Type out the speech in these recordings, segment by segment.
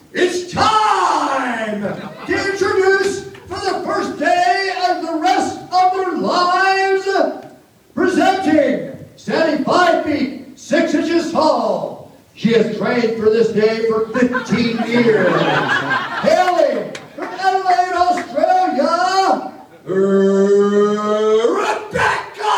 It's time to introduce, for the first day of the rest of their lives, presenting, standing 5 feet, 6 inches tall. She has trained for this day for 15 years. Hailing from Adelaide, Australia, Rebecca!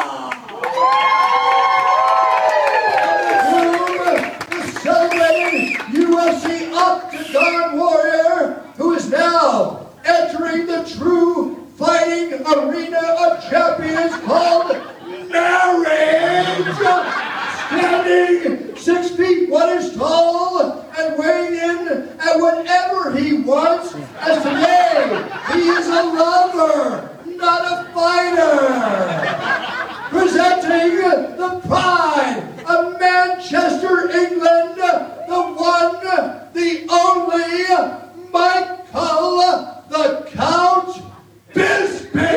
The celebrated UFC Octagon Warrior, who is now entering the true fighting arena of champions called marriage. Standing 6 feet 1 inch tall and weighing in at whatever he wants, as today he is a lover, not a fighter. Presenting the pride of Manchester, England, the one, the only, Michael the Count Bisping!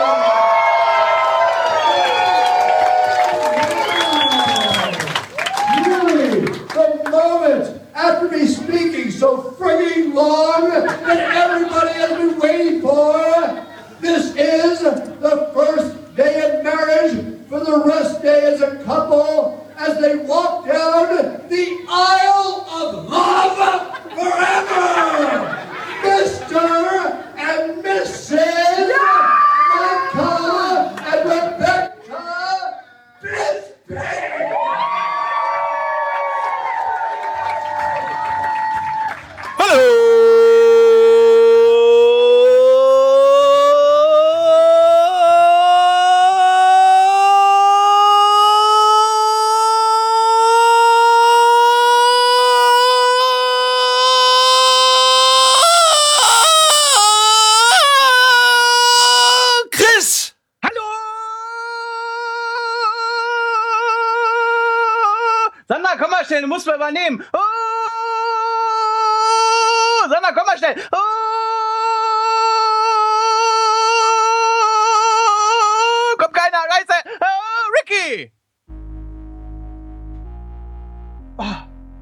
After me speaking so frigging long that everybody has been waiting for, this is the first day of marriage for the rest day as a couple as they walk down the aisle of love forever. Mr. and Mrs. Michael and Rebecca Bisping. Sandra, komm mal schnell, du musst mal übernehmen. Oh, Sandra, komm mal schnell. Oh, kommt keiner, Reise. Oh, Ricky. Oh.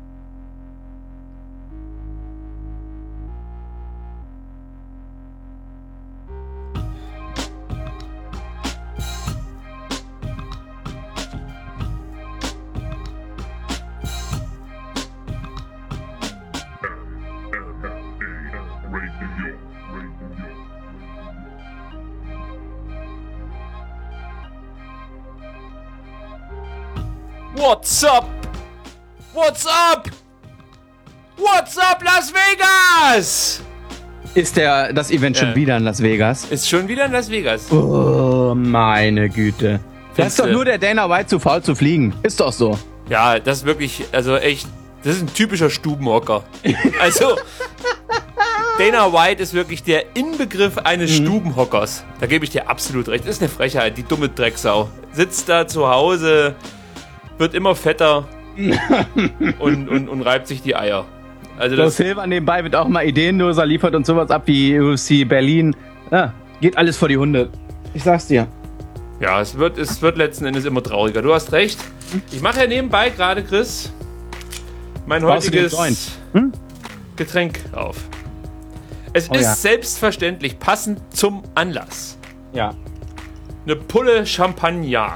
What's up? What's up? What's up, Las Vegas? Ist das Event schon wieder in Las Vegas? Ist schon wieder in Las Vegas. Oh, meine Güte. Da ist doch nur der Dana White zu faul zu fliegen. Ist doch so. Ja, das ist wirklich, also echt, das ist ein typischer Stubenhocker. Also, Dana White ist wirklich der Inbegriff eines Stubenhockers. Da gebe ich dir absolut recht. Das ist eine Frechheit, die dumme Drecksau. Sitzt da zu Hause, wird immer fetter und reibt sich die Eier. Also das Silver nebenbei wird auch mal ideenloser, liefert uns sowas ab wie UFC Berlin. Ja, geht alles vor die Hunde. Ich sag's dir. Ja, es wird letzten Endes immer trauriger. Du hast recht. Ich mache ja nebenbei gerade, Chris, mein heutiges Getränk auf. Es ist selbstverständlich passend zum Anlass. Ja. Eine Pulle Champagner.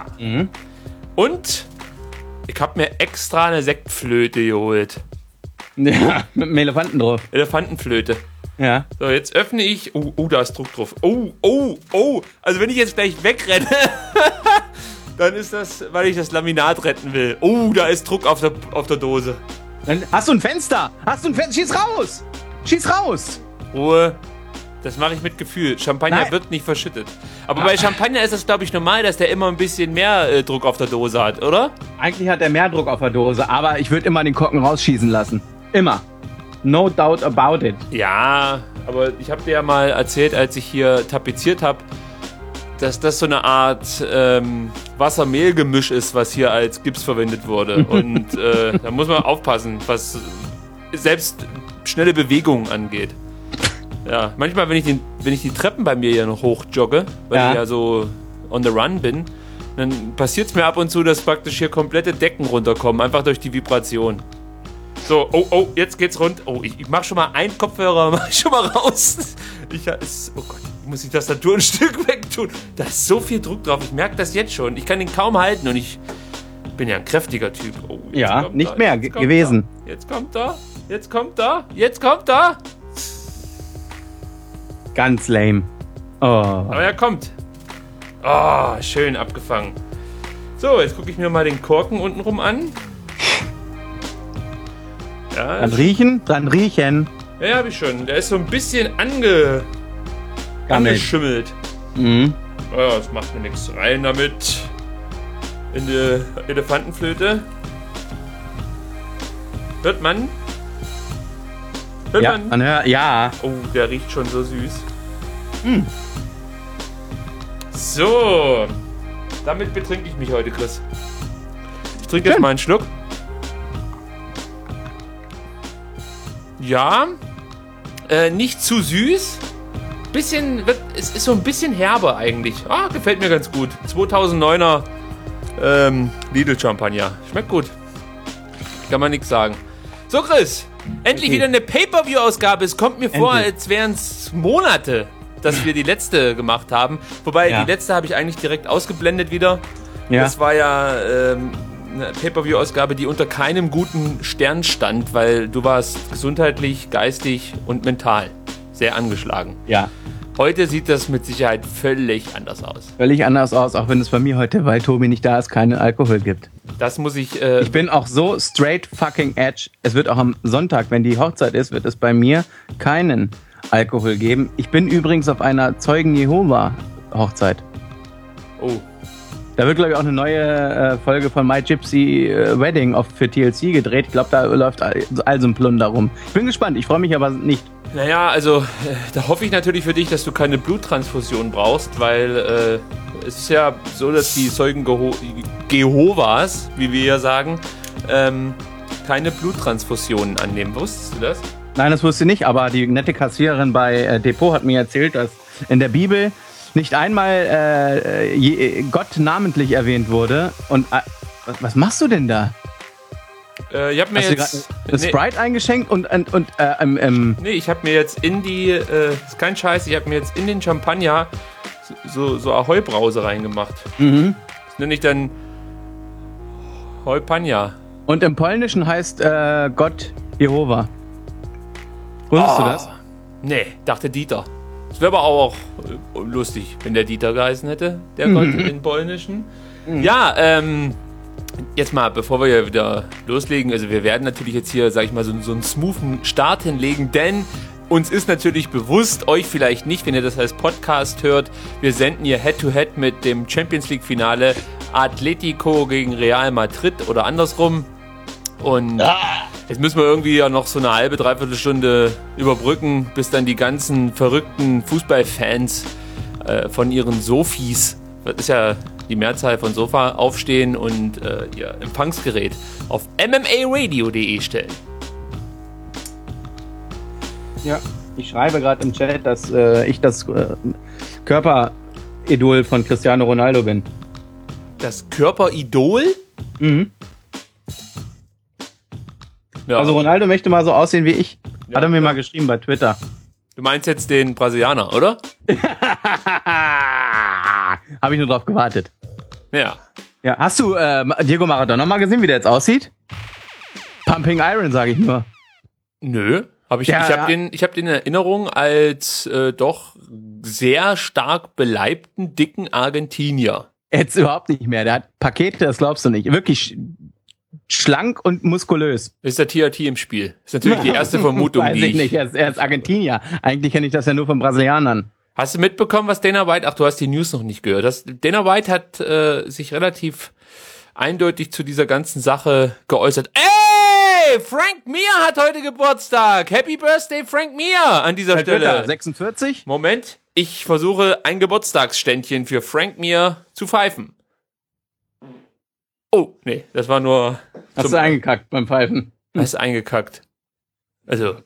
Und ich habe mir extra eine Sektflöte geholt. Ja, mit einem Elefanten drauf. Elefantenflöte. Ja. So, jetzt öffne ich. Oh, da ist Druck drauf. Oh. Also wenn ich jetzt gleich wegrenne, dann ist das, weil ich das Laminat retten will. Oh, da ist Druck auf der Dose. Dann hast du ein Fenster? Schieß raus! Schieß raus! Ruhe. Das mache ich mit Gefühl. Champagner wird nicht verschüttet. Aber bei Champagner ist das, glaube ich, normal, dass der immer ein bisschen mehr Druck auf der Dose hat, oder? Eigentlich hat er mehr Druck auf der Dose, aber ich würde immer den Korken rausschießen lassen. Immer. No doubt about it. Ja, aber ich habe dir ja mal erzählt, als ich hier tapeziert habe, dass das so eine Art Wasser-Mehl-Gemisch ist, was hier als Gips verwendet wurde. Und da muss man aufpassen, was selbst schnelle Bewegungen angeht. Ja, manchmal, wenn ich die Treppen bei mir hier noch hochjogge, weil ich ja so on the run bin, dann passiert es mir ab und zu, dass praktisch hier komplette Decken runterkommen, einfach durch die Vibration. So, oh, jetzt geht's rund. Oh, ich mach schon mal einen Kopfhörer, mach ich schon mal raus. Oh Gott, ich muss die Tastatur ein Stück wegtun. Da ist so viel Druck drauf, ich merke das jetzt schon. Ich kann den kaum halten und ich bin ja ein kräftiger Typ. Oh, ja, nicht mehr gewesen. Jetzt kommt er. Ganz lame. Oh. Aber er kommt. Oh, schön abgefangen. So, jetzt gucke ich mir mal den Korken untenrum an. Ja, Dran riechen. Ja, hab ich schon. Der ist so ein bisschen angeschimmelt. Mhm. Ja, das macht mir nichts. Rein damit. In die Elefantenflöte. Hört man? Ja. Oh, der riecht schon so süß. So. Damit betrinke ich mich heute, Chris. Ich trinke jetzt mal einen Schluck. Ja. Nicht zu süß. Es ist so ein bisschen herber eigentlich. Gefällt mir ganz gut. 2009er Lidl Champagner. Schmeckt gut. Kann man nichts sagen. So, Chris. Endlich wieder eine Pay-Per-View-Ausgabe. Es kommt mir vor, als wären es Monate, dass wir die letzte gemacht haben. Wobei, die letzte habe ich eigentlich direkt ausgeblendet wieder. Ja. Das war ja eine Pay-Per-View-Ausgabe, die unter keinem guten Stern stand, weil du warst gesundheitlich, geistig und mental sehr angeschlagen. Ja. Heute sieht das mit Sicherheit völlig anders aus. Völlig anders aus, auch wenn es bei mir heute, weil Tobi nicht da ist, keinen Alkohol gibt. Das muss ich... ich bin auch so straight fucking edge. Es wird auch am Sonntag, wenn die Hochzeit ist, wird es bei mir keinen Alkohol geben. Ich bin übrigens auf einer Zeugen-Jehova-Hochzeit. Oh. Da wird, glaube ich, auch eine neue Folge von My Gypsy Wedding für TLC gedreht. Ich glaube, da läuft also ein Plunder rum. Ich bin gespannt, ich freue mich aber nicht. Naja, also da hoffe ich natürlich für dich, dass du keine Bluttransfusion brauchst, weil es ist ja so, dass die Zeugen Jehovas, wie wir ja sagen, keine Bluttransfusionen annehmen. Wusstest du das? Nein, das wusste ich nicht, aber die nette Kassiererin bei Depot hat mir erzählt, dass in der Bibel nicht einmal Gott namentlich erwähnt wurde. Und was machst du denn da? Ich habe mir jetzt Sprite eingeschenkt und nee, ich habe mir jetzt in die ist kein Scheiß, ich habe mir jetzt in den Champagner so Ahoi-Brause reingemacht. Mhm. Das nenne ich dann Hoi-Panja. Und im Polnischen heißt Gott Jehova. Wusstest du das? Nee, dachte Dieter. Das wäre aber auch lustig, wenn der Dieter geheißen hätte, der Gott in Polnischen. Ja, jetzt mal, bevor wir ja wieder loslegen, also wir werden natürlich jetzt hier, sag ich mal, so einen smoothen Start hinlegen, denn uns ist natürlich bewusst, euch vielleicht nicht, wenn ihr das als Podcast hört, wir senden hier Head-to-Head mit dem Champions-League-Finale Atletico gegen Real Madrid oder andersrum. Und jetzt müssen wir irgendwie ja noch so eine halbe, dreiviertel Stunde überbrücken, bis dann die ganzen verrückten Fußballfans von ihren Sofis, das ist ja die Mehrzahl von Sofa, aufstehen und ihr Empfangsgerät auf mmaradio.de stellen. Ja, ich schreibe gerade im Chat, dass ich das Körperidol von Cristiano Ronaldo bin. Das Körperidol? Mhm. Ja. Also Ronaldo möchte mal so aussehen wie ich. Ja, hat er mir mal geschrieben bei Twitter. Du meinst jetzt den Brasilianer, oder? Habe ich nur drauf gewartet. Ja. Ja, hast du Diego Maradona mal gesehen, wie der jetzt aussieht? Pumping Iron, sage ich nur. Nö. Ich hab den in Erinnerung als doch sehr stark beleibten, dicken Argentinier. Jetzt überhaupt nicht mehr. Der hat Pakete, das glaubst du nicht. Wirklich schlank und muskulös. Ist der TRT im Spiel? Ist natürlich die erste Vermutung, Weiß ich nicht. Er ist Argentinier. Eigentlich kenne ich das ja nur von Brasilianern. Hast du mitbekommen, was Dana White... Ach, du hast die News noch nicht gehört. Dana White hat sich relativ eindeutig zu dieser ganzen Sache geäußert. Ey, Frank Mir hat heute Geburtstag. Happy Birthday, Frank Mir, an dieser Stelle. 46? Moment, ich versuche ein Geburtstagsständchen für Frank Mir zu pfeifen. Oh, nee, das war nur... Hast du eingekackt beim Pfeifen? Hast du eingekackt. Also,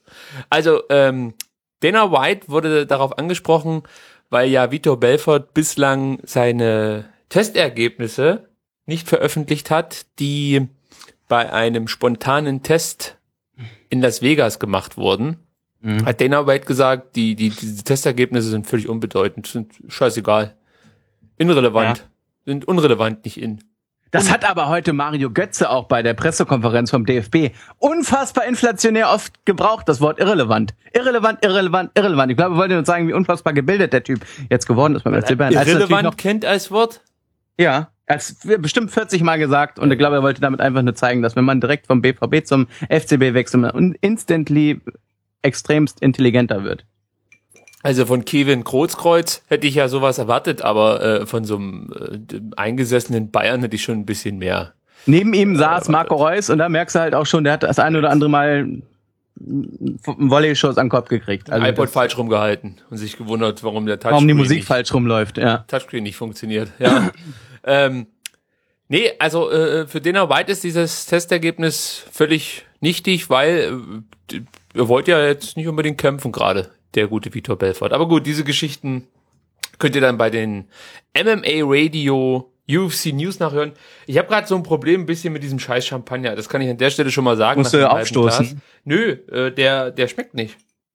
Dana White wurde darauf angesprochen, weil ja Vitor Belfort bislang seine Testergebnisse nicht veröffentlicht hat, die bei einem spontanen Test in Las Vegas gemacht wurden, hat Dana White gesagt, diese Testergebnisse sind völlig unbedeutend, sind scheißegal. Irrelevant. Sind unrelevant, nicht in. Das hat aber heute Mario Götze auch bei der Pressekonferenz vom DFB unfassbar inflationär oft gebraucht, das Wort irrelevant. Irrelevant. Ich glaube, wir wollten uns sagen, wie unfassbar gebildet der Typ jetzt geworden ist beim FC Bayern. Irrelevant kennt als Wort? Ja, er hat bestimmt 40 Mal gesagt und ich glaube, er wollte damit einfach nur zeigen, dass wenn man direkt vom BVB zum FCB wechselt, man instantly extremst intelligenter wird. Also von Kevin Großkreuz hätte ich ja sowas erwartet, aber von so einem eingesessenen Bayern hätte ich schon ein bisschen mehr. Neben ihm saß Marco Reus und da merkst du halt auch schon, der hat das ein oder andere Mal einen Volley-Schuss an den Kopf gekriegt. Also iPod falsch rumgehalten und sich gewundert, warum der Touchscreen warum die Musik falsch rumläuft, ja. Touchscreen nicht funktioniert, ja. Nee, also für Dana White ist dieses Testergebnis völlig nichtig, weil er wollte ja jetzt nicht unbedingt kämpfen gerade, der gute Vitor Belfort. Aber gut, diese Geschichten könnt ihr dann bei den MMA Radio UFC News nachhören. Ich habe gerade so ein Problem ein bisschen mit diesem scheiß Champagner. Das kann ich an der Stelle schon mal sagen. Musst du aufstoßen? Nö, der schmeckt nicht.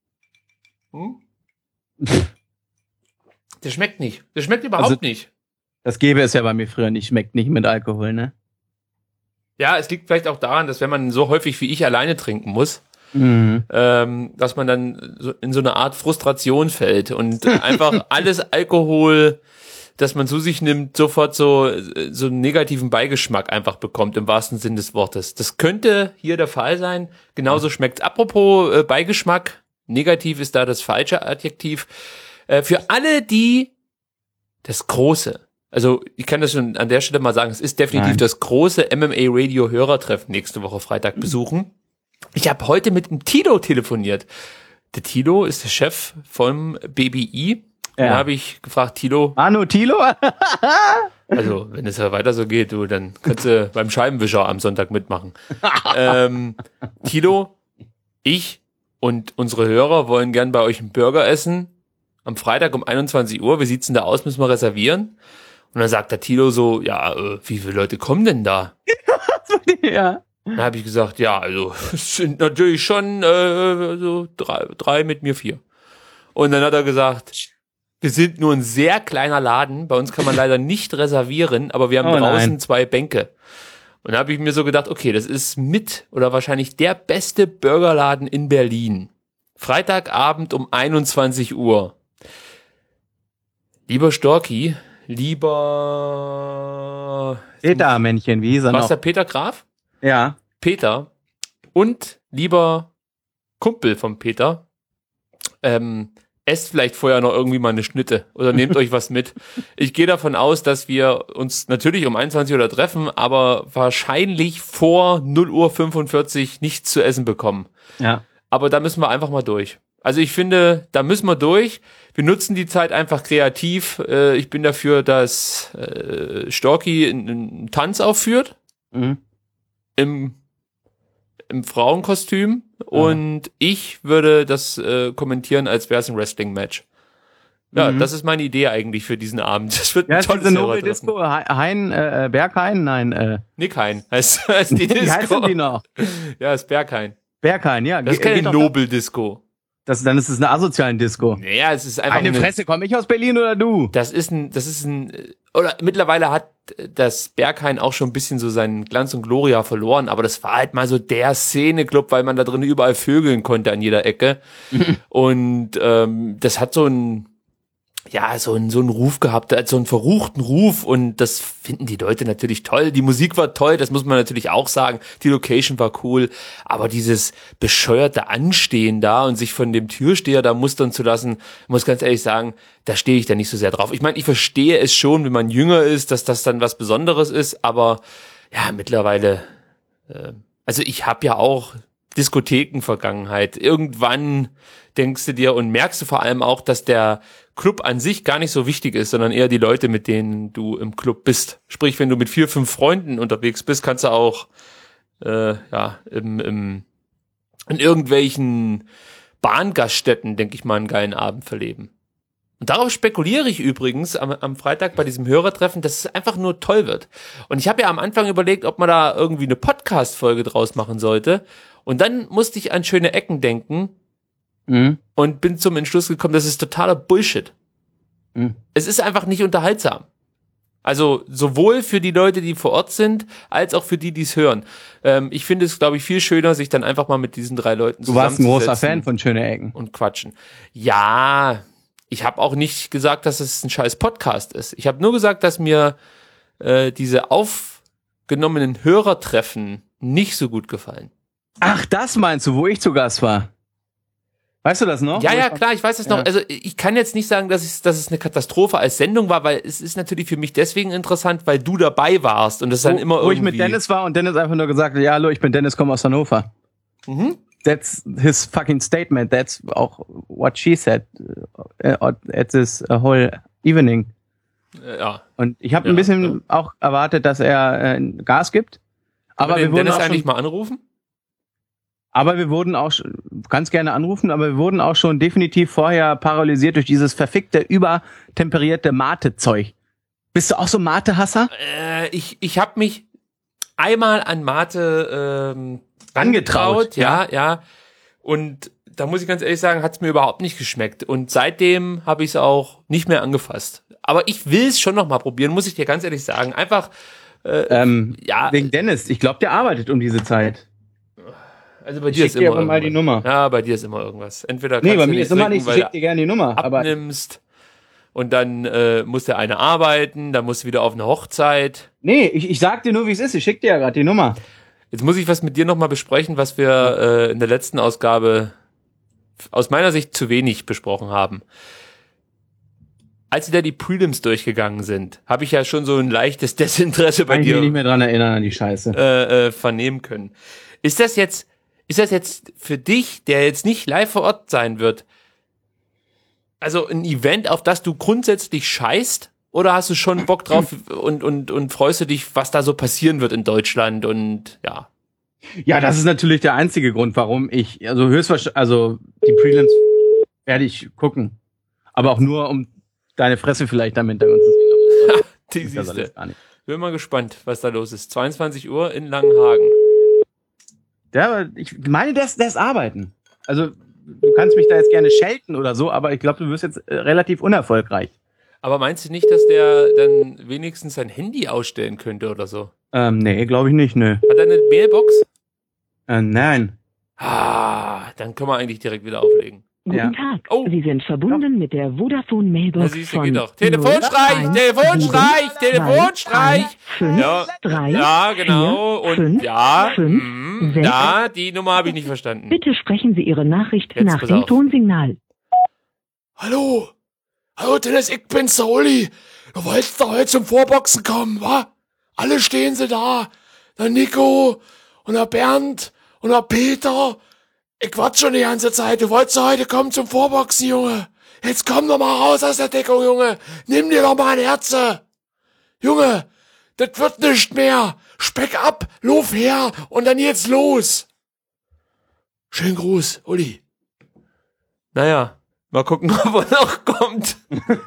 Der schmeckt nicht. Der schmeckt überhaupt nicht. Das gäbe es ja bei mir früher nicht. Schmeckt nicht mit Alkohol, ne? Ja, es liegt vielleicht auch daran, dass wenn man so häufig wie ich alleine trinken muss, dass man dann so in so eine Art Frustration fällt und einfach alles Alkohol, das man zu sich nimmt, sofort so einen negativen Beigeschmack einfach bekommt, im wahrsten Sinn des Wortes. Das könnte hier der Fall sein. Genauso schmeckt's. Apropos Beigeschmack, negativ ist da das falsche Adjektiv. Für alle, die das große, also ich kann das schon an der Stelle mal sagen, es ist definitiv das große MMA-Radio-Hörertreffen nächste Woche Freitag besuchen. Ich habe heute mit dem Tilo telefoniert. Der Tilo ist der Chef vom BBI. Ja. Da habe ich gefragt, Tilo. Tilo? Also, wenn es ja weiter so geht, du, dann kannst du beim Scheibenwischer am Sonntag mitmachen. Tilo, ich und unsere Hörer wollen gern bei euch einen Burger essen. Am Freitag um 21 Uhr. Wie sieht's denn da aus? Müssen wir reservieren? Und dann sagt der Tilo so, ja, wie viele Leute kommen denn da? Ja. Dann habe ich gesagt, ja, also es sind natürlich schon so drei mit mir 4. Und dann hat er gesagt, wir sind nur ein sehr kleiner Laden, bei uns kann man leider nicht reservieren, aber wir haben draußen 2 Bänke. Und da habe ich mir so gedacht, okay, das ist mit oder wahrscheinlich der beste Burgerladen in Berlin. Freitagabend um 21 Uhr. Lieber Storki, lieber Peter-Männchen, wie hieß er noch? Was der Peter Graf? Ja. Peter und lieber Kumpel von Peter, esst vielleicht vorher noch irgendwie mal eine Schnitte oder nehmt euch was mit. Ich gehe davon aus, dass wir uns natürlich um 21 Uhr treffen, aber wahrscheinlich vor 0:45 Uhr nichts zu essen bekommen. Ja. Aber da müssen wir einfach mal durch. Also ich finde, da müssen wir durch. Wir nutzen die Zeit einfach kreativ. Ich bin dafür, dass Storki einen Tanz aufführt. Mhm. Im Frauenkostüm und ich würde das kommentieren, als wäre es ein Wrestling-Match. Ja, das ist meine Idee eigentlich für diesen Abend. Das wird ein tolles Nobel-Disco, Berghain? Nein, Nick Hein heißt die Disco. Wie heißen die noch? Ja, ist Berghain. Berghain, ja. Das ist keine Nobel-Disco. Dann ist es eine asozialen Disco. Naja, es ist einfach eine Fresse, komm ich aus Berlin oder du? Oder mittlerweile hat das Berghain auch schon ein bisschen so seinen Glanz und Gloria verloren, aber das war halt mal so der Szeneclub, weil man da drin überall vögeln konnte an jeder Ecke. Und das hat so einen Ruf gehabt, so einen verruchten Ruf und das finden die Leute natürlich toll. Die Musik war toll, das muss man natürlich auch sagen. Die Location war cool, aber dieses bescheuerte Anstehen da und sich von dem Türsteher da mustern zu lassen, muss ganz ehrlich sagen, da stehe ich da nicht so sehr drauf. Ich meine, ich verstehe es schon, wenn man jünger ist, dass das dann was Besonderes ist, aber ja, mittlerweile, also ich habe ja auch Diskotheken-Vergangenheit. Irgendwann denkst du dir und merkst du vor allem auch, dass der Club an sich gar nicht so wichtig ist, sondern eher die Leute, mit denen du im Club bist. Sprich, wenn du mit 4, 5 Freunden unterwegs bist, kannst du auch in irgendwelchen Bahngaststätten, denke ich mal, einen geilen Abend verleben. Und darauf spekuliere ich übrigens am Freitag bei diesem Hörertreffen, dass es einfach nur toll wird. Und ich habe ja am Anfang überlegt, ob man da irgendwie eine Podcast-Folge draus machen sollte. Und dann musste ich an schöne Ecken denken und bin zum Entschluss gekommen, das ist totaler Bullshit. Es ist einfach nicht unterhaltsam. Also sowohl für die Leute, die vor Ort sind, als auch für die, die es hören. Ich finde es, glaube ich, viel schöner, sich dann einfach mal mit diesen 3 Leuten zusammenzusetzen. Du warst ein großer Fan von Schöne Ecken. Und quatschen. Ja, ich habe auch nicht gesagt, dass es ein scheiß Podcast ist. Ich habe nur gesagt, dass mir diese aufgenommenen Hörertreffen nicht so gut gefallen. Ach, das meinst du, wo ich zu Gast war? Weißt du das noch? Ja, klar, ich weiß das noch. Also ich kann jetzt nicht sagen, dass es eine Katastrophe als Sendung war, weil es ist natürlich für mich deswegen interessant, weil du dabei warst und das dann immer irgendwie... Wo ich mit Dennis war und Dennis einfach nur gesagt hat, ja, hallo, ich bin Dennis, komme aus Hannover. That's his fucking statement. That's auch what she said at this whole evening. Ja. Und ich habe ein bisschen auch erwartet, dass er Gas gibt. Aber wir wurden Dennis auch eigentlich mal anrufen? Aber wir wurden auch, ganz gerne anrufen, aber wir wurden auch schon definitiv vorher paralysiert durch dieses verfickte, übertemperierte Mate-Zeug. Bist du auch so Mate-Hasser? Ich habe mich einmal an Mate angetraut. Ja. Und da muss ich ganz ehrlich sagen, hat es mir überhaupt nicht geschmeckt. Und seitdem habe ich es auch nicht mehr angefasst. Aber ich will es schon noch mal probieren, muss ich dir ganz ehrlich sagen. Einfach, wegen Dennis. Ich glaube, der arbeitet um diese Zeit. Also bei dir ist immer irgendwas. Mal die Nummer. Ja, bei dir ist immer irgendwas. Entweder kannst bei mir ist immer nicht, ich schick dir gerne die Nummer. Abnimmst und dann muss der eine arbeiten, dann musst du wieder auf eine Hochzeit. Nee, ich sag dir nur, wie es ist. Ich schick dir ja gerade die Nummer. Jetzt muss ich was mit dir nochmal besprechen, was wir in der letzten Ausgabe aus meiner Sicht zu wenig besprochen haben. Als wir da die Prelims durchgegangen sind, habe ich ja schon so ein leichtes Desinteresse bei dir. Ich kann mich nicht mehr dran erinnern an die Scheiße. Vernehmen können. Ist das jetzt für dich, der jetzt nicht live vor Ort sein wird, also ein Event, auf das du grundsätzlich scheißt? Oder hast du schon Bock drauf und freust du dich, was da so passieren wird in Deutschland und ja? Ja, das ist natürlich der einzige Grund, warum ich, also die Prelims werde ich gucken. Aber auch nur, um deine Fresse vielleicht damit dann uns das wieder. Die siehste. Bin mal gespannt, was da los ist. 22 Uhr in Langenhagen. Ja, ich meine, der ist arbeiten. Also, du kannst mich da jetzt gerne schelten oder so, aber ich glaube, du wirst jetzt relativ unerfolgreich. Aber meinst du nicht, dass der dann wenigstens sein Handy ausstellen könnte oder so? Nee, glaube ich nicht, nö. Hat er eine Mailbox? Nein. Dann können wir eigentlich direkt wieder auflegen. Guten Tag. Sie sind verbunden mit der Vodafone Mailbox von geht doch. Telefonstreich! Ja, genau. Und die Nummer habe ich nicht verstanden. Bitte sprechen Sie Ihre Nachricht nach dem Tonsignal. Hallo, Dennis, ich bin's, der Uli. Du wolltest doch heute zum Vorboxen kommen, wa? Alle stehen sie da. Der Nico und der Bernd und der Peter. Ich warte schon die ganze Zeit. Du wolltest heute kommen zum Vorboxen, Junge. Jetzt komm doch mal raus aus der Deckung, Junge. Nimm dir doch mal ein Herze. Junge, das wird nicht mehr. Speck ab, Luft her und dann jetzt los. Schönen Gruß, Uli. Naja, mal gucken, ob er noch kommt.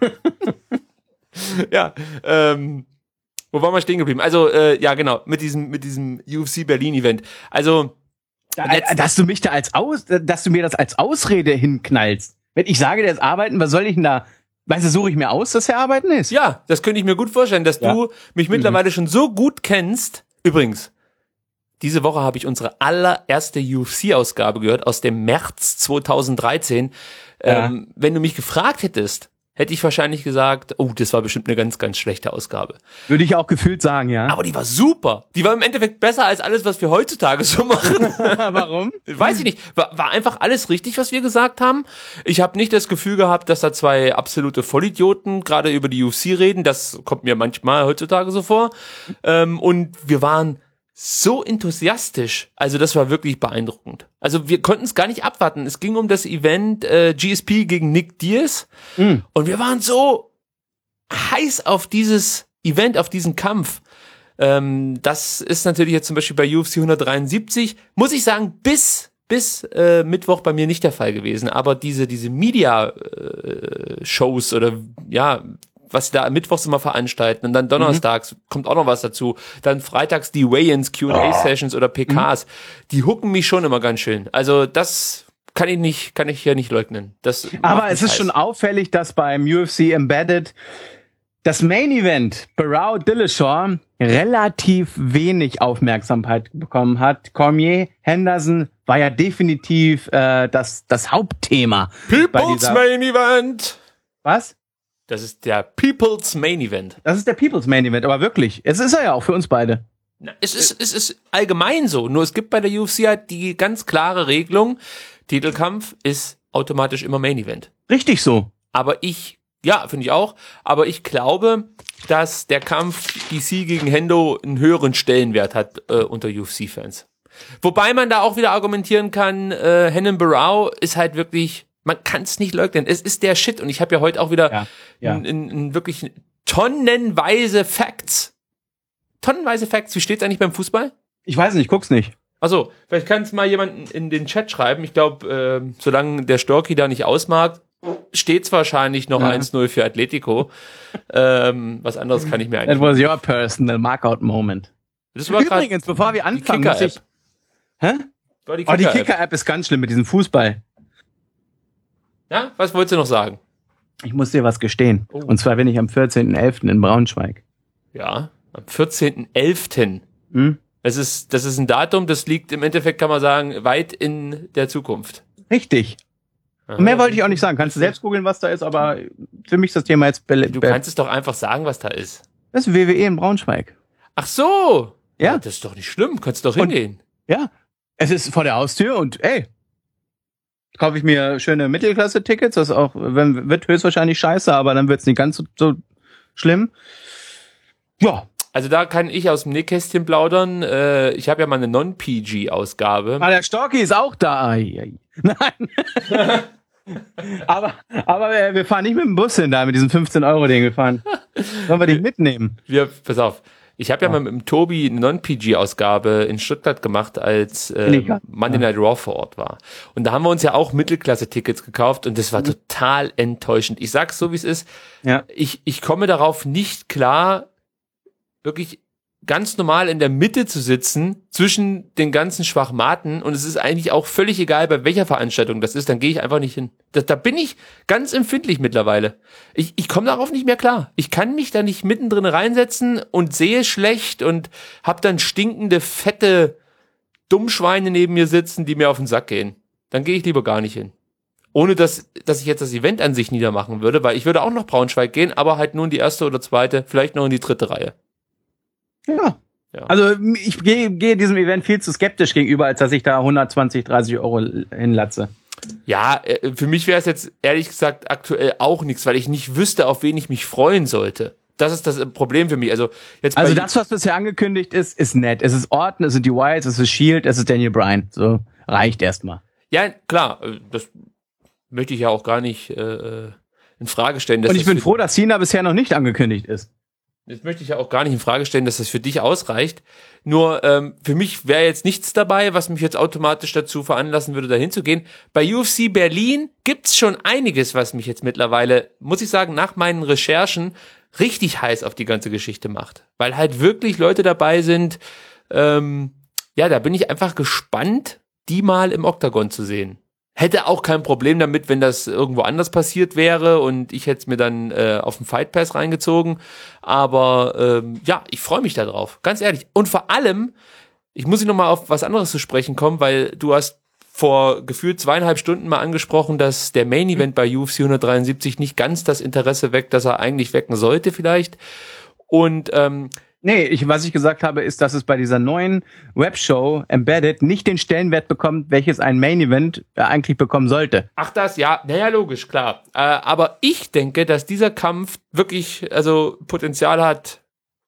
Ja, wo waren wir stehen geblieben? Also, ja genau, mit diesem UFC Berlin Event. Also, dass du mir das als Ausrede hinknallst. Wenn ich sage, der ist arbeiten, was soll ich denn da? Weißt du, suche ich mir aus, dass er arbeiten ist? Ja, das könnte ich mir gut vorstellen, dass du mich mittlerweile schon so gut kennst. Übrigens, diese Woche habe ich unsere allererste UFC-Ausgabe gehört aus dem März 2013. Wenn du mich gefragt hättest, hätte ich wahrscheinlich gesagt, oh, das war bestimmt eine ganz, ganz schlechte Ausgabe. Würde ich auch gefühlt sagen, ja. Aber die war super. Die war im Endeffekt besser als alles, was wir heutzutage so machen. Warum? Weiß ich nicht. War einfach alles richtig, was wir gesagt haben. Ich habe nicht das Gefühl gehabt, dass da zwei absolute Vollidioten gerade über die UFC reden. Das kommt mir manchmal heutzutage so vor. Und wir waren so enthusiastisch. Also das war wirklich beeindruckend. Also wir konnten es gar nicht abwarten. Es ging um das Event GSP gegen Nick Diaz. Und wir waren so heiß auf dieses Event, auf diesen Kampf. Das ist natürlich jetzt zum Beispiel bei UFC 173, muss ich sagen, bis bis Mittwoch bei mir nicht der Fall gewesen. Aber diese Media-Shows oder ja, was sie da mittwochs immer veranstalten und dann donnerstags kommt auch noch was dazu. Dann freitags die Weigh-ins, Q&A-Sessions oder PKs. Die hooken mich schon immer ganz schön. Also das kann ich hier nicht leugnen. Das Aber es ist schon auffällig, dass beim UFC Embedded das Main Event, Barao Dillashaw, relativ wenig Aufmerksamkeit bekommen hat. Cormier Henderson war ja definitiv das Hauptthema. People's Main Event. Was? Das ist der People's Main Event. Das ist der People's Main Event, aber wirklich. Es ist er ja auch für uns beide. Na, es ist allgemein so. Nur es gibt bei der UFC halt die ganz klare Regelung, Titelkampf ist automatisch immer Main Event. Richtig so. Aber finde ich auch, aber ich glaube, dass der Kampf DC gegen Hendo einen höheren Stellenwert hat unter UFC-Fans. Wobei man da auch wieder argumentieren kann, Renan Barao ist halt wirklich, man kann es nicht leugnen, es ist der Shit und ich habe ja heute auch wieder wirklich tonnenweise Facts. Wie steht's eigentlich beim Fußball? Ich weiß nicht, guck's nicht. Also, vielleicht kann es mal jemanden in den Chat schreiben. Ich glaube, solange der Storky da nicht ausmarkt, steht's wahrscheinlich noch 1-0 für Atletico. Was anderes kann ich mir eigentlich That was your personal markout moment. Das war übrigens, bevor wir anfangen, muss ich... Hä? Die Die Kicker-App ist ganz schlimm mit diesem Fußball. Ja, was wolltest du noch sagen? Ich muss dir was gestehen. Oh. Und zwar bin ich am 14.11. in Braunschweig. Ja, am 14.11. Hm? Das ist ein Datum, das liegt im Endeffekt, kann man sagen, weit in der Zukunft. Richtig. Und mehr wollte ich auch nicht sagen. Kannst du selbst googeln, was da ist, aber für mich ist das Thema jetzt... Du kannst es doch einfach sagen, was da ist. Das ist WWE in Braunschweig. Ach so. Ja. Das ist doch nicht schlimm, kannst doch hingehen. Ja, es ist vor der Haustür und kaufe ich mir schöne Mittelklasse-Tickets, das auch wird höchstwahrscheinlich scheiße, aber dann wird's nicht ganz so schlimm. Ja. Also da kann ich aus dem Nähkästchen plaudern. Ich habe ja mal eine Non-PG-Ausgabe. Ah, der Storky ist auch da. Nein. aber wir fahren nicht mit dem Bus hin, da mit diesem 15-Euro-Ding gefahren. Sollen wir dich mitnehmen? Pass auf. Ich habe ja mal mit dem Tobi eine Non-PG-Ausgabe in Stuttgart gemacht, als Monday Night Raw vor Ort war. Und da haben wir uns ja auch Mittelklasse-Tickets gekauft und das war total enttäuschend. Ich sag's so, wie es ist. Ja. Ich komme darauf nicht klar, wirklich ganz normal in der Mitte zu sitzen, zwischen den ganzen Schwachmaten, und es ist eigentlich auch völlig egal, bei welcher Veranstaltung das ist, dann gehe ich einfach nicht hin. Da bin ich ganz empfindlich mittlerweile. Ich komme darauf nicht mehr klar. Ich kann mich da nicht mittendrin reinsetzen und sehe schlecht und hab dann stinkende, fette Dummschweine neben mir sitzen, die mir auf den Sack gehen. Dann gehe ich lieber gar nicht hin. Ohne dass ich jetzt das Event an sich niedermachen würde, weil ich würde auch nach Braunschweig gehen, aber halt nur in die erste oder zweite, vielleicht noch in die dritte Reihe. Ja. Also ich gehe diesem Event viel zu skeptisch gegenüber, als dass ich da 120, 30 Euro hinlatze. Ja, für mich wäre es jetzt ehrlich gesagt aktuell auch nichts, weil ich nicht wüsste, auf wen ich mich freuen sollte. Das ist das Problem für mich. Also das, was bisher angekündigt ist, ist nett. Es ist Orton, es sind die Wyatts, es ist Shield, es ist Daniel Bryan. So, reicht erstmal. Ja, klar. Das möchte ich ja auch gar nicht in Frage stellen. Und ich bin froh, dass Cena bisher noch nicht angekündigt ist. Das möchte ich ja auch gar nicht in Frage stellen, dass das für dich ausreicht. Nur für mich wäre jetzt nichts dabei, was mich jetzt automatisch dazu veranlassen würde, dahin zu gehen. Bei UFC Berlin gibt's schon einiges, was mich jetzt mittlerweile, muss ich sagen, nach meinen Recherchen richtig heiß auf die ganze Geschichte macht. Weil halt wirklich Leute dabei sind, da bin ich einfach gespannt, die mal im Oktagon zu sehen. Hätte auch kein Problem damit, wenn das irgendwo anders passiert wäre und ich hätte es mir dann auf den Fight Pass reingezogen. Aber ich freue mich da drauf, ganz ehrlich. Und vor allem, ich muss noch mal auf was anderes zu sprechen kommen, weil du hast vor gefühlt 2,5 Stunden mal angesprochen, dass der Main Event bei UFC 173 nicht ganz das Interesse weckt, das er eigentlich wecken sollte vielleicht. Und was ich gesagt habe, ist, dass es bei dieser neuen Webshow Embedded nicht den Stellenwert bekommt, welches ein Main Event eigentlich bekommen sollte. Ach naja, logisch, klar. Aber ich denke, dass dieser Kampf wirklich Potenzial hat,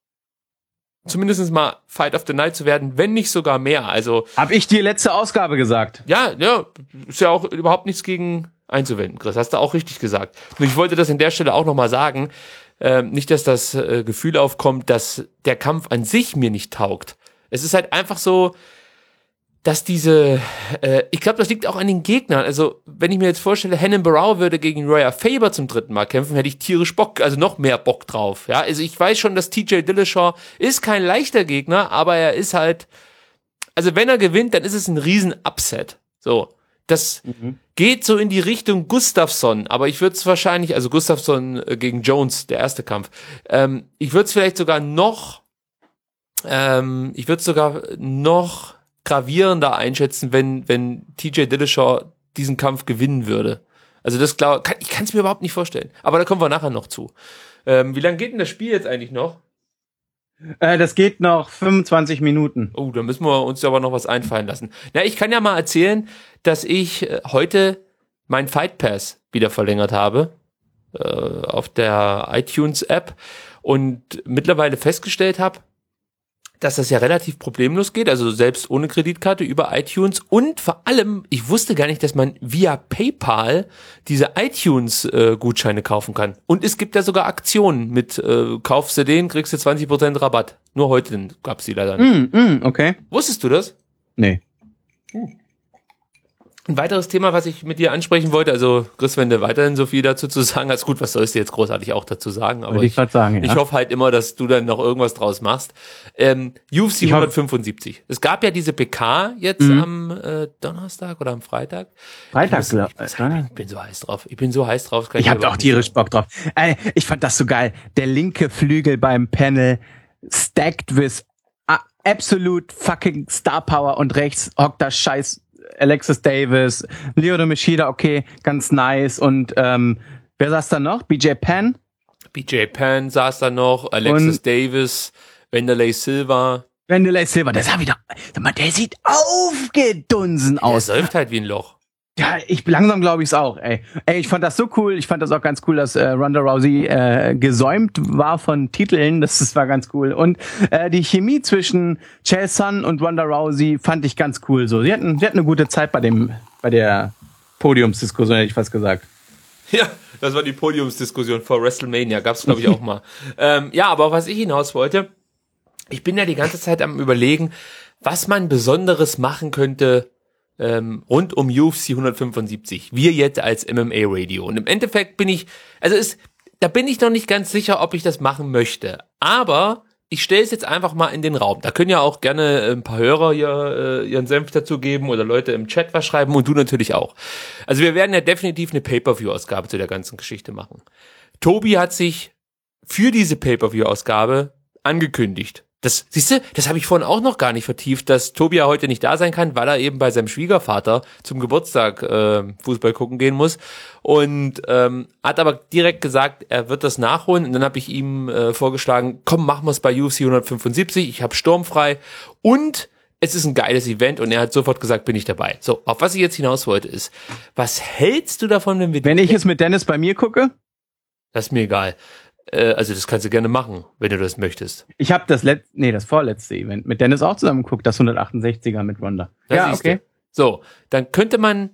zumindest mal Fight of the Night zu werden, wenn nicht sogar mehr. Also hab ich die letzte Ausgabe gesagt. Ja, ist ja auch überhaupt nichts gegen einzuwenden, Chris. Hast du auch richtig gesagt. Und ich wollte das an der Stelle auch nochmal sagen. Nicht, dass das Gefühl aufkommt, dass der Kampf an sich mir nicht taugt. Es ist halt einfach so, dass ich glaube, das liegt auch an den Gegnern. Also, wenn ich mir jetzt vorstelle, Henan Barrow würde gegen Uriah Faber zum 3. Mal kämpfen, hätte ich tierisch Bock, also noch mehr Bock drauf. Ja, also ich weiß schon, dass TJ Dillashaw ist kein leichter Gegner, aber er ist halt, also wenn er gewinnt, dann ist es ein Riesen-Upset. So. Das geht so in die Richtung Gustafsson, aber ich würde es wahrscheinlich, also Gustafsson gegen Jones, der erste Kampf, ich würde es vielleicht sogar noch gravierender einschätzen, wenn TJ Dillashaw diesen Kampf gewinnen würde. Also ich kann es mir überhaupt nicht vorstellen. Aber da kommen wir nachher noch zu. Wie lange geht denn das Spiel jetzt eigentlich noch? Das geht noch 25 Minuten. Oh, da müssen wir uns aber noch was einfallen lassen. Na, ich kann ja mal erzählen, dass ich heute meinen Fight Pass wieder verlängert habe auf der iTunes App und mittlerweile festgestellt habe, dass das ja relativ problemlos geht, also selbst ohne Kreditkarte über iTunes und vor allem, ich wusste gar nicht, dass man via PayPal diese iTunes-Gutscheine kaufen kann. Und es gibt ja sogar Aktionen mit kaufst du den, kriegst du 20% Rabatt. Nur heute gab's die leider nicht. Okay. Wusstest du das? Nee. Ein weiteres Thema, was ich mit dir ansprechen wollte, also Chris, wenn du weiterhin so viel dazu zu sagen hast, gut, was sollst du jetzt großartig auch dazu sagen, aber ich hoffe halt immer, dass du dann noch irgendwas draus machst. UFC 175. Es gab ja diese PK jetzt am Donnerstag oder am Freitag. Ich bin so heiß drauf. Ich hab auch tierisch Bock drauf. Ich fand das so geil. Der linke Flügel beim Panel stacked with absolute fucking Star Power und rechts hockt das scheiß Alexis Davis, Lyoto Machida, okay, ganz nice. Und wer saß da noch? BJ Penn? BJ Penn saß da noch, Alexis Davis, Wanderlei Silva, der sah wieder, der sieht aufgedunsen aus. Der säuft halt wie ein Loch. Ja, langsam glaube ich es auch, ey. Ich fand das so cool. Ich fand das auch ganz cool, dass Ronda Rousey gesäumt war von Titeln. Das war ganz cool. Und die Chemie zwischen Chael Sonnen und Ronda Rousey fand ich ganz cool. So, sie hatten eine gute Zeit bei der Podiumsdiskussion, hätte ich fast gesagt. Ja, das war die Podiumsdiskussion vor WrestleMania. Gab's, glaube ich, auch mal. Ja, aber was ich hinaus wollte, ich bin ja die ganze Zeit am Überlegen, was man Besonderes machen könnte rund um UFC 175. Wir jetzt als MMA-Radio. Und im Endeffekt bin ich noch nicht ganz sicher, ob ich das machen möchte. Aber ich stelle es jetzt einfach mal in den Raum. Da können ja auch gerne ein paar Hörer hier ihren Senf dazu geben oder Leute im Chat was schreiben und du natürlich auch. Also wir werden ja definitiv eine Pay-Per-View-Ausgabe zu der ganzen Geschichte machen. Tobi hat sich für diese Pay-Per-View-Ausgabe angekündigt. Das, siehst du, das habe ich vorhin auch noch gar nicht vertieft, dass Tobi ja heute nicht da sein kann, weil er eben bei seinem Schwiegervater zum Geburtstag Fußball gucken gehen muss und hat aber direkt gesagt, er wird das nachholen und dann habe ich ihm vorgeschlagen, komm, machen wir es bei UFC 175, ich habe sturmfrei und es ist ein geiles Event und er hat sofort gesagt, bin ich dabei. So, auf was ich jetzt hinaus wollte ist, was hältst du davon, wenn ich es mit Dennis bei mir gucke? Das ist mir egal. Also das kannst du gerne machen, wenn du das möchtest. Ich habe das vorletzte Event mit Dennis auch zusammen geguckt, das 168er mit Ronda. Ja, okay. So, dann könnte man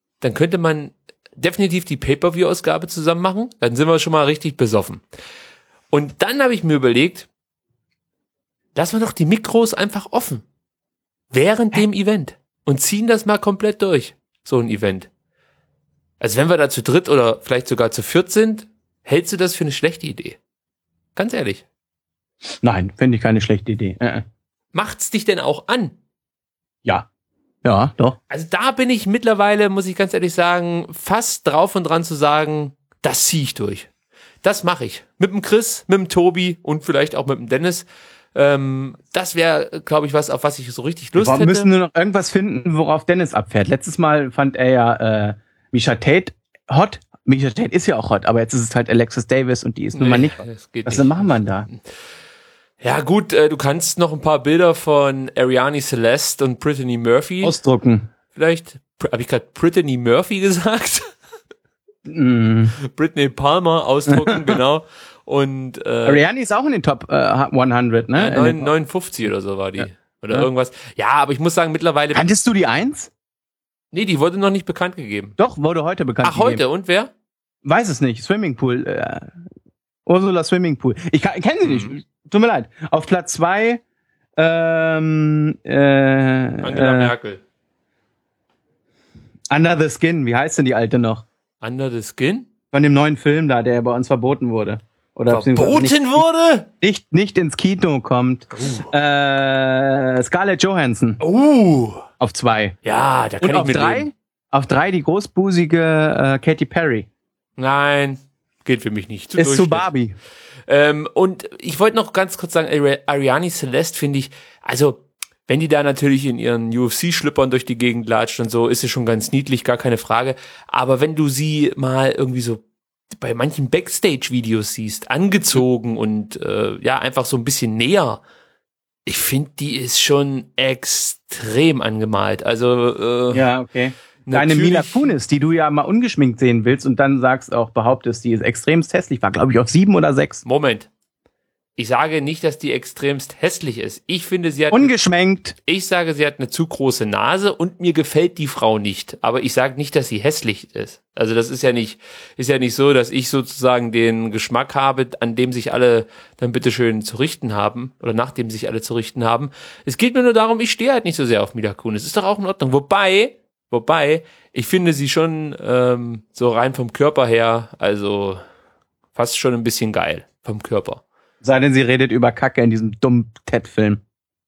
definitiv die Pay-Per-View-Ausgabe zusammen machen. Dann sind wir schon mal richtig besoffen. Und dann habe ich mir überlegt, lassen wir doch die Mikros einfach offen. Während dem Event. Und ziehen das mal komplett durch. So ein Event. Also wenn wir da zu dritt oder vielleicht sogar zu viert sind, hältst du das für eine schlechte Idee? Ganz ehrlich. Nein, finde ich keine schlechte Idee. Macht's dich denn auch an? Ja. Ja, doch. Also da bin ich mittlerweile, muss ich ganz ehrlich sagen, fast drauf und dran zu sagen, das ziehe ich durch. Das mache ich. Mit dem Chris, mit dem Tobi und vielleicht auch mit dem Dennis. Das wäre, glaube ich, was, auf was ich so richtig Lust hätte. Wir müssen nur noch irgendwas finden, worauf Dennis abfährt. Letztes Mal fand er ja Miesha Tate hot. Miesha Tate ist ja auch hot, aber jetzt ist es halt Alexis Davis und die ist nun mal nicht. Was machen wir da? Ja gut, du kannst noch ein paar Bilder von Ariane Celeste und Brittany Murphy ausdrucken. Vielleicht, habe ich gerade Brittany Murphy gesagt? Brittany Palmer ausdrucken, genau. Und Ariane ist auch in den Top 100, ne? 59 oder so war die. Ja. Oder irgendwas. Ja, aber ich muss sagen, mittlerweile... Kanntest du die 1? Nee, die wurde noch nicht bekannt gegeben. Doch, wurde heute bekannt gegeben. Ach, heute? Und wer? Weiß es nicht. Swimmingpool. Ursula Swimmingpool. Ich kenne sie nicht. Tut mir leid. Auf Platz 2 Angela Merkel. Under the Skin, wie heißt denn die alte noch? Under the Skin? Von dem neuen Film da, der bei uns verboten wurde. Oder Verboten wurde? Nicht ins Kino kommt. Scarlett Johansson. Auf 2. Ja, da kann Und ich auf mit 3? leben. Auf 3 die großbusige Katy Perry. Nein, geht für mich nicht. Ist zu Barbie. Und ich wollte noch ganz kurz sagen, Ariane Celeste finde ich, also wenn die da natürlich in ihren UFC-Schlüppern durch die Gegend latscht und so, ist sie schon ganz niedlich, gar keine Frage. Aber wenn du sie mal irgendwie so bei manchen Backstage-Videos siehst, angezogen und ja, einfach so ein bisschen näher, ich finde, die ist schon extrem angemalt. Also Ja, okay. Deine Mila Kunis, die du ja mal ungeschminkt sehen willst und dann sagst auch, behauptest, die ist extremst hässlich, war glaube ich auf 7 oder 6. Moment. Ich sage nicht, dass die extremst hässlich ist. Ich finde, sie hat Ungeschminkt. Ich sage, sie hat eine zu große Nase und mir gefällt die Frau nicht. Aber ich sage nicht, dass sie hässlich ist. Also das ist ja nicht so, dass ich sozusagen den Geschmack habe, an dem sich alle dann bitteschön zu richten haben oder nachdem sich alle zu richten haben. Es geht mir nur darum, ich stehe halt nicht so sehr auf Mila Kunis. Ist doch auch in Ordnung. Wobei, ich finde sie schon so rein vom Körper her, also fast schon ein bisschen geil vom Körper. Sei denn, sie redet über Kacke in diesem dummen Ted-Film.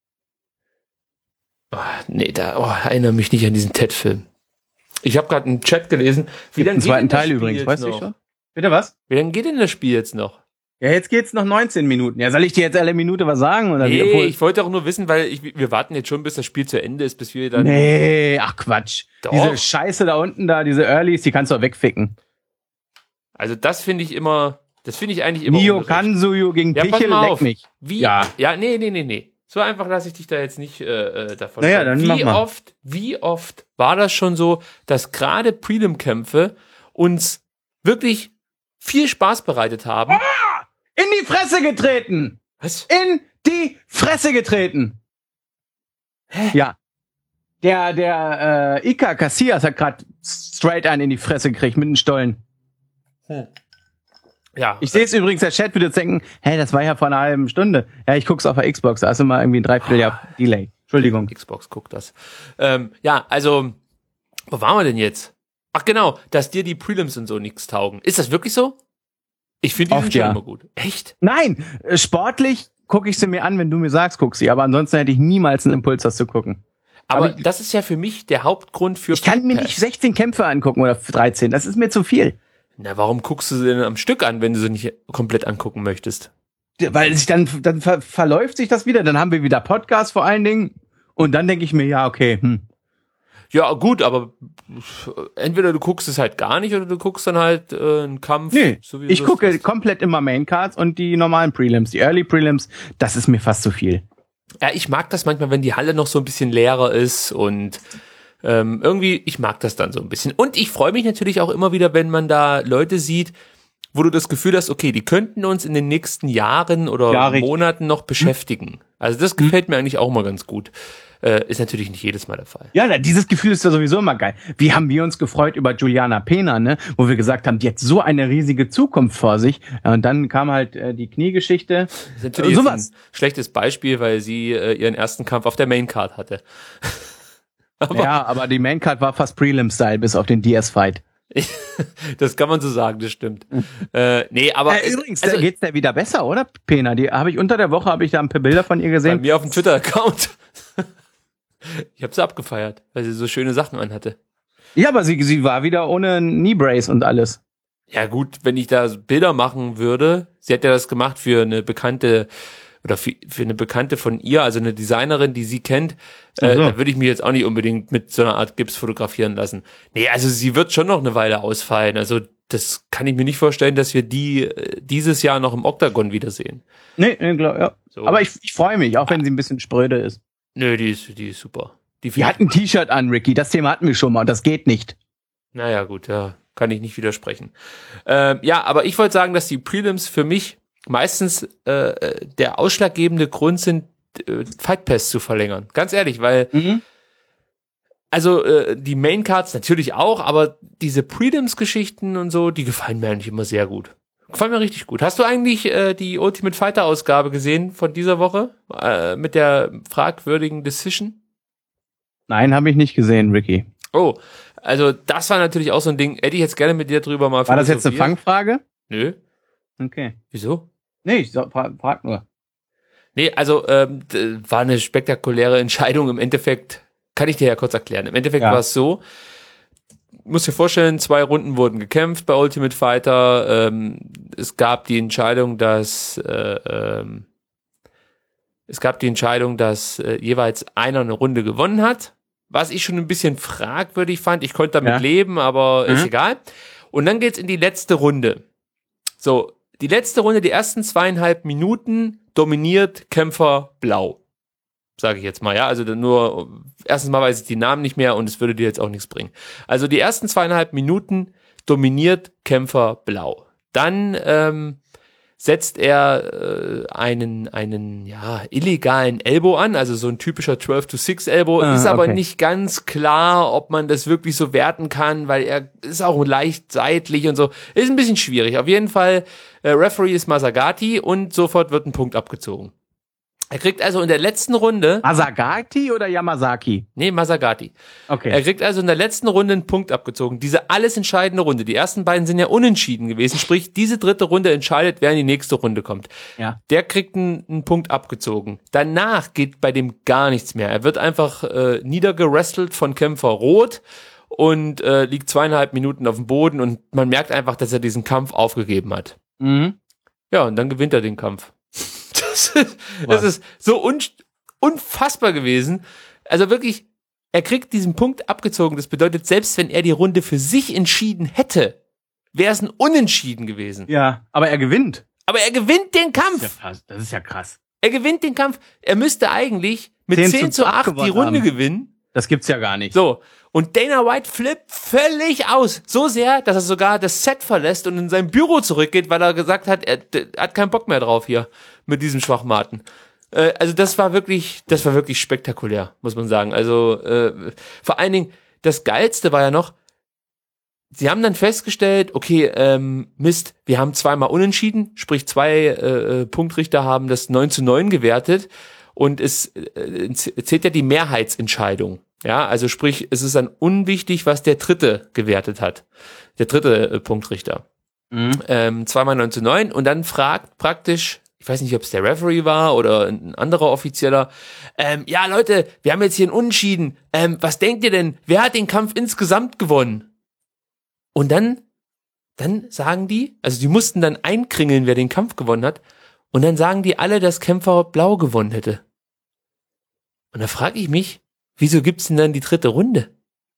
Nee, erinnere mich nicht an diesen Ted-Film. Ich habe gerade einen Chat gelesen. Wie lange geht denn das Teil übrigens, weißt du schon? Bitte was? Wie lange geht denn das Spiel jetzt noch? Ja, jetzt geht's noch 19 Minuten. Ja, soll ich dir jetzt alle Minute was sagen? Oder Nee, wie? ich wollte auch nur wissen, weil wir warten jetzt schon, bis das Spiel zu Ende ist, bis wir dann... Nee, ach Quatsch. Doch. Diese Scheiße da unten da, diese Earlys, die kannst du auch wegficken. Also das finde ich eigentlich immer... Nio ungerecht. Kansuyu gegen Ja, pass Pichel, mal leck auf. mich. Wie? Ja. Ja, nee. So einfach lasse ich dich da jetzt nicht davon. Naja, dann mach mal. Wie oft war das schon so, dass gerade Prelim-Kämpfe uns wirklich viel Spaß bereitet haben? In die Fresse getreten! Was? In die Fresse getreten! Hä? Ja. Der Iker Casillas hat gerade straight einen in die Fresse gekriegt mit den Stollen. Ja. Ich sehe es übrigens, der Chat würde jetzt denken, hey, das war ja vor einer halben Stunde. Ja, ich guck's auf der Xbox, da ist immer irgendwie ein Dreivierteljahr Delay. Entschuldigung. Xbox guckt das. Ja, also, wo waren wir denn jetzt? Ach genau, dass dir die Prelims und so nichts taugen. Ist das wirklich so? Ich finde die Oft, sind schon ja. immer gut. Echt? Nein, sportlich gucke ich sie mir an, wenn du mir sagst, guck sie. Aber ansonsten hätte ich niemals einen Impuls, das zu gucken. Aber das ist ja für mich der Hauptgrund für... Ich kann mir nicht 16 Kämpfe angucken oder 13. Das ist mir zu viel. Na, warum guckst du sie denn am Stück an, wenn du sie nicht komplett angucken möchtest? Weil sich dann verläuft sich das wieder. Dann haben wir wieder Podcast vor allen Dingen. Und dann denke ich mir, ja, okay. Ja, gut, aber entweder du guckst es halt gar nicht oder du guckst dann halt einen Kampf. Nee, so wie ich du gucke das- komplett immer Maincards und die normalen Prelims. Die Early Prelims, das ist mir fast zu viel. Ja, ich mag das manchmal, wenn die Halle noch so ein bisschen leerer ist und irgendwie, ich mag das dann so ein bisschen. Und ich freue mich natürlich auch immer wieder, wenn man da Leute sieht, wo du das Gefühl hast, okay, die könnten uns in den nächsten Jahren oder Ja, richtig. Monaten noch beschäftigen. Also das gefällt mir eigentlich auch mal ganz gut. Ist natürlich nicht jedes Mal der Fall. Ja, dieses Gefühl ist ja sowieso immer geil. Wie haben wir uns gefreut über Juliana Pena, ne? Wo wir gesagt haben, die hat so eine riesige Zukunft vor sich. Ja, und dann kam halt die Kniegeschichte. Das ist natürlich jetzt sowas. ein schlechtes Beispiel, weil sie ihren ersten Kampf auf der Maincard hatte. Ja, aber die Maincard war fast Prelim-Style, bis auf den DS-Fight. Das kann man so sagen, das stimmt. Nee, aber Übrigens, also, da geht's der wieder besser, oder? Pena, die habe ich unter der Woche, habe ich da ein paar Bilder von ihr bei gesehen. mir auf dem Twitter-Account. Ich habe sie abgefeiert, weil sie so schöne Sachen anhatte. Ja, aber sie war wieder ohne Knee Brace und alles. Ja gut, wenn ich da Bilder machen würde, sie hat ja das gemacht für eine Bekannte oder für eine Bekannte von ihr, also eine Designerin, die sie kennt, Ach so. da würde ich mich jetzt auch nicht unbedingt mit so einer Art Gips fotografieren lassen. Nee, also sie wird schon noch eine Weile ausfallen. Also das kann ich mir nicht vorstellen, dass wir die dieses Jahr noch im Oktagon wiedersehen. Nee, ja. So. Aber ich freue mich, auch wenn sie ein bisschen spröde ist. Nö, die ist super. Die hat ein T-Shirt an, Ricky. Das Thema hatten wir schon mal und das geht nicht. Naja, gut, ja, kann ich nicht widersprechen. Ja, aber ich wollte sagen, dass die Prelims für mich meistens der ausschlaggebende Grund sind, Fight Pass zu verlängern. Ganz ehrlich, weil also die Maincards natürlich auch, aber diese Prelims-Geschichten und so, die gefallen mir eigentlich immer sehr gut. Gefällt mir richtig gut. Hast du eigentlich die Ultimate Fighter Ausgabe gesehen von dieser Woche mit der fragwürdigen Decision? Nein, habe ich nicht gesehen, Ricky. Oh, also das war natürlich auch so ein Ding. Hätte ich jetzt gerne mit dir drüber mal War das jetzt eine philosophiert. Fangfrage? Nö. Okay. Wieso? Nee, ich frag nur. Nee, also war eine spektakuläre Entscheidung. Im Endeffekt, kann ich dir ja kurz erklären. Im Endeffekt Ja. war es so, muss dir vorstellen, 2 Runden wurden gekämpft bei Ultimate Fighter. Es gab die Entscheidung, dass jeweils einer eine Runde gewonnen hat. Was ich schon ein bisschen fragwürdig fand. Ich konnte damit leben, aber ist egal. Und dann geht's in die letzte Runde. So, die letzte Runde, die ersten 2,5 Minuten dominiert Kämpfer Blau. Sage ich jetzt mal, ja. Also nur, erstens mal weiß ich die Namen nicht mehr und es würde dir jetzt auch nichts bringen. Also die ersten 2,5 Minuten dominiert Kämpfer Blau. Dann setzt er einen illegalen Elbow an, also so ein typischer 12-to-6 Elbow. Ist aber okay. nicht ganz klar, ob man das wirklich so werten kann, weil er ist auch leicht seitlich und so. Ist ein bisschen schwierig. Auf jeden Fall, Referee ist Masagati und sofort wird ein Punkt abgezogen. Er kriegt also in der letzten Runde... Masagati oder Yamazaki? Nee, Masagati. Okay. Er kriegt also in der letzten Runde einen Punkt abgezogen. Diese alles entscheidende Runde. Die ersten beiden sind ja unentschieden gewesen. Sprich, diese dritte Runde entscheidet, wer in die nächste Runde kommt. Ja. Der kriegt einen Punkt abgezogen. Danach geht bei dem gar nichts mehr. Er wird einfach niedergerestelt von Kämpfer Rot und liegt 2,5 Minuten auf dem Boden und man merkt einfach, dass er diesen Kampf aufgegeben hat. Mhm. Ja, und dann gewinnt er den Kampf. Das ist so unfassbar gewesen. Also wirklich, er kriegt diesen Punkt abgezogen. Das bedeutet, selbst wenn er die Runde für sich entschieden hätte, wäre es ein Unentschieden gewesen. Ja, aber er gewinnt. Aber er gewinnt den Kampf. Das ist ja krass. Er gewinnt den Kampf. Er müsste eigentlich mit 10:8 die Runde gewinnen. Das gibt's ja gar nicht. So. Und Dana White flippt völlig aus. So sehr, dass er sogar das Set verlässt und in sein Büro zurückgeht, weil er gesagt hat, er hat keinen Bock mehr drauf hier mit diesem Schwachmaten. Also das war wirklich spektakulär, muss man sagen. Also vor allen Dingen, das Geilste war ja noch, sie haben dann festgestellt, okay, Mist, wir haben 2-mal unentschieden, sprich 2 Punktrichter haben das 9:9 gewertet und es zählt ja die Mehrheitsentscheidung. Ja, also sprich, es ist dann unwichtig, was der Dritte gewertet hat. Der dritte Punktrichter. 2-mal 9:9 und dann fragt praktisch, ich weiß nicht, ob es der Referee war oder ein anderer Offizieller, ja Leute, wir haben jetzt hier einen Unentschieden, was denkt ihr denn, wer hat den Kampf insgesamt gewonnen? Und dann sagen die, also die mussten dann einkringeln, wer den Kampf gewonnen hat und dann sagen die alle, dass Kämpfer Blau gewonnen hätte. Und da frage ich mich, wieso gibt's denn dann die dritte Runde?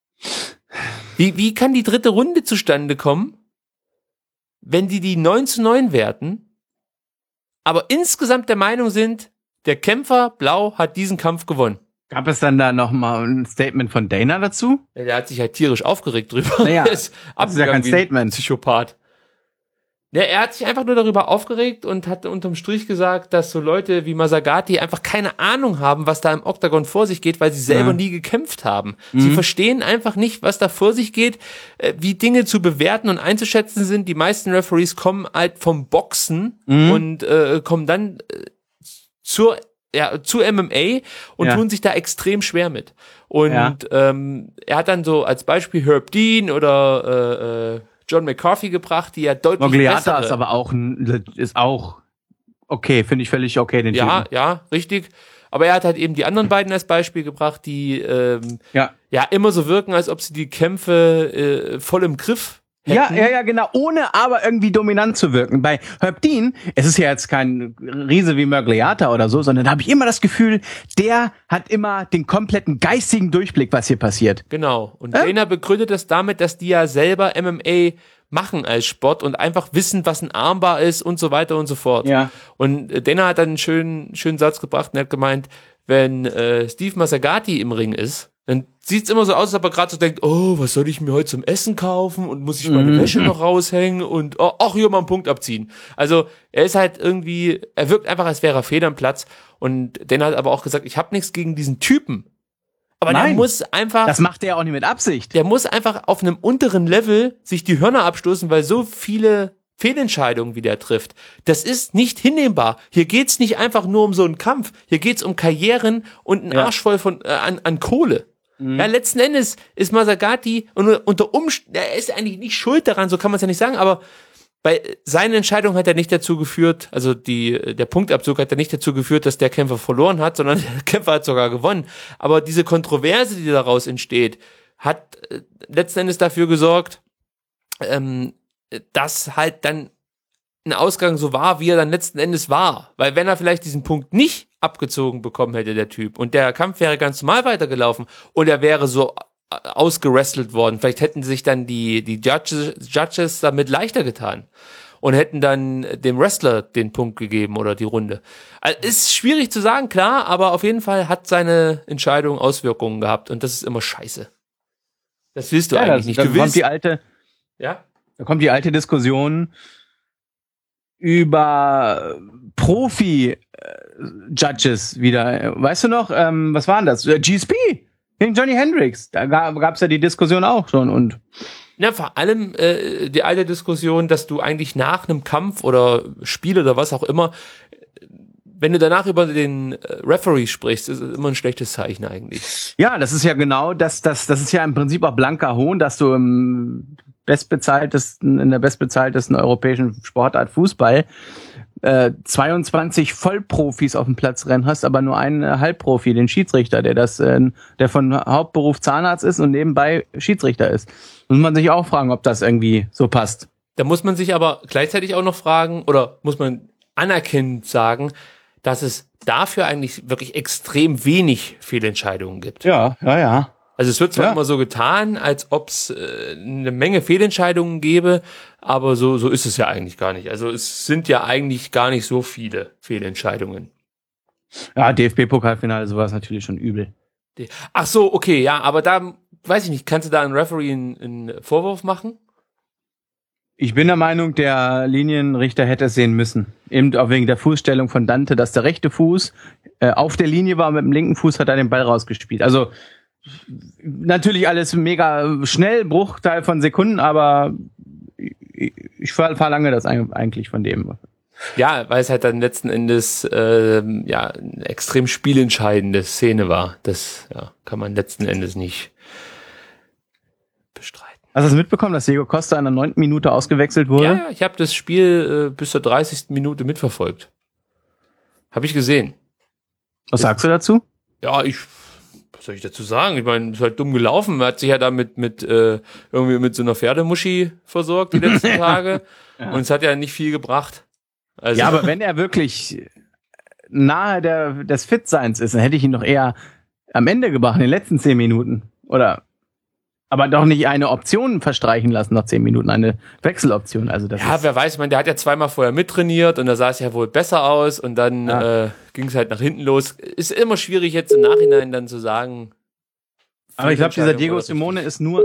Wie kann die dritte Runde zustande kommen, wenn die 9:9 werten, aber insgesamt der Meinung sind, der Kämpfer Blau hat diesen Kampf gewonnen? Gab es dann da noch mal ein Statement von Dana dazu? Ja, der hat sich halt tierisch aufgeregt drüber. Naja, Der ist das ist ja kein abgegangen wie ein Statement. Psychopath. Ja, er hat sich einfach nur darüber aufgeregt und hat unterm Strich gesagt, dass so Leute wie Masagati einfach keine Ahnung haben, was da im Oktagon vor sich geht, weil sie selber nie gekämpft haben. Sie verstehen einfach nicht, was da vor sich geht, wie Dinge zu bewerten und einzuschätzen sind. Die meisten Referees kommen halt vom Boxen und kommen dann zu MMA und tun sich da extrem schwer mit. Und er hat dann so als Beispiel Herb Dean oder John McCarthy gebracht, die ja deutlich Mogliata bessere... ist aber auch okay, finde ich völlig okay, den Typen. Ja, richtig. Aber er hat halt eben die anderen beiden als Beispiel gebracht, die immer so wirken, als ob sie die Kämpfe voll im Griff hätten. Ja, genau, ohne aber irgendwie dominant zu wirken. Bei Herb Dean, es ist ja jetzt kein Riese wie Mogliata oder so, sondern da habe ich immer das Gefühl, der hat immer den kompletten geistigen Durchblick, was hier passiert. Genau. Und Dana begründet das damit, dass die ja selber MMA machen als Sport und einfach wissen, was ein Armbar ist und so weiter und so fort. Ja. Und Dana hat dann einen schönen Satz gebracht und hat gemeint, wenn Steve Masagati im Ring ist, dann sieht's immer so aus, als ob er gerade so denkt, oh, was soll ich mir heute zum Essen kaufen und muss ich meine Wäsche noch raushängen und ach, hier mal einen Punkt abziehen. Also er ist halt irgendwie, er wirkt einfach, als wäre er fehl am Platz und Dana hat aber auch gesagt, ich habe nichts gegen diesen Typen. Aber der Nein. muss einfach... Das macht er auch nicht mit Absicht. Der muss einfach auf einem unteren Level sich die Hörner abstoßen, weil so viele Fehlentscheidungen, wie der trifft, das ist nicht hinnehmbar. Hier geht's nicht einfach nur um so einen Kampf. Hier geht's um Karrieren und einen Arsch voll an Kohle. Ja, letzten Endes ist Mazzagatti unter Umständen, er ist eigentlich nicht schuld daran, so kann man es ja nicht sagen, aber seine Entscheidung hat ja nicht dazu geführt, also der Punktabzug hat ja nicht dazu geführt, dass der Kämpfer verloren hat, sondern der Kämpfer hat sogar gewonnen. Aber diese Kontroverse, die daraus entsteht, hat letzten Endes dafür gesorgt, dass halt dann ein Ausgang so war, wie er dann letzten Endes war. Weil wenn er vielleicht diesen Punkt nicht abgezogen bekommen hätte, der Typ, und der Kampf wäre ganz normal weitergelaufen und er wäre so ausgerestelt worden, vielleicht hätten sich dann die Judges damit leichter getan und hätten dann dem Wrestler den Punkt gegeben oder die Runde. Also ist schwierig zu sagen, klar, aber auf jeden Fall hat seine Entscheidung Auswirkungen gehabt und das ist immer scheiße. Das willst du eigentlich nicht. Du willst Da kommt die alte Diskussion über Profi-Judges wieder. Weißt du noch, was waren das? GSP gegen Johnny Hendricks. Da gab's ja die Diskussion auch schon. Und ja, vor allem die alte Diskussion, dass du eigentlich nach einem Kampf oder Spiel oder was auch immer, wenn du danach über den Referee sprichst, ist es immer ein schlechtes Zeichen eigentlich. Ja, das ist ja genau, das ist ja im Prinzip auch blanker Hohn, dass du in der bestbezahltesten europäischen Sportart Fußball 22 Vollprofis auf dem Platz rennen hast, aber nur einen Halbprofi, den Schiedsrichter, der von Hauptberuf Zahnarzt ist und nebenbei Schiedsrichter ist. Muss man sich auch fragen, ob das irgendwie so passt. Da muss man sich aber gleichzeitig auch noch fragen, oder muss man anerkennend sagen, dass es dafür eigentlich wirklich extrem wenig Fehlentscheidungen gibt. Ja. Also es wird zwar immer so getan, als ob es eine Menge Fehlentscheidungen gäbe, aber so ist es ja eigentlich gar nicht. Also es sind ja eigentlich gar nicht so viele Fehlentscheidungen. Ja, DFB-Pokalfinale, sowas natürlich schon übel. Ach so, okay, ja, aber da, weiß ich nicht, kannst du da einem Referee einen Vorwurf machen? Ich bin der Meinung, der Linienrichter hätte es sehen müssen. Eben auch wegen der Fußstellung von Dante, dass der rechte Fuß auf der Linie war, mit dem linken Fuß hat er den Ball rausgespielt. Also natürlich alles mega schnell, Bruchteil von Sekunden, aber ich verlange das eigentlich von dem. Ja, weil es halt dann letzten Endes eine extrem spielentscheidende Szene war. Das kann man letzten Endes nicht bestreiten. Hast du es mitbekommen, dass Diego Costa in der 9. Minute ausgewechselt wurde? Ja, ich habe das Spiel bis zur 30. Minute mitverfolgt. Habe ich gesehen. Was sagst du dazu? Ja, was soll ich dazu sagen? Ich meine, ist halt dumm gelaufen. Man hat sich ja da irgendwie mit so einer Pferdemuschi versorgt die letzten Tage. Ja. Und es hat ja nicht viel gebracht. Also, ja, aber wenn er wirklich nahe des Fitseins ist, dann hätte ich ihn doch eher am Ende gebracht, in den letzten 10 Minuten. Oder, aber doch nicht eine Option verstreichen lassen nach 10 Minuten, eine Wechseloption. Also das wer weiß, der hat ja zweimal vorher mittrainiert und da sah es ja wohl besser aus und dann ging es halt nach hinten los. Ist immer schwierig jetzt im Nachhinein dann zu sagen. Aber ich glaube, dieser Diego Simone ist nur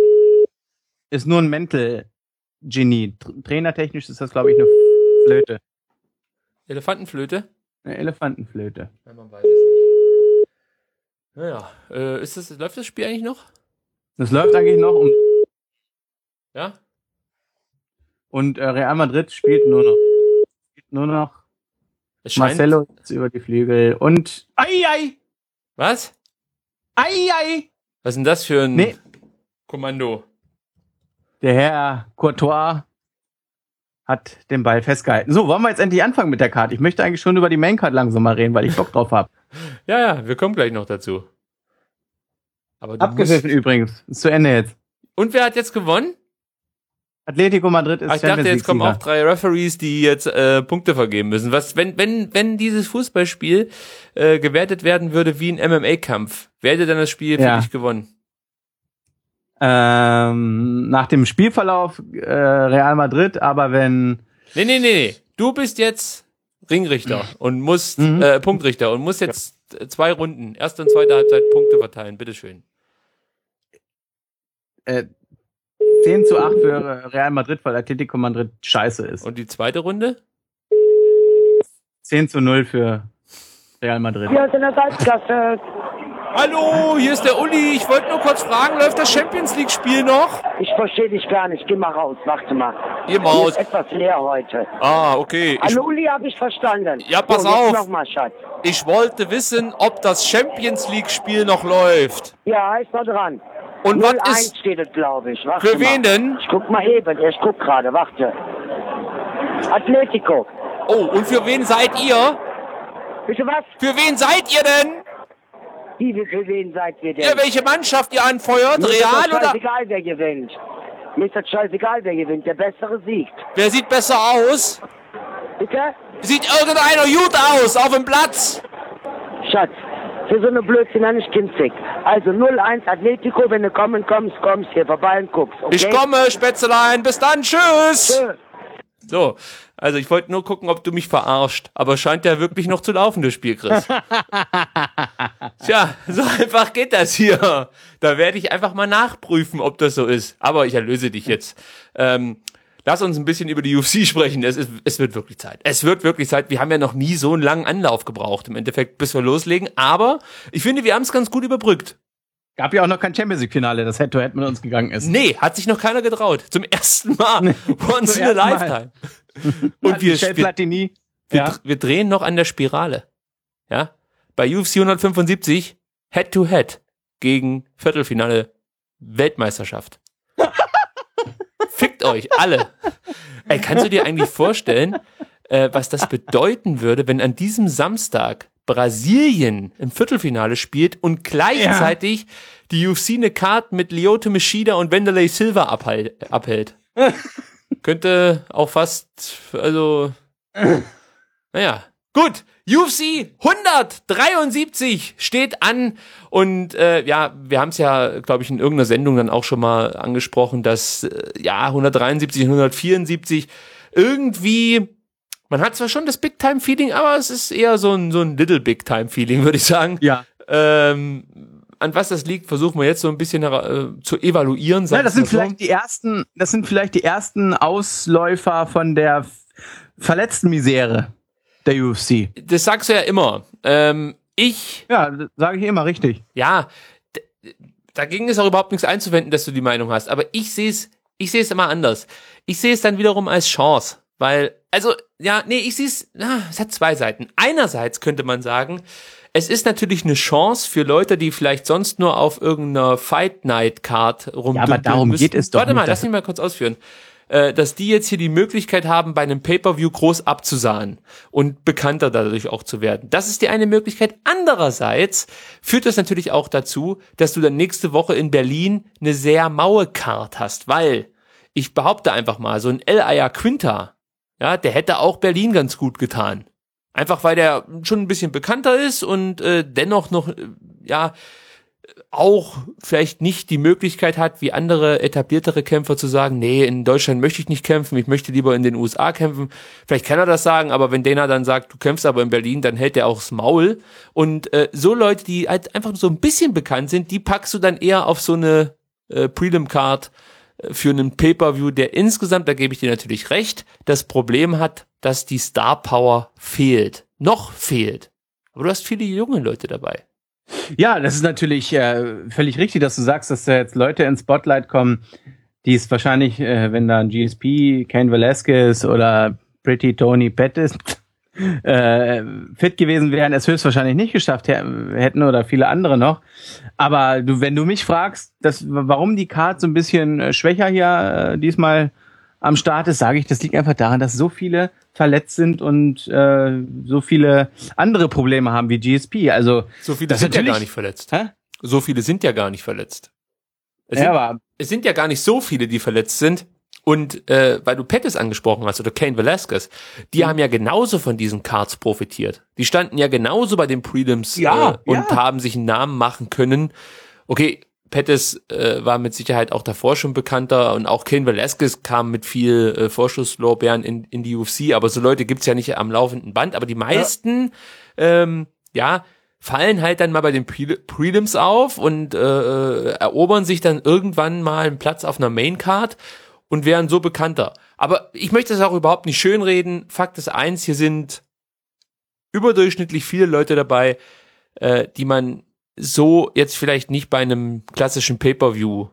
ein Mental-Genie. Trainertechnisch ist das, glaube ich, eine Flöte. Elefantenflöte? Eine Elefantenflöte. Ja, man weiß es nicht. Naja, läuft das Spiel eigentlich noch? Das läuft eigentlich noch. Ja? Und Real Madrid spielt nur noch Marcelo über die Flügel und Was? Was ist denn das für ein Kommando? Der Herr Courtois hat den Ball festgehalten. So, wollen wir jetzt endlich anfangen mit der Karte? Ich möchte eigentlich schon über die Maincard langsam mal reden, weil ich Bock drauf habe. Ja, wir kommen gleich noch dazu. Aber abgepfiffen übrigens. Ist zu Ende jetzt. Und wer hat jetzt gewonnen? Atletico Madrid ist Ich dachte, jetzt kommen auch 3 Referees, die jetzt Punkte vergeben müssen. Was, wenn dieses Fußballspiel gewertet werden würde wie ein MMA-Kampf, wer hätte dann das Spiel für dich gewonnen? Nach dem Spielverlauf Real Madrid, aber wenn... Nee. Du bist jetzt Ringrichter und musst Punktrichter und musst jetzt 2 Runden, erste und zweite Halbzeit Punkte verteilen. Bitteschön. 10:8 für Real Madrid, weil Atletico Madrid scheiße ist. Und die zweite Runde? 10:0 für Real Madrid. Hier ist in der Salzklasse. Hallo, hier ist der Uli. Ich wollte nur kurz fragen, läuft das Champions League Spiel noch? Ich verstehe dich gar nicht. Geh mal raus. Warte mal. Geh mal Hier raus. ist etwas leer heute. Ah, okay. Hallo Uli, habe ich verstanden. Ja, pass so, jetzt auf. Nochmal, Schatz. Ich wollte wissen, ob das Champions League Spiel noch läuft. Ja, ist noch dran. Und was 0-1 ist... steht es, glaube ich. Warte Für mal. wen denn? Ich guck mal eben. Ich guck gerade. Warte. Atletico. Oh, und für wen seid ihr? Bitte was? Für wen seid ihr denn? Wie, für wen seid ihr denn? Ja, welche Mannschaft ihr anfeuert? Mir ist Real das oder... scheißegal, wer gewinnt. Mir ist das scheißegal, wer gewinnt. Der Bessere siegt. Wer sieht besser aus? Bitte? Sieht irgendeiner gut aus auf dem Platz? Schatz, für so eine Blödsinn habe ich kinzig. Also 0-1 Atletico, wenn du kommst hier vorbei und guckst. Okay? Ich komme, Spätzelein. Bis dann. Tschüss. Tschö. So, also ich wollte nur gucken, ob du mich verarscht. Aber scheint ja wirklich noch zu laufen, das Spiel, Chris. Tja, so einfach geht das hier. Da werde ich einfach mal nachprüfen, ob das so ist. Aber ich erlöse dich jetzt. Lass uns ein bisschen über die UFC sprechen. Es wird wirklich Zeit. Es wird wirklich Zeit. Wir haben ja noch nie so einen langen Anlauf gebraucht, im Endeffekt, bis wir loslegen. Aber ich finde, wir haben es ganz gut überbrückt. Gab ja auch noch kein Champions League-Finale, das Head-to-Head mit uns gegangen ist. Nee, hat sich noch keiner getraut. Zum ersten Mal. Once in a lifetime. Und Michel Platini. wir drehen noch an der Spirale. Ja? Bei UFC 175 Head-to-Head gegen Viertelfinale Weltmeisterschaft. Fickt euch alle. Ey, kannst du dir eigentlich vorstellen, was das bedeuten würde, wenn an diesem Samstag Brasilien im Viertelfinale spielt und gleichzeitig die UFC eine Card mit Lyoto Machida und Wanderlei Silva abhält. Könnte auch fast, also, naja. Gut, UFC 173 steht an und ja, wir haben es ja, glaube ich, in irgendeiner Sendung dann auch schon mal angesprochen, dass 173, 174 irgendwie, man hat zwar schon das Big-Time-Feeling, aber es ist eher so ein Little Big-Time-Feeling, würde ich sagen. Ja. An was das liegt, versuchen wir jetzt so ein bisschen zu evaluieren. Ja, das sind vielleicht die ersten Ausläufer von der verletzten Misere der UFC. Das sagst du ja immer. Ja, das sage ich immer richtig. Ja, dagegen ist auch überhaupt nichts einzuwenden, dass du die Meinung hast. Aber ich sehe es immer anders. Ich sehe es dann wiederum als Chance. Weil, also, ja, nee, ich sehe es, es hat zwei Seiten. Einerseits könnte man sagen, es ist natürlich eine Chance für Leute, die vielleicht sonst nur auf irgendeiner Fight Night Card rumdümpeln Ja, aber darum müssen. geht es doch Warte mal, nicht, lass mich mal kurz ausführen. Dass die jetzt hier die Möglichkeit haben, bei einem Pay-Per-View groß abzusahen und bekannter dadurch auch zu werden. Das ist die eine Möglichkeit. Andererseits führt das natürlich auch dazu, dass du dann nächste Woche in Berlin eine sehr maue Card hast, weil ich behaupte einfach mal, so ein El Ayaquinta, ja, der hätte auch Berlin ganz gut getan. Einfach weil der schon ein bisschen bekannter ist und dennoch noch, auch vielleicht nicht die Möglichkeit hat, wie andere etabliertere Kämpfer zu sagen, nee, in Deutschland möchte ich nicht kämpfen, ich möchte lieber in den USA kämpfen. Vielleicht kann er das sagen, aber wenn Dana dann sagt, du kämpfst aber in Berlin, dann hält er auch das Maul. Und so Leute, die halt einfach so ein bisschen bekannt sind, die packst du dann eher auf so eine Prelim-Card für einen Pay-Per-View, der insgesamt, da gebe ich dir natürlich recht, das Problem hat, dass die Star-Power fehlt. Noch fehlt. Aber du hast viele junge Leute dabei. Ja, das ist natürlich völlig richtig, dass du sagst, dass da jetzt Leute ins Spotlight kommen, die es wahrscheinlich, wenn da ein GSP, Cain Velasquez oder Pretty Tony Pettis fit gewesen wären, es höchstwahrscheinlich nicht geschafft hätten oder viele andere noch. Aber wenn du mich fragst, warum die Card so ein bisschen schwächer hier diesmal am Start ist, sage ich, das liegt einfach daran, dass so viele verletzt sind und so viele andere Probleme haben wie GSP. Also so viele sind ja gar nicht verletzt. Hä? So viele sind ja gar nicht verletzt. Es sind ja gar nicht so viele, die verletzt sind. Und weil du Pettis angesprochen hast oder Cain Velasquez, die haben ja genauso von diesen Cards profitiert. Die standen ja genauso bei den Prelims und haben sich einen Namen machen können. Okay, Pettis war mit Sicherheit auch davor schon bekannter und auch Cain Velasquez kam mit viel Vorschusslorbeeren in die UFC, aber so Leute gibt's ja nicht am laufenden Band. Aber die meisten, fallen halt dann mal bei den Prelims auf und erobern sich dann irgendwann mal einen Platz auf einer Maincard und wären so bekannter. Aber ich möchte das auch überhaupt nicht schönreden. Fakt ist eins, hier sind überdurchschnittlich viele Leute dabei, die man so jetzt vielleicht nicht bei einem klassischen Pay-Per-View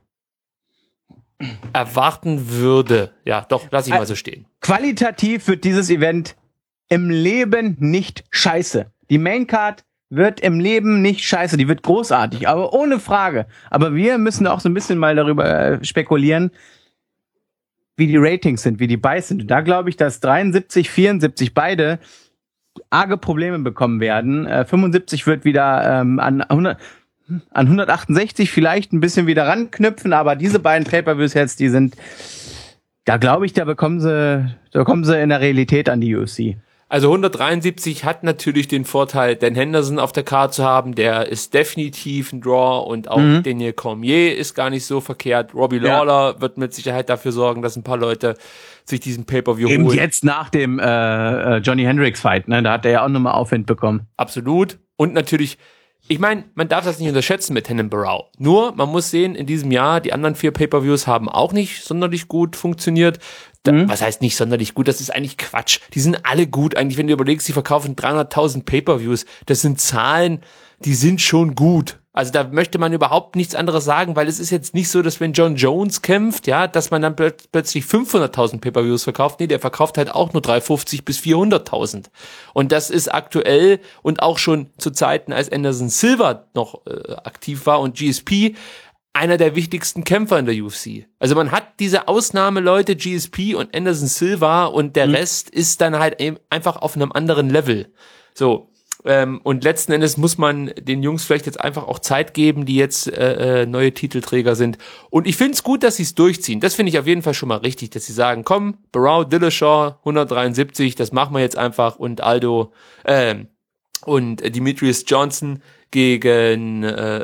erwarten würde. Ja, doch, lass ich mal so stehen. Qualitativ wird dieses Event im Leben nicht scheiße. Die Maincard wird im Leben nicht scheiße, die wird großartig, aber ohne Frage. Aber wir müssen auch so ein bisschen mal darüber spekulieren, wie die Ratings sind, wie die Buys sind. Und da glaube ich, dass 73, 74 beide arge Probleme bekommen werden. 75 wird wieder an 168 vielleicht ein bisschen wieder ranknüpfen, aber diese beiden Pay-Per-Views jetzt, die sind, da glaube ich, da kommen sie in der Realität an die UFC. Also 173 hat natürlich den Vorteil, Dan Henderson auf der Karte zu haben, der ist definitiv ein Draw und auch Daniel Cormier ist gar nicht so verkehrt. Robbie Lawler wird mit Sicherheit dafür sorgen, dass ein paar Leute sich diesen Pay-Per-View Eben holen. jetzt nach dem Johnny Hendricks Fight, ne, da hat er ja auch nochmal Aufwind bekommen. Absolut. Und natürlich, ich meine, man darf das nicht unterschätzen mit Hennen Barrow. Nur, man muss sehen, in diesem Jahr, die anderen 4 Pay-Per-Views haben auch nicht sonderlich gut funktioniert. Was heißt nicht sonderlich gut? Das ist eigentlich Quatsch. Die sind alle gut. Eigentlich, wenn du überlegst, die verkaufen 300.000 Pay-Per-Views. Das sind Zahlen, die sind schon gut. Also da möchte man überhaupt nichts anderes sagen, weil es ist jetzt nicht so, dass wenn John Jones kämpft, ja, dass man dann plötzlich 500.000 Pay-Per-Views verkauft. Nee, der verkauft halt auch nur 350 bis 400.000. Und das ist aktuell und auch schon zu Zeiten, als Anderson Silva noch aktiv war und GSP, einer der wichtigsten Kämpfer in der UFC. Also man hat diese Ausnahmeleute, GSP und Anderson Silva, und der Rest ist dann halt einfach auf einem anderen Level. So, und letzten Endes muss man den Jungs vielleicht jetzt einfach auch Zeit geben, die jetzt neue Titelträger sind. Und ich finde es gut, dass sie es durchziehen. Das finde ich auf jeden Fall schon mal richtig, dass sie sagen, komm, Barrow, Dillashaw, 173, das machen wir jetzt einfach, und Aldo und Demetrius Johnson gegen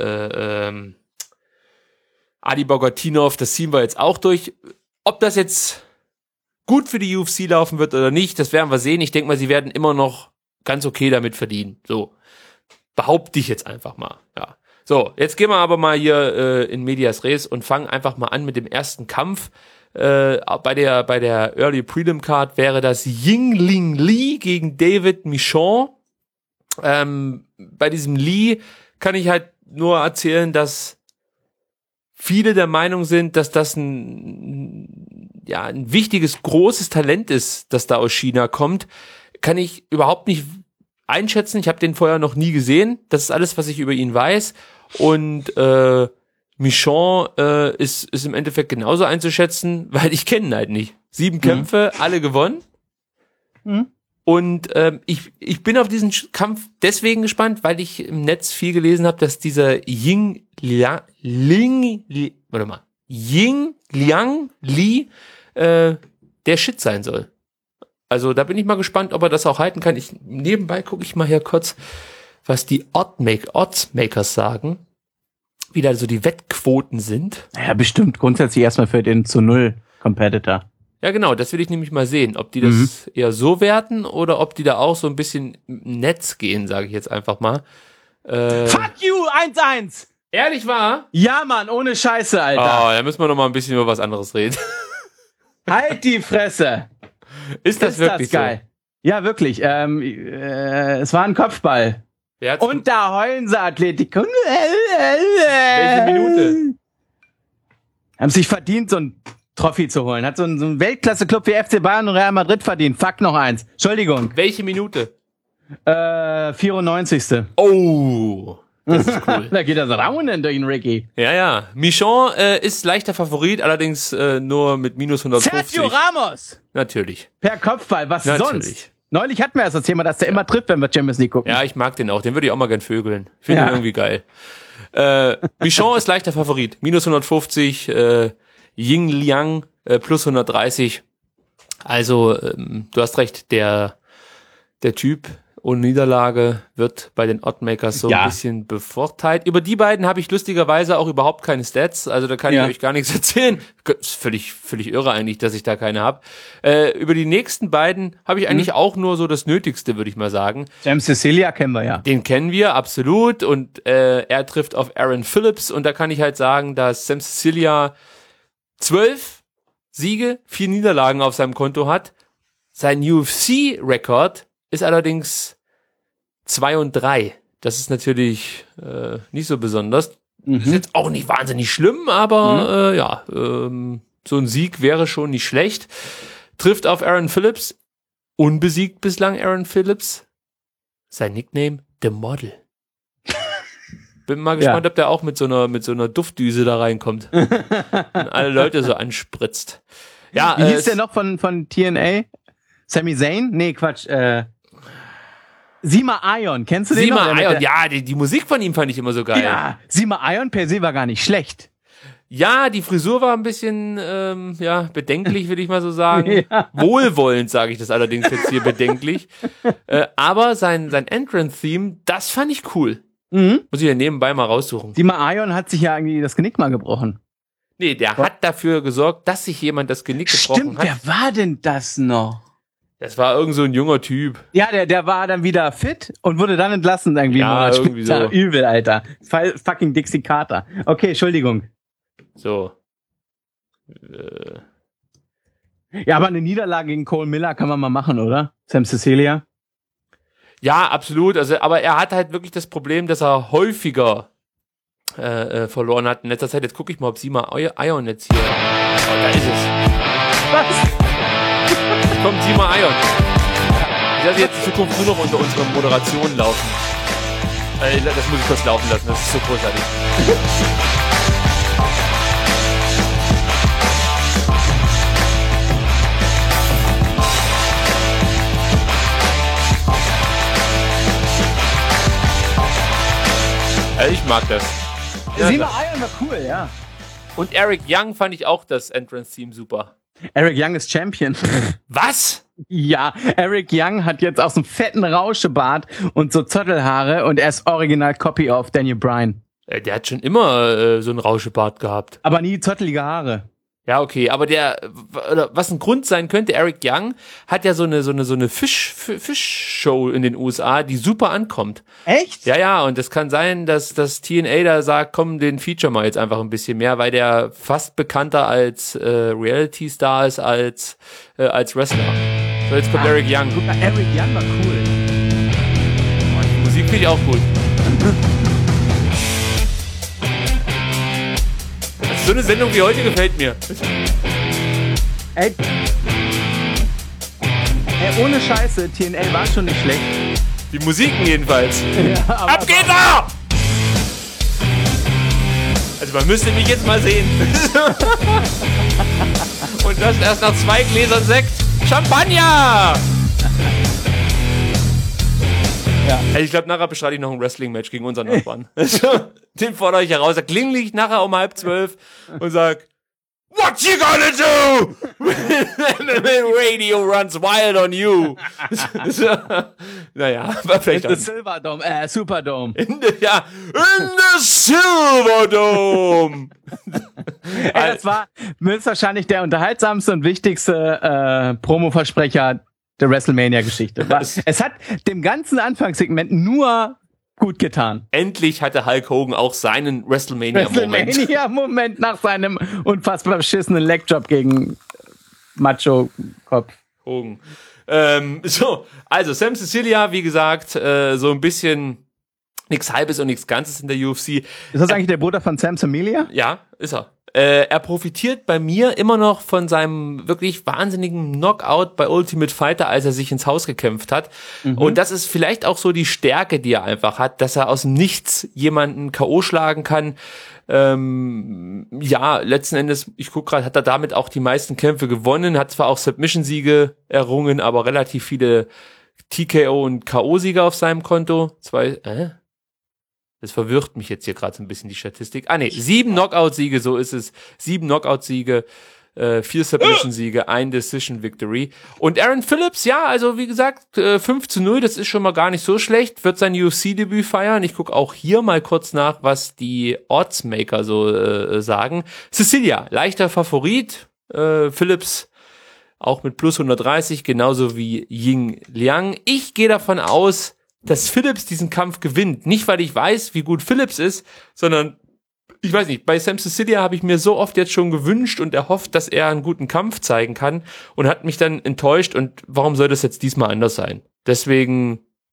Adi Bogatinov, das ziehen wir jetzt auch durch. Ob das jetzt gut für die UFC laufen wird oder nicht, das werden wir sehen. Ich denke mal, sie werden immer noch ganz okay damit verdienen. So, behaupte ich jetzt einfach mal. Ja. So, jetzt gehen wir aber mal hier in Medias Res und fangen einfach mal an mit dem ersten Kampf. Bei der Early Prelim Card wäre das Yingling Lee gegen David Michon. Bei diesem Lee kann ich halt nur erzählen, dass viele der Meinung sind, dass das ein wichtiges, großes Talent ist, das da aus China kommt. Kann ich überhaupt nicht einschätzen. Ich habe den vorher noch nie gesehen. Das ist alles, was ich über ihn weiß. Und Michon ist im Endeffekt genauso einzuschätzen, weil ich kenne ihn halt nicht. 7 Kämpfe, alle gewonnen. Und ich bin auf diesen Kampf deswegen gespannt, weil ich im Netz viel gelesen habe, dass dieser Ying Liang Lee der Shit sein soll. Also da bin ich mal gespannt, ob er das auch halten kann. Nebenbei gucke ich mal hier kurz, was die Oddsmakers sagen, wie da so die Wettquoten sind. Ja, bestimmt grundsätzlich erstmal für den zu 0 Competitor. Ja, genau, das will ich nämlich mal sehen, ob die das eher so werten oder ob die da auch so ein bisschen im Netz gehen, sage ich jetzt einfach mal. Fuck you, 1-1! Ehrlich wahr? Ja, Mann, ohne Scheiße, Alter. Oh, da müssen wir noch mal ein bisschen über was anderes reden. Halt die Fresse! Ist das wirklich geil? Ja, wirklich. Es war ein Kopfball. Und da heulen sie Atletico. Welche Minute? Haben sich verdient, so ein Trophy zu holen. Hat so ein Weltklasse-Club wie FC Bayern und Real Madrid verdient. Fuck, noch eins. Entschuldigung. Welche Minute? 94. Oh, das ist cool. Da geht das Raunen durch den Ricky. Ja. Michon ist leichter Favorit, allerdings nur mit minus 150. Sergio Ramos! Natürlich. Per Kopfball, was Natürlich. Sonst? Neulich hatten wir erst das Thema, dass der immer trifft, wenn wir Champions League gucken. Ja, ich mag den auch. Den würde ich auch mal gern vögeln. Finde ihn irgendwie geil. Michon ist leichter Favorit. Minus 150, Ying Liang plus 130. Also, du hast recht, der Typ ohne Niederlage wird bei den Oddmakers so ein bisschen bevorteilt. Über die beiden habe ich lustigerweise auch überhaupt keine Stats, also da kann ich euch gar nichts erzählen. Ist völlig irre eigentlich, dass ich da keine habe. Über die nächsten beiden habe ich eigentlich auch nur so das Nötigste, würde ich mal sagen. Sam Cecilia kennen wir ja. Den kennen wir, absolut. Und er trifft auf Aaron Phillips und da kann ich halt sagen, dass Sam Cecilia 12 Siege, 4 Niederlagen auf seinem Konto hat. Sein UFC-Rekord ist allerdings 2-3. Das ist natürlich nicht so besonders. Ist jetzt auch nicht wahnsinnig schlimm, aber so ein Sieg wäre schon nicht schlecht. Trifft auf Aaron Phillips. Unbesiegt bislang Aaron Phillips. Sein Nickname, The Model. Bin mal gespannt, ob der auch mit so einer Duftdüse da reinkommt. Und alle Leute so anspritzt. Ja, Wie hieß der noch von TNA? Sami Zayn? Nee, Quatsch. Sima Ion, kennst du den noch? Sima Ion, ja, die Musik von ihm fand ich immer so geil. Ja, Sima Ion per se war gar nicht schlecht. Ja, die Frisur war ein bisschen, bedenklich, würde ich mal so sagen. Ja. Wohlwollend sage ich das allerdings jetzt hier bedenklich. Aber sein Entrance-Theme, das fand ich cool. Muss ich ja nebenbei mal raussuchen. Sima Ion hat sich ja irgendwie das Genick mal gebrochen. Nee, der hat dafür gesorgt, dass sich jemand das Genick gebrochen hat. Wer war denn das noch? Das war irgend so ein junger Typ. Ja, der war dann wieder fit und wurde dann entlassen irgendwie. Ja, irgendwie so. Übel, Alter. Fucking Dixie Carter. Okay, Entschuldigung. So. Ja, aber eine Niederlage gegen Cole Miller kann man mal machen, oder? Sam Cecilia? Ja, absolut. Also, aber er hat halt wirklich das Problem, dass er häufiger verloren hat in letzter Zeit. Jetzt gucke ich mal, ob Sima Ion jetzt hier. Oh, da ist es. Was? Jetzt kommt Sima Ion. Ich lasse jetzt in Zukunft nur noch unter unserer Moderation laufen. Das muss ich kurz laufen lassen, das ist so großartig. Also ich mag das. Sima Ion war cool, ja. Und Eric Young fand ich auch das Entrance-Team super. Eric Young ist Champion. Was? Ja, Eric Young hat jetzt auch so einen fetten Rauschebart und so Zottelhaare und er ist original Copy of Daniel Bryan. Der hat schon immer so einen Rauschebart gehabt. Aber nie zottelige Haare. Ja, okay, aber was ein Grund sein könnte, Eric Young hat ja so eine Fischshow in den USA, die super ankommt. Echt? Ja, und es kann sein, dass das TNA da sagt, komm, den feature mal jetzt einfach ein bisschen mehr, weil der fast bekannter als Reality-Star ist als Wrestler. So, jetzt kommt Eric Young. Guck mal, Eric Young war cool. Oh, die Musik finde ich auch gut. So eine Sendung wie heute gefällt mir. Ey, ohne Scheiße, TNA war schon nicht schlecht. Die Musiken jedenfalls. Ja, Ab geht's da! Also man müsste mich jetzt mal sehen. Und das erst nach 2 Gläsern Sekt. Champagner! Ja. Also ich glaube, nachher bestreite ich noch ein Wrestling-Match gegen unseren Nachbarn. Den fordere ich heraus. Da klingel ich nachher um 11:30 und sag, what you gonna do? When radio runs wild on you. Naja, war vielleicht in the Silverdome, Superdome. in the Silverdome. Ey, das war höchstwahrscheinlich der unterhaltsamste und wichtigste Promo-Versprecher der WrestleMania-Geschichte. Es hat dem ganzen Anfangssegment nur gut getan. Endlich hatte Hulk Hogan auch seinen WrestleMania-Moment. WrestleMania-Moment nach seinem unfassbar beschissenen Legjob gegen Macho-Kopf. Hogan. Also Sam Cecilia, wie gesagt, so ein bisschen nichts Halbes und nichts Ganzes in der UFC. Ist das eigentlich der Bruder von Sam Cecilia? Ja, ist er. Er profitiert bei mir immer noch von seinem wirklich wahnsinnigen Knockout bei Ultimate Fighter, als er sich ins Haus gekämpft hat. Und das ist vielleicht auch so die Stärke, die er einfach hat, dass er aus dem Nichts jemanden K.O. schlagen kann. Letzten Endes, ich gucke gerade, hat er damit auch die meisten Kämpfe gewonnen, hat zwar auch Submission-Siege errungen, aber relativ viele TKO und K.O.-Siege auf seinem Konto. Das verwirrt mich jetzt hier gerade so ein bisschen, die Statistik. 7 Knockout-Siege, so ist es. 7 Knockout-Siege, 4 Submission-Siege, 1 Decision-Victory. Und Aaron Phillips, ja, also wie gesagt, 5-0, das ist schon mal gar nicht so schlecht. Wird sein UFC-Debüt feiern. Ich gucke auch hier mal kurz nach, was die Oddsmaker so sagen. Cecilia, leichter Favorit. Phillips auch mit plus 130, genauso wie Ying Liang. Ich gehe davon aus, dass Phillips diesen Kampf gewinnt. Nicht, weil ich weiß, wie gut Phillips ist, sondern, ich weiß nicht, bei Sam Cecilia habe ich mir so oft jetzt schon gewünscht und erhofft, dass er einen guten Kampf zeigen kann und hat mich dann enttäuscht und warum soll das jetzt diesmal anders sein? Deswegen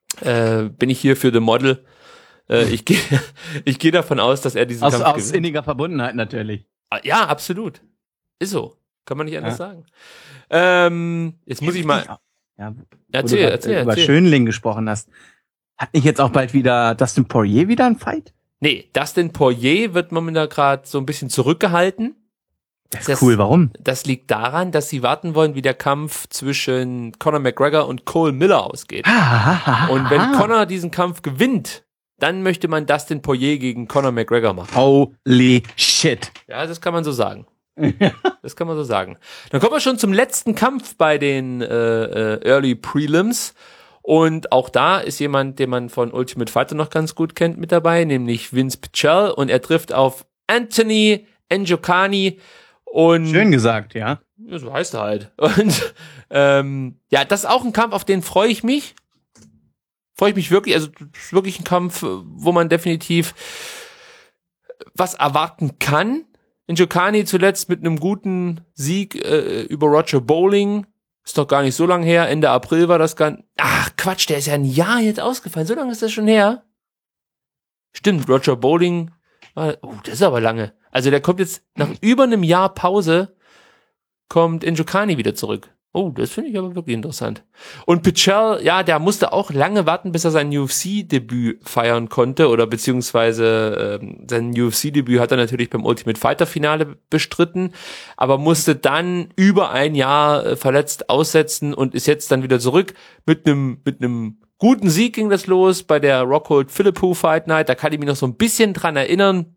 bin ich hier für The Model. Ich gehe davon aus, dass er diesen Kampf Aus gewinnt. inniger Verbundenheit natürlich. Ja, absolut. Ist so. Kann man nicht anders sagen. Jetzt muss ich mal... Ja, Erzähl. Über Schönling gesprochen hast. Hat nicht jetzt auch bald wieder Dustin Poirier wieder einen Fight? Nee, Dustin Poirier wird momentan gerade so ein bisschen zurückgehalten. Das ist cool, warum? Das liegt daran, dass sie warten wollen, wie der Kampf zwischen Conor McGregor und Cole Miller ausgeht. Und wenn Conor diesen Kampf gewinnt, dann möchte man Dustin Poirier gegen Conor McGregor machen. Holy shit. Ja, das kann man so sagen. Das kann man so sagen. Dann kommen wir schon zum letzten Kampf bei den Early Prelims. Und auch da ist jemand, den man von Ultimate Fighter noch ganz gut kennt, mit dabei, nämlich Vince Pichel. Und er trifft auf Anthony Njoku. Und Schön gesagt, ja. Ja, so heißt er halt. Und ja, das ist auch ein Kampf, auf den freue ich mich. Freue ich mich wirklich. Also das ist wirklich ein Kampf, wo man definitiv was erwarten kann. Njoku zuletzt mit einem guten Sieg über Roger Bowling. Ist doch gar nicht so lang her. Ende April war das Ganze. Ach, Quatsch, der ist ja ein Jahr jetzt ausgefallen. So lange ist das schon her. Stimmt, Roger Bowling. Das ist aber lange. Also der kommt jetzt nach über einem Jahr Pause, kommt Njoku wieder zurück. Oh, das finde ich aber wirklich interessant. Und Pichel, ja, der musste auch lange warten, bis er sein UFC-Debüt feiern konnte, oder beziehungsweise sein UFC-Debüt hat er natürlich beim Ultimate Fighter-Finale bestritten, aber musste dann über ein Jahr verletzt aussetzen und ist jetzt dann wieder zurück. Mit einem guten Sieg ging das los bei der Rockhold Philippou Fight Night. Da kann ich mich noch so ein bisschen dran erinnern.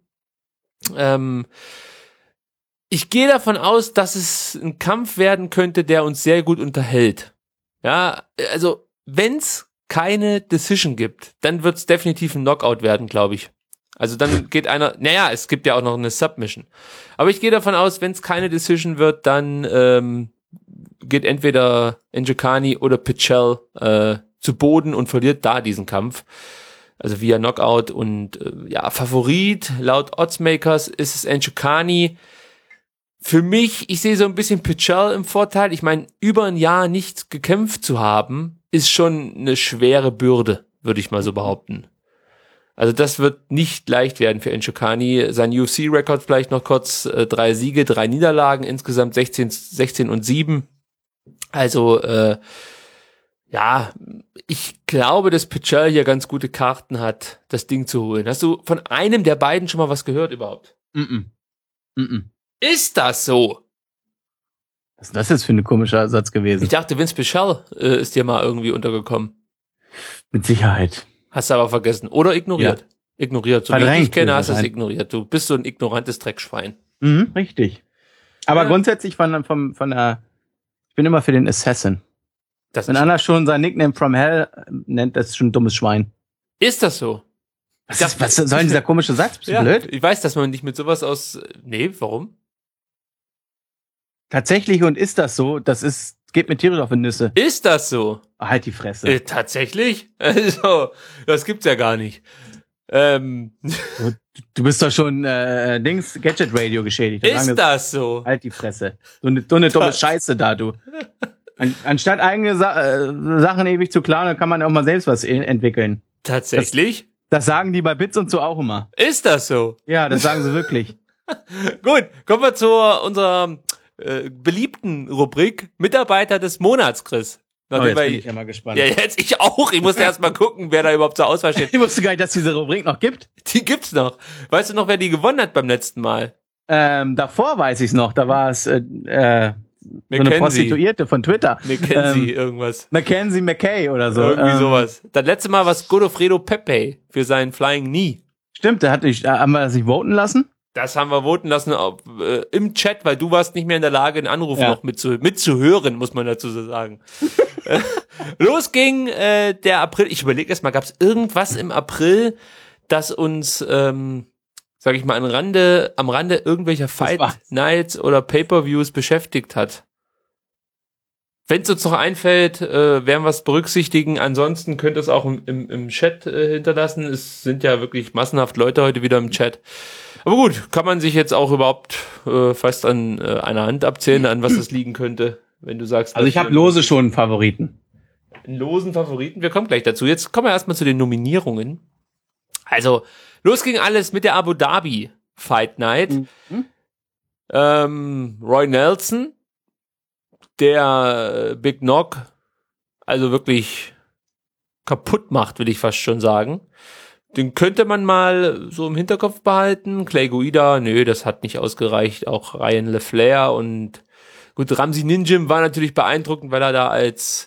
Ich gehe davon aus, dass es ein Kampf werden könnte, der uns sehr gut unterhält. Ja, also wenn's keine Decision gibt, dann wird's definitiv ein Knockout werden, glaube ich. Also dann geht einer, naja, es gibt ja auch noch eine Submission. Aber ich gehe davon aus, wenn's keine Decision wird, dann geht entweder Njoku oder Pichel zu Boden und verliert da diesen Kampf. Also via Knockout und ja, Favorit laut Oddsmakers ist es Njoku. Für mich, ich sehe so ein bisschen Pichel im Vorteil. Ich meine, über ein Jahr nicht gekämpft zu haben, ist schon eine schwere Bürde, würde ich mal so behaupten. Also das wird nicht leicht werden für Njoku. Sein UFC-Rekord vielleicht noch kurz 3 Siege, 3 Niederlagen, insgesamt 16 und 7. Also ja, ich glaube, dass Pichel hier ganz gute Karten hat, das Ding zu holen. Hast du von einem der beiden schon mal was gehört überhaupt? Ist das so? Was ist das jetzt für ein komischer Satz gewesen? Ich dachte, Vince Pichel ist dir mal irgendwie untergekommen. Mit Sicherheit. Hast du aber vergessen. Oder ignoriert. Ja. Ignoriert. So wie ich dich kenne, hast du es ignoriert. Du bist so ein ignorantes Dreckschwein. Richtig. Aber grundsätzlich von der, ich bin immer für den Assassin. Wenn einer schon sein Nickname From Hell nennt, das ist schon ein dummes Schwein. Ist das so? Was soll denn dieser komische Satz? Bist du blöd? Ich weiß, dass man nicht mit sowas Nee, warum? Tatsächlich und ist das so, geht mir tierisch auf die Nüsse. Ist das so? Halt die Fresse. Tatsächlich? Also, das gibt's ja gar nicht. Du bist doch schon Gadget Radio geschädigt. Ist das so? Halt die Fresse. So eine dumme Scheiße da, du. Anstatt eigene Sachen ewig zu klauen, kann man auch mal selbst was entwickeln. Tatsächlich? Das sagen die bei Bits und so auch immer. Ist das so? Ja, das sagen sie wirklich. Gut, kommen wir zu unserer beliebten Rubrik Mitarbeiter des Monats, Chris. Jetzt bin ich ja mal gespannt. Ja, jetzt ich auch. Ich musste erst mal gucken, wer da überhaupt zur Auswahl steht. Ich wusste gar nicht, dass es diese Rubrik noch gibt. Die gibt's noch. Weißt du noch, wer die gewonnen hat beim letzten Mal? Davor weiß ich's noch. Da war es so eine Prostituierte von Twitter. Mackenzie McKay oder so. Irgendwie sowas. Das letzte Mal war es Godofredo Pepe für seinen Flying Knee. Stimmt, haben wir sich voten lassen? Das haben wir voten lassen im Chat, weil du warst nicht mehr in der Lage, den Anruf noch mitzuhören, muss man dazu so sagen. Los ging der April. Ich überlege erst mal, gab es irgendwas im April, das uns, sag ich mal, am Rande irgendwelcher Fight Nights oder Pay-Per-Views beschäftigt hat? Wenn es uns noch einfällt, werden wir es berücksichtigen. Ansonsten könnt ihr es auch im Chat hinterlassen. Es sind ja wirklich massenhaft Leute heute wieder im Chat. Aber gut, kann man sich jetzt auch überhaupt fast an einer Hand abzählen, an was es liegen könnte, wenn du sagst. Also ich habe lose schon einen Favoriten. einen losen Favoriten. Wir kommen gleich dazu. Jetzt kommen wir erstmal zu den Nominierungen. Also, los ging alles mit der Abu Dhabi Fight Night. Roy Nelson, der Big Knock, also wirklich kaputt macht, will ich fast schon sagen. Den könnte man mal so im Hinterkopf behalten. Clay Guida, nö, das hat nicht ausgereicht. Auch Ryan LeFlair und gut, Ramsey Ninjim war natürlich beeindruckend, weil er da als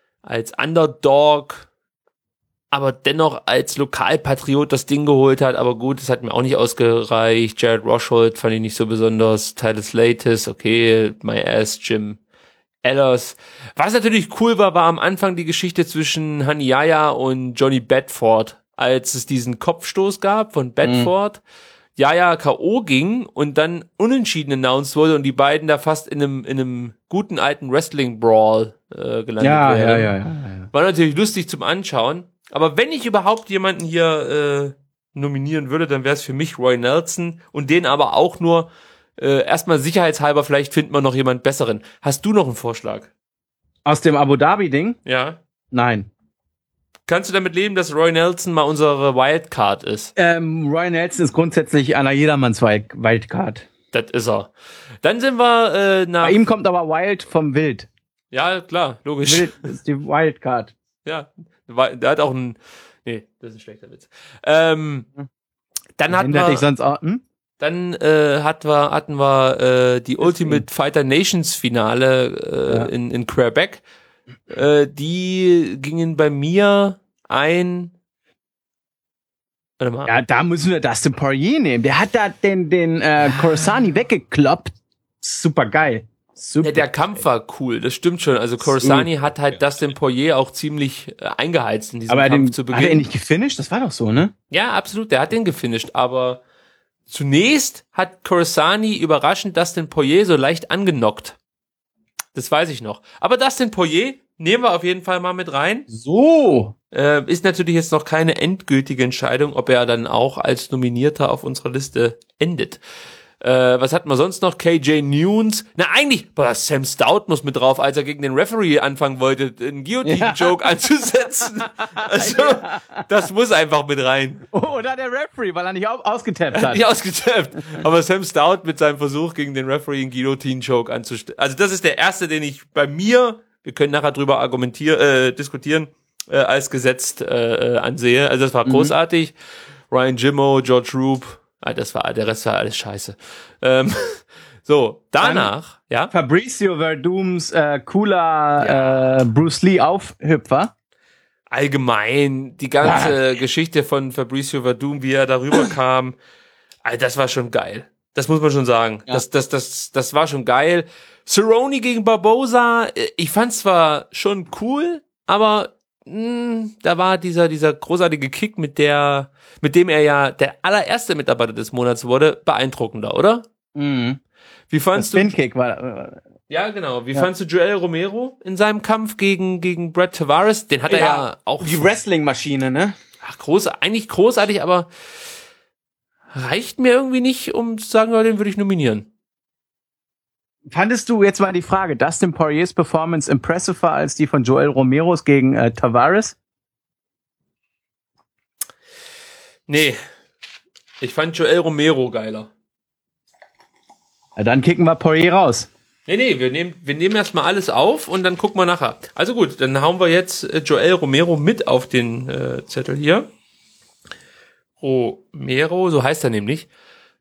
Underdog, aber dennoch als Lokalpatriot das Ding geholt hat. Aber gut, das hat mir auch nicht ausgereicht. Jared Roshold fand ich nicht so besonders. Tyler Slatus, okay, My Ass, Jim Ellers. Was natürlich cool war am Anfang die Geschichte zwischen Haniyaya und Johnny Bedford, als es diesen Kopfstoß gab von Bedford. Yaya K.O. ging und dann unentschieden announced wurde und die beiden da fast in einem guten alten Wrestling-Brawl gelandet werden. Ja. War natürlich lustig zum Anschauen. Aber wenn ich überhaupt jemanden hier nominieren würde, dann wäre es für mich Roy Nelson und den aber auch nur erstmal sicherheitshalber, vielleicht finden wir noch jemand Besseren. Hast du noch einen Vorschlag? Aus dem Abu Dhabi-Ding? Ja. Nein. Kannst du damit leben, dass Roy Nelson mal unsere Wildcard ist? Roy Nelson ist grundsätzlich einer jedermanns Wildcard. Das ist er. Dann sind wir nach... Bei ihm kommt aber Wild vom Wild. Ja, klar, logisch. Wild ist die Wildcard. Ja, der hat auch einen... Nee, das ist ein schlechter Witz. Dann hatten wir... Sonst auch, Dann hatten wir die Ultimate Fighter Nations Finale in Quebec. Die gingen bei mir ein. Warte mal. Ja, da müssen wir Dustin Poirier nehmen. Der hat da den Corsani weggekloppt. Super geil. Super. Ja, der Kampf war cool, das stimmt schon. Also Corsani hat halt Dustin Poirier auch ziemlich eingeheizt in diesem Kampf zu Beginn. Hat er ihn nicht gefinisht? Das war doch so, ne? Ja, absolut, der hat den gefinisht, aber zunächst hat Corsani überraschend Dustin Poirier so leicht angenockt. Das weiß ich noch. Aber Dustin Poirier nehmen wir auf jeden Fall mal mit rein. So. Ist natürlich jetzt noch keine endgültige Entscheidung, ob er dann auch als Nominierter auf unserer Liste endet. Was hatten wir sonst noch? KJ Nunes. Na eigentlich, Sam Stout muss mit drauf, als er gegen den Referee anfangen wollte, einen Guillotine-Joke anzusetzen. Also, das muss einfach mit rein. Oder der Referee, weil er nicht ausgetappt hat. Nicht ausgetappt. Aber Sam Stout mit seinem Versuch, gegen den Referee einen Guillotine-Joke anzustellen. Also das ist der erste, den ich bei mir, wir können nachher drüber diskutieren, als gesetzt ansehe. Also das war großartig. Ryan Jimmo, George Roop, der Rest war alles scheiße. So, danach, ja. Fabricio Verdums cooler Bruce Lee Aufhüpfer. Allgemein, die ganze Geschichte von Fabricio Verdum, wie er darüber kam, das war schon geil. Das muss man schon sagen. Ja. Das war schon geil. Cerrone gegen Barbosa, ich fand's zwar schon cool, aber da war dieser großartige Kick, mit dem er ja der allererste Mitarbeiter des Monats wurde, beeindruckender, oder? Mhm. Wie fandst du? Spin-Kick war. Ja, genau. Wie fandst du Joel Romero in seinem Kampf gegen Brett Tavares? Den hat er ja auch. Die Wrestling-Maschine, ne? Ach, eigentlich großartig, aber reicht mir irgendwie nicht, um zu sagen, den würde ich nominieren. Fandest du, jetzt mal die Frage, Dustin Poiriers Performance impressiver als die von Joel Romeros gegen Tavares? Nee. Ich fand Joel Romero geiler. Ja, dann kicken wir Poirier raus. Nee, wir nehmen erstmal alles auf und dann gucken wir nachher. Also gut, dann hauen wir jetzt Joel Romero mit auf den Zettel hier. Romero, so heißt er nämlich.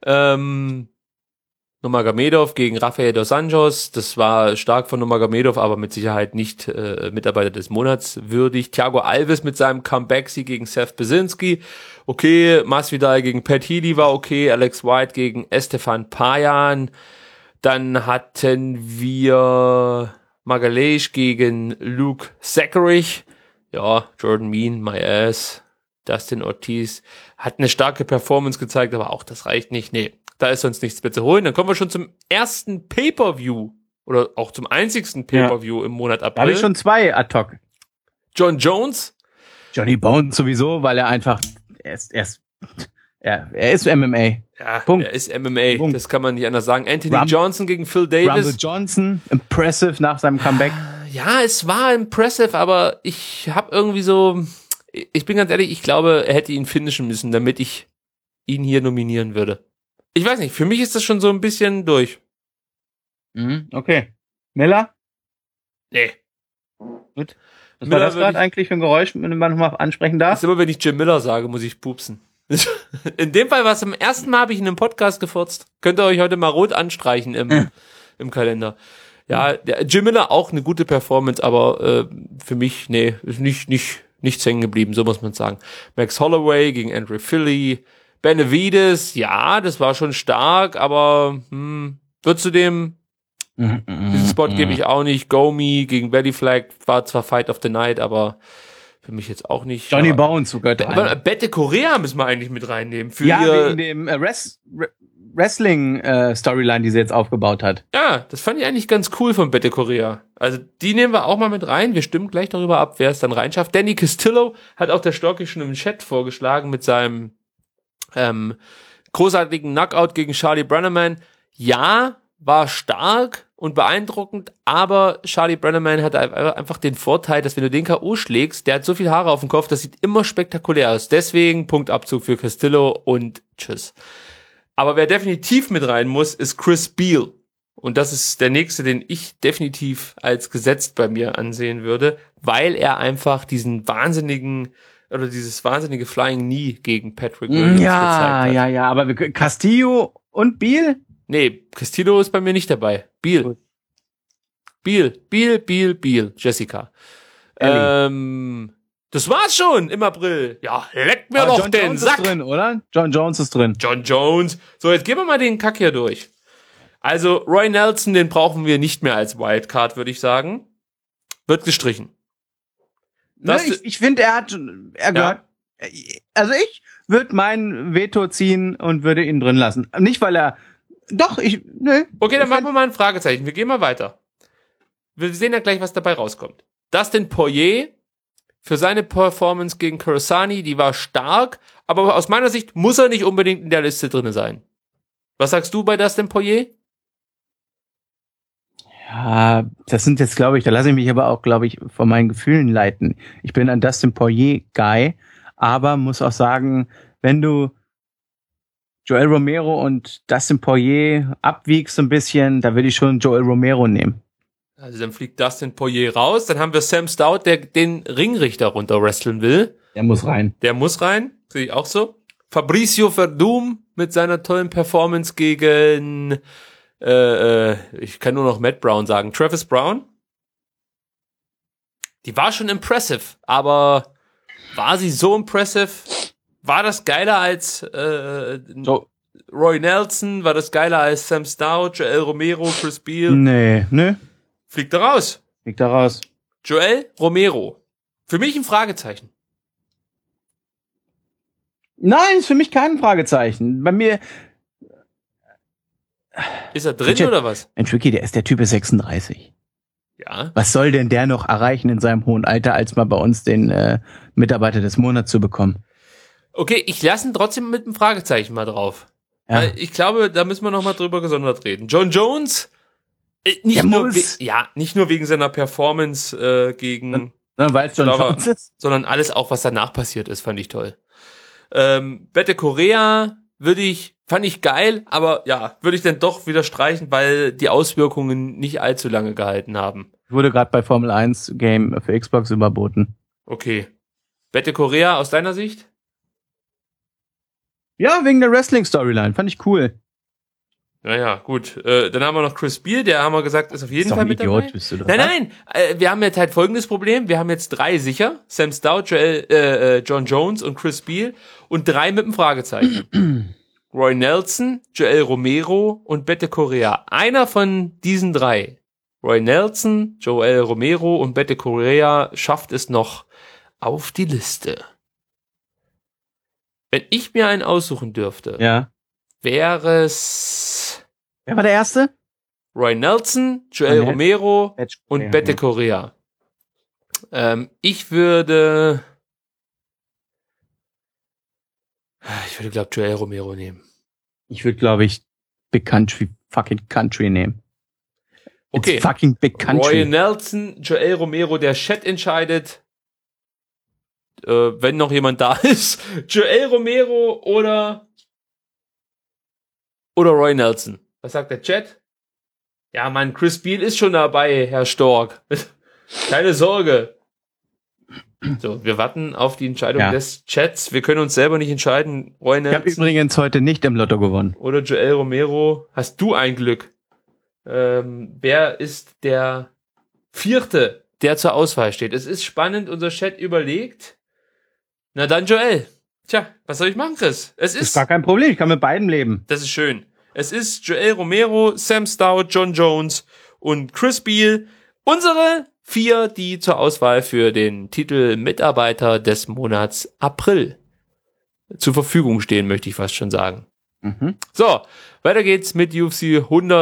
Nurmagomedov gegen Rafael dos Anjos, das war stark von Nurmagomedov, aber mit Sicherheit nicht Mitarbeiter des Monats würdig. Thiago Alves mit seinem Comeback-Sieg gegen Seth Brzezinski, okay. Masvidal gegen Pat Healy war okay. Alex White gegen Estefan Payan. Dann hatten wir Magalhães gegen Luke Zacharich. Ja, Jordan Mein, my ass. Dustin Ortiz hat eine starke Performance gezeigt, aber auch das reicht nicht. Nee, da ist sonst nichts mehr zu holen. Dann kommen wir schon zum ersten Pay-Per-View oder auch zum einzigsten Pay-Per-View im Monat April. Da habe ich schon zwei ad hoc. John Jones. Johnny Bones sowieso, weil er einfach, er ist MMA. Ja, Punkt. er ist MMA. Punkt. Das kann man nicht anders sagen. Anthony Johnson gegen Phil Davis. Rumble Johnson, impressive nach seinem Comeback. Ja, es war impressive, aber ich habe irgendwie so, ich bin ganz ehrlich, ich glaube, er hätte ihn finishen müssen, damit ich ihn hier nominieren würde. Ich weiß nicht, für mich ist das schon so ein bisschen durch. Okay. Miller? Nee. Gut. Was Miller war das würde gerade eigentlich für ein Geräusch, wenn man nochmal ansprechen darf? Ist immer, wenn ich Jim Miller sage, muss ich pupsen. In dem Fall war es zum ersten Mal, habe ich in einem Podcast gefurzt. Könnt ihr euch heute mal rot anstreichen im Kalender. Ja, der Jim Miller auch eine gute Performance, aber für mich, nee, ist nichts hängen geblieben, so muss man sagen. Max Holloway gegen Andrew Philly, Benavides, ja, das war schon stark, aber wird zu dem diesen Spot gebe ich auch nicht. Gomi gegen Belly Flag war zwar Fight of the Night, aber für mich jetzt auch nicht. Johnny aber, Bones sogar aber Bette Korea müssen wir eigentlich mit reinnehmen. Für ja, ihr, wegen dem Wrestling-Storyline, die sie jetzt aufgebaut hat. ja, das fand ich eigentlich ganz cool von Bette Korea. Also die nehmen wir auch mal mit rein. Wir stimmen gleich darüber ab, wer es dann reinschafft. Danny Castillo hat auch der Storky schon im Chat vorgeschlagen mit seinem großartigen Knockout gegen Charlie Brenneman. Ja, war stark und beeindruckend, aber Charlie Brenneman hat einfach den Vorteil, dass wenn du den K.O. schlägst, der hat so viel Haare auf dem Kopf, das sieht immer spektakulär aus. Deswegen Punktabzug für Castillo und tschüss. Aber wer definitiv mit rein muss, ist Chris Beal. Und das ist der nächste, den ich definitiv als gesetzt bei mir ansehen würde, weil er einfach dieses wahnsinnige Flying Knee gegen Patrick Williams gezeigt hat. Ja, aber Castillo und Beal? Nee, Castillo ist bei mir nicht dabei. Beal. Gut. Beal, Jessica. Das war's schon im April. Ja, leck mir doch John den Jones Sack. ist drin, oder? John Jones ist drin. John Jones. So, jetzt gehen wir mal den Kack hier durch. Also, Roy Nelson, den brauchen wir nicht mehr als Wildcard, würde ich sagen. Wird gestrichen. Ich finde, er gehört. Also ich würde mein Veto ziehen und würde ihn drin lassen. Nicht, weil er. Doch, Okay, dann machen wir mal ein Fragezeichen. Wir gehen mal weiter. Wir sehen ja gleich, was dabei rauskommt. Dustin Poirier für seine Performance gegen Coruscant, die war stark, aber aus meiner Sicht muss er nicht unbedingt in der Liste drin sein. Was sagst du bei Dustin Poirier? Ja, das sind jetzt, glaube ich, da lasse ich mich aber auch, glaube ich, von meinen Gefühlen leiten. Ich bin ein Dustin Poirier-Guy, aber muss auch sagen, wenn du Joel Romero und Dustin Poirier abwiegst so ein bisschen, da würde ich schon Joel Romero nehmen. Also dann fliegt Dustin Poirier raus, dann haben wir Sam Stout, der den Ringrichter runter wresteln will. Der muss rein. Der muss rein, sehe ich auch so. Fabricio Verdum mit seiner tollen Performance gegen ich kann nur noch Matt Brown sagen. Travis Brown. Die war schon impressive, aber war sie so impressive? War das geiler als Roy Nelson? War das geiler als Sam Stout, Joel Romero, Chris Beal? Nee. Fliegt da raus. Liegt da raus. Joel Romero. Für mich ein Fragezeichen. Nein, ist für mich kein Fragezeichen. Bei mir. Ist er drin oder was? Ein Tricky, der Typ ist 36. Ja. Was soll denn der noch erreichen in seinem hohen Alter, als mal bei uns den Mitarbeiter des Monats zu bekommen? Okay, ich lasse ihn trotzdem mit einem Fragezeichen mal drauf. Ja. Weil ich glaube, da müssen wir noch mal drüber gesondert reden. John Jones, nicht nur wegen seiner Performance gegen Weil es John Jones ist. sondern alles auch, was danach passiert ist, fand ich toll. Bette Korea fand ich geil, aber ja, würde ich dann doch wieder streichen, weil die Auswirkungen nicht allzu lange gehalten haben. Wurde gerade bei Formel 1 Game für Xbox überboten. Okay. Bette Korea aus deiner Sicht? Ja, wegen der Wrestling-Storyline. Fand ich cool. Naja, gut. Dann haben wir noch Chris Beal, der haben wir gesagt, ist auf jeden Fall mit dabei. Bist du doch, Nein, wir haben jetzt halt folgendes Problem. Wir haben jetzt 3 sicher. Sam Stout, John Jones und Chris Beal. Und 3 mit einem Fragezeichen. Roy Nelson, Joel Romero und Bette Korea. Einer von diesen 3, Roy Nelson, Joel Romero und Bette Korea, schafft es noch auf die Liste. Wenn ich mir einen aussuchen dürfte, Ja. wäre es Wer war der Erste? Roy Nelson, Joel Romero und Bette Korea. Ich würde, glaube Joel Romero nehmen. Ich würde, glaube ich, Big Country, fucking Country nehmen. Okay. It's fucking big country. Roy Nelson, Joel Romero, der Chat entscheidet. Wenn noch jemand da ist. Joel Romero oder Roy Nelson. Was sagt der Chat? Ja, Mann, Chris Beal ist schon dabei, Herr Stork. Keine Sorge. So, wir warten auf die Entscheidung des Chats. Wir können uns selber nicht entscheiden. Roy Nelson. Ich habe übrigens heute nicht im Lotto gewonnen. Oder Joel Romero. Hast du ein Glück? Wer ist der Vierte, der zur Auswahl steht? Es ist spannend, unser Chat überlegt. Na dann, Joel. Tja, was soll ich machen, Chris? Es ist gar kein Problem, ich kann mit beiden leben. Das ist schön. Es ist Joel Romero, Sam Stout, John Jones und Chris Beal. Unsere 4, die zur Auswahl für den Titel Mitarbeiter des Monats April zur Verfügung stehen, möchte ich fast schon sagen. So, weiter geht's mit UFC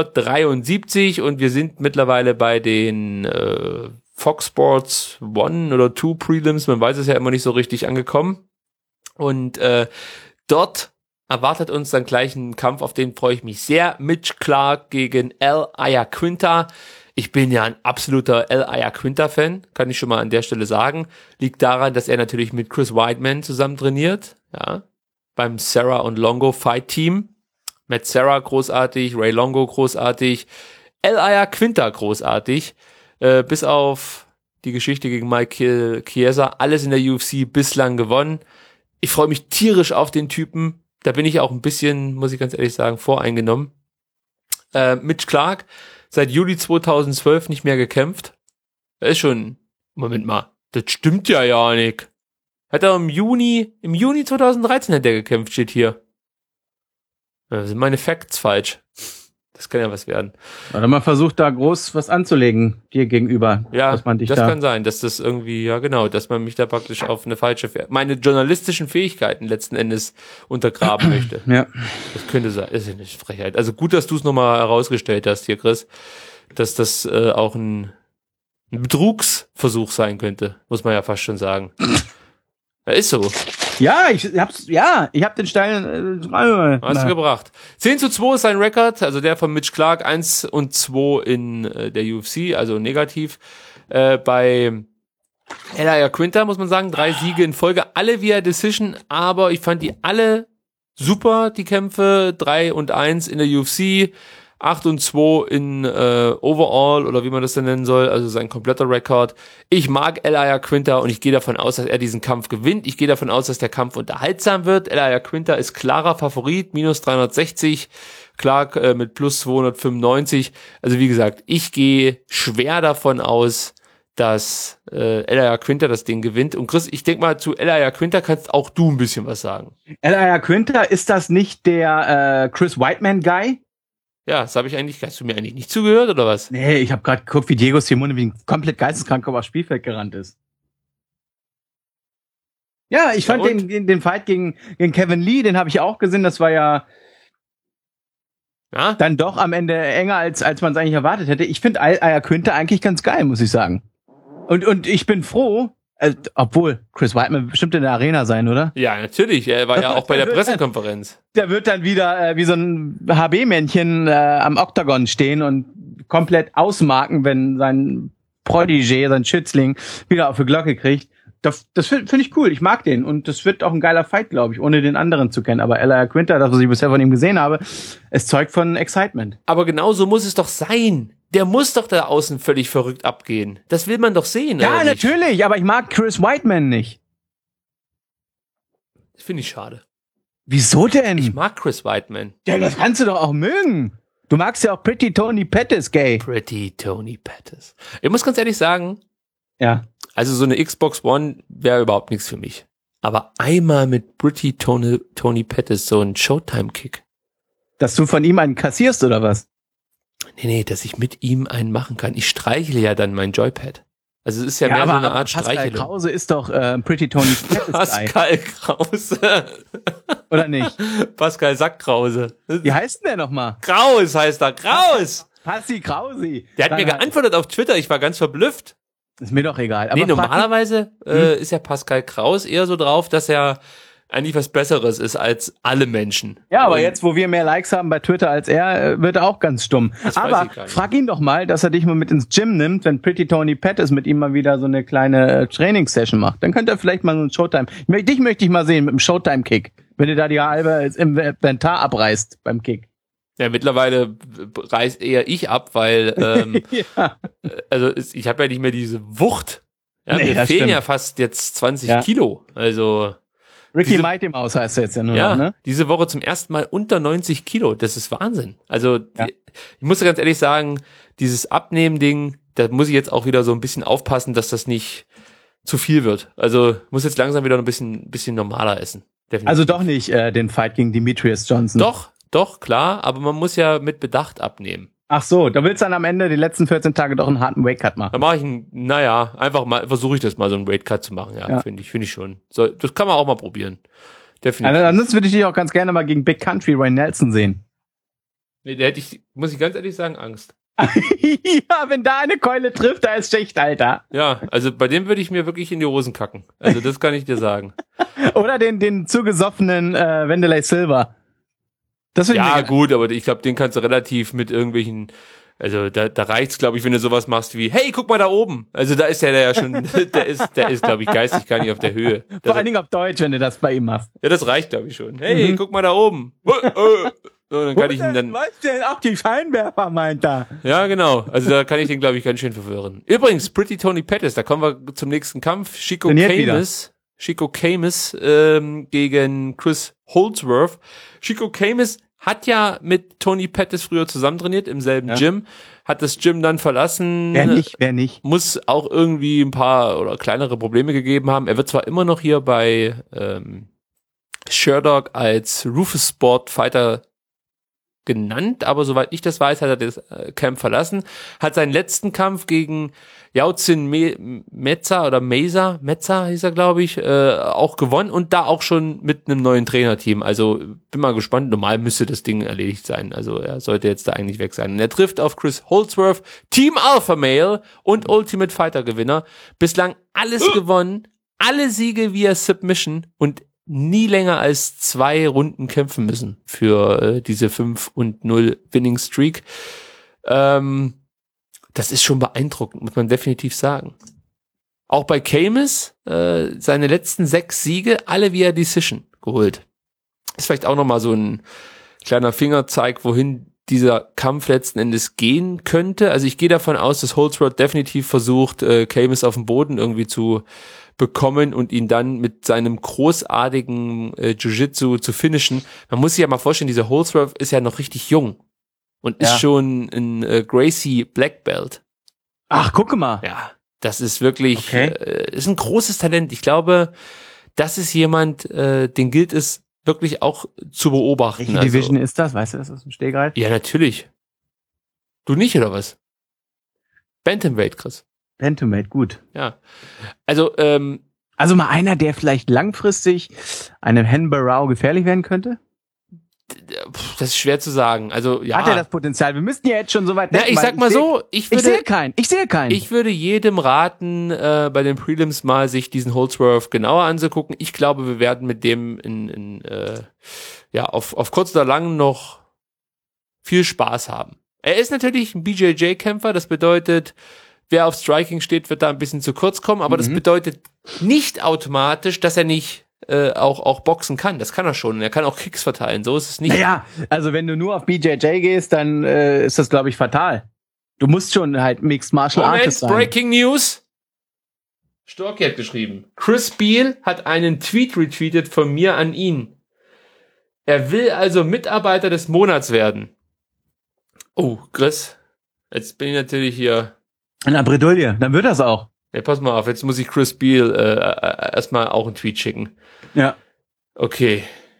173 und wir sind mittlerweile bei den Fox Sports 1 oder 2 Prelims, man weiß es ja immer nicht so richtig, angekommen. Und dort erwartet uns dann gleich ein Kampf, auf den freue ich mich sehr. Mitch Clark gegen Al Iaquinta. Ich bin ja ein absoluter Al Iaquinta-Fan, kann ich schon mal an der Stelle sagen. Liegt daran, dass er natürlich mit Chris Weidman zusammen trainiert, ja, beim Serra und Longo Fight Team. Matt Serra großartig, Ray Longo großartig, Al Iaquinta großartig, bis auf die Geschichte gegen Mike Chiesa, alles in der UFC bislang gewonnen. Ich freue mich tierisch auf den Typen. Da bin ich auch ein bisschen, muss ich ganz ehrlich sagen, voreingenommen. Mitch Clark, seit Juli 2012 nicht mehr gekämpft. Er ist schon, Moment mal, das stimmt ja nicht. Hat er im Juni 2013 hat er gekämpft, steht hier. Da sind meine Facts falsch. Das kann ja was werden. Oder man versucht da groß was anzulegen, dir gegenüber. Ja, dass man dich das da kann sein, dass das irgendwie, ja genau, dass man mich da praktisch auf eine falsche, meine journalistischen Fähigkeiten letzten Endes untergraben möchte. Ja. Das könnte sein, das ist eine Frechheit. Also gut, dass du es nochmal herausgestellt hast hier, Chris, dass das auch ein Betrugsversuch sein könnte, muss man ja fast schon sagen. Ja, ist so. Ja, ich hab den steilen Hast du gebracht. 10:2 ist sein Rekord, also der von Mitch Clark, 1-2 in der UFC, also negativ. Bei Al Iaquinta muss man sagen, 3 Siege in Folge, alle via Decision, aber ich fand die alle super, die Kämpfe, 3-1 in der UFC, 8-2 in Overall oder wie man das denn nennen soll, also sein kompletter Rekord. Ich mag Al Iaquinta und ich gehe davon aus, dass er diesen Kampf gewinnt. Ich gehe davon aus, dass der Kampf unterhaltsam wird. Al Iaquinta ist klarer Favorit, minus 360, Clark mit plus 295. Also wie gesagt, ich gehe schwer davon aus, dass Al Iaquinta das Ding gewinnt. Und Chris, ich denke mal, zu Al Iaquinta kannst auch du ein bisschen was sagen. Al Iaquinta, ist das nicht der Chris Weidman-Guy? Ja, das hast du mir eigentlich nicht zugehört, oder was? Nee, ich habe gerade geguckt, wie Diego Simone wie ein komplett geisteskrank aufs Spielfeld gerannt ist. Ja, ich fand den Fight gegen Kevin Lee, den habe ich auch gesehen, das war ja dann doch am Ende enger, als man es eigentlich erwartet hätte. Ich finde Al Iaquinta eigentlich ganz geil, muss ich sagen. Und ich bin froh, obwohl Chris Weidman wird bestimmt in der Arena sein, oder? Ja, natürlich. Er war ja auch bei der Pressekonferenz. Der wird dann wieder wie so ein HB-Männchen am Oktagon stehen und komplett ausmarken, wenn sein Protégé, sein Schützling, wieder auf die Glocke kriegt. Das finde ich cool. Ich mag den. Und das wird auch ein geiler Fight, glaube ich, ohne den anderen zu kennen. Aber Al Iaquinta, das, was ich bisher von ihm gesehen habe, es zeugt von Excitement. Aber genau so muss es doch sein. Der muss doch da außen völlig verrückt abgehen. Das will man doch sehen. Ja, oder nicht? natürlich. Aber ich mag Chris Weidman nicht. Das finde ich schade. Wieso denn? Ich mag Chris Weidman. Ja, das kannst du doch auch mögen. Du magst ja auch Pretty Tony Pettis, gay. Pretty Tony Pettis. Ich muss ganz ehrlich sagen, ja. Also so eine Xbox One wäre überhaupt nichts für mich. Aber einmal mit Pretty Tony Pettis, so ein Showtime-Kick. Dass du von ihm einen kassierst, oder was? Nee, dass ich mit ihm einen machen kann. Ich streichle ja dann mein Joypad. Also es ist ja mehr so eine Art Streichelung. Pascal Krause ist doch Pretty Tony Pettis. Pascal Krause. Oder nicht? Pascal Sackkrause. Wie heißt denn der nochmal? Kraus heißt er. Kraus. Passi Krausi. Der hat mir geantwortet auf Twitter. Ich war ganz verblüfft. Ist mir doch egal. Aber normalerweise ist ja Pascal Kraus eher so drauf, dass er eigentlich was Besseres ist als alle Menschen. Ja, aber Und jetzt, wo wir mehr Likes haben bei Twitter als er, wird er auch ganz stumm. Das weiß Aber ich gar nicht. frag ihn doch mal, dass er dich mal mit ins Gym nimmt, wenn Pretty Tony Pettis mit ihm mal wieder so eine kleine Trainingssession macht. Dann könnte er vielleicht mal so ein Showtime. Dich möchte ich mal sehen mit dem Showtime-Kick. Wenn du da die halbe Inventar abreißt beim Kick. Ja, mittlerweile reiß eher ich ab, weil Ja. also ich habe ja nicht mehr diese Wucht. Ja, Nee, mir das fehlen stimmt. ja fast jetzt 20 Ja. Kilo. Also Ricky Diese- Mighty Mouse heißt er jetzt ja nur ja, noch, ne? diese Woche zum ersten Mal unter 90 Kilo. Das ist Wahnsinn. Also Ja. ich muss ganz ehrlich sagen, dieses Abnehmen-Ding, da muss ich jetzt auch wieder so ein bisschen aufpassen, dass das nicht zu viel wird. Also muss jetzt langsam wieder ein bisschen normaler essen. Definitiv. Also doch nicht den Fight gegen Demetrius Johnson. Doch, klar, aber man muss ja mit Bedacht abnehmen. Ach so, da willst du dann am Ende die letzten 14 Tage doch einen harten Weight-Cut machen. Da mache ich einfach mal, versuche ich das mal so einen Weight-Cut zu machen, Ja. finde ich schon. So, das kann man auch mal probieren. Definitiv. Also, ansonsten würde ich dich auch ganz gerne mal gegen Big Country Ray Nelson sehen. Nee, da hätte ich, muss ich ganz ehrlich sagen, Angst. Ja, wenn da eine Keule trifft, da ist Schicht, Alter. Ja, also bei dem würde ich mir wirklich in die Hosen kacken. Also das kann ich dir sagen. Oder den zugesoffenen Wanderlei Silver. Das finde Ja, ich gut, aber ich glaube, den kannst du relativ mit irgendwelchen, also da reicht's, glaube ich, wenn du sowas machst wie, hey, guck mal da oben. Also da ist der ja schon, der ist, glaube ich, geistig gar nicht auf der Höhe. Vor allen Dingen auf Deutsch, wenn du das bei ihm machst. Ja, das reicht, glaube ich, schon. Hey, guck mal da oben. So, dann kann ich ihn dann, Was denn? Auch die Scheinwerfer, meint er. ja, genau. Also da kann ich den, glaube ich, ganz schön verwirren. Übrigens, Pretty Tony Pettis, da kommen wir zum nächsten Kampf. Chico Camus gegen Chris Holdsworth. Chico Camus hat ja mit Tony Pettis früher zusammen trainiert, im selben Gym, hat das Gym dann verlassen. Wer nicht? Muss auch irgendwie ein paar oder kleinere Probleme gegeben haben. Er wird zwar immer noch hier bei Sherdog als Rufus Sport Fighter genannt, aber soweit ich das weiß, hat er das Camp verlassen, hat seinen letzten Kampf gegen Yaozin Metza hieß er, glaube ich, auch gewonnen und da auch schon mit einem neuen Trainerteam. Also bin mal gespannt, normal müsste das Ding erledigt sein. Also er sollte jetzt da eigentlich weg sein. Und er trifft auf Chris Holdsworth, Team Alpha Male und Ultimate Fighter Gewinner. Bislang alles gewonnen, alle Siege via Submission und nie länger als 2 Runden kämpfen müssen für diese 5-0 Winning Streak. Das ist schon beeindruckend, muss man definitiv sagen. Auch bei Camus, seine letzten 6 Siege, alle via Decision geholt. Ist vielleicht auch nochmal so ein kleiner Fingerzeig, wohin dieser Kampf letzten Endes gehen könnte. Also ich gehe davon aus, dass Holdsworth definitiv versucht, Camus auf dem Boden irgendwie zu bekommen und ihn dann mit seinem großartigen Jiu-Jitsu zu finishen. Man muss sich ja mal vorstellen, dieser Holdsworth ist ja noch richtig jung und ist schon ein Gracie Black Belt. Ach, gucke mal. Ja, das ist wirklich, Okay. Ist ein großes Talent. Ich glaube, das ist jemand, den gilt es wirklich auch zu beobachten. Welche Division ist das? Weißt du das aus dem Stegreif? Ja, natürlich. Du nicht, oder was? Bantamweight, Chris. Bantamweight, gut. Ja. Also, Also mal einer, der vielleicht langfristig einem Hen Barrow gefährlich werden könnte? das ist schwer zu sagen. Also, ja. Hat er das Potenzial? Wir müssten ja jetzt schon so weit Na, denken, ich weil sag mal so, ich Ich sehe würde, keinen. Ich würde jedem raten, bei den Prelims mal sich diesen Holdsworth genauer anzugucken. Ich glaube, wir werden mit dem auf kurz oder lang noch viel Spaß haben. Er ist natürlich ein BJJ-Kämpfer, das bedeutet, wer auf Striking steht, wird da ein bisschen zu kurz kommen, aber das bedeutet nicht automatisch, dass er nicht auch boxen kann. Das kann er schon. Er kann auch Kicks verteilen. So ist es nicht. Naja, also wenn du nur auf BJJ gehst, dann ist das, glaube ich, fatal. Du musst schon halt Mixed Martial Artist sein. Breaking News. Storky hat geschrieben. Chris Beal hat einen Tweet retweetet von mir an ihn. Er will also Mitarbeiter des Monats werden. Oh, Chris. Jetzt bin ich natürlich hier. In der Bredouille, dann wird das auch. Ja, pass mal auf, jetzt muss ich Chris Beal erstmal auch einen Tweet schicken. Ja. Okay.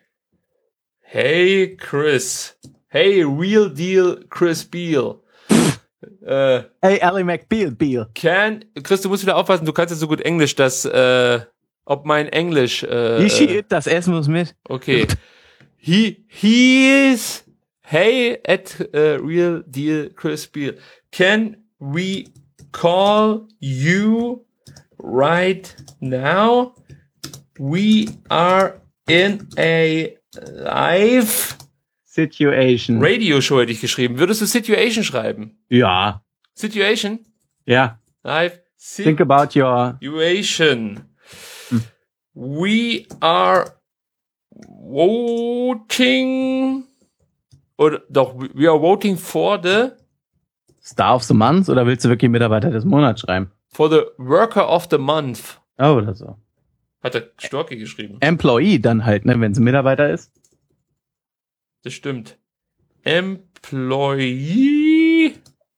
Hey Chris. Hey Real Deal Chris Beal. Hey, Ally McBeal, Chris, du musst wieder aufpassen, du kannst ja so gut Englisch, dass ob mein Englisch das Essen muss mit. okay. He is hey at Real Deal Chris Beal. Can we call you right now? We are in a live Situation. Radio Show hätte ich geschrieben. Würdest du Situation schreiben? Ja. Situation? Ja. Live Think about your... Situation. We are voting... Oder doch, we are voting for the... Star of the Month oder willst du wirklich Mitarbeiter des Monats schreiben? For the Worker of the Month. Oh, oder so. Hat der Storki geschrieben. Employee dann halt, ne, wenn es ein Mitarbeiter ist. Das stimmt. Employee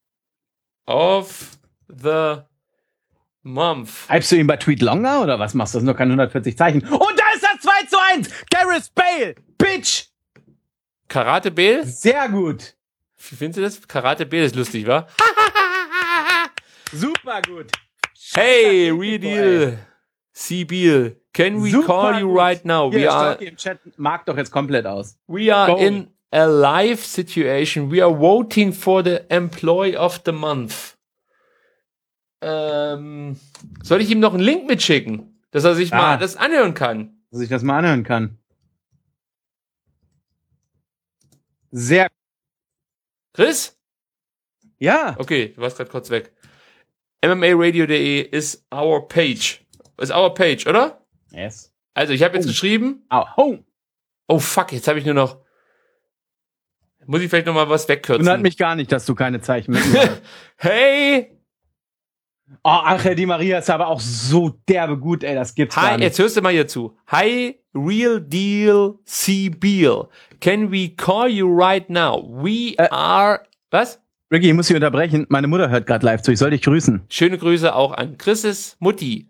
of the Month. Schreibst du ihn bei Tweet Longer oder was machst du? Das sind nur keine 140 Zeichen. Und da ist er 2:1! Gareth Bale! Bitch! Karate Bale? Sehr gut. Wie findest du das? Karate Bale ist lustig, wa? Super gut. Hey, Real Deal. C. Beal. Can we Super call you gut. right now? Hier, Storky im Chat mag doch jetzt komplett aus. We are Go. in a live situation. We are voting for the Employee of the Month. Soll ich ihm noch einen Link mitschicken, dass er sich mal das anhören kann? Dass ich das mal anhören kann. Sehr. Chris? Ja. Okay, du warst gerade kurz weg. MMARadio.de ist our page. Ist our page, oder? Yes. Also, ich habe jetzt geschrieben. Oh. Oh, fuck, jetzt habe ich nur noch... Muss ich vielleicht noch mal was wegkürzen? Wundert mich gar nicht, dass du keine Zeichen mit mir hast. Hey! Oh, Angel Di Maria ist aber auch so derbe gut, ey, das gibt's gar Hi, nicht. jetzt hörst du mal hier zu. Hi, Real Deal C. Beal. Can we call you right now? We are... Was? Ricky, ich muss dich unterbrechen. Meine Mutter hört gerade live zu. Ich soll dich grüßen. Schöne Grüße auch an Chris' Mutti.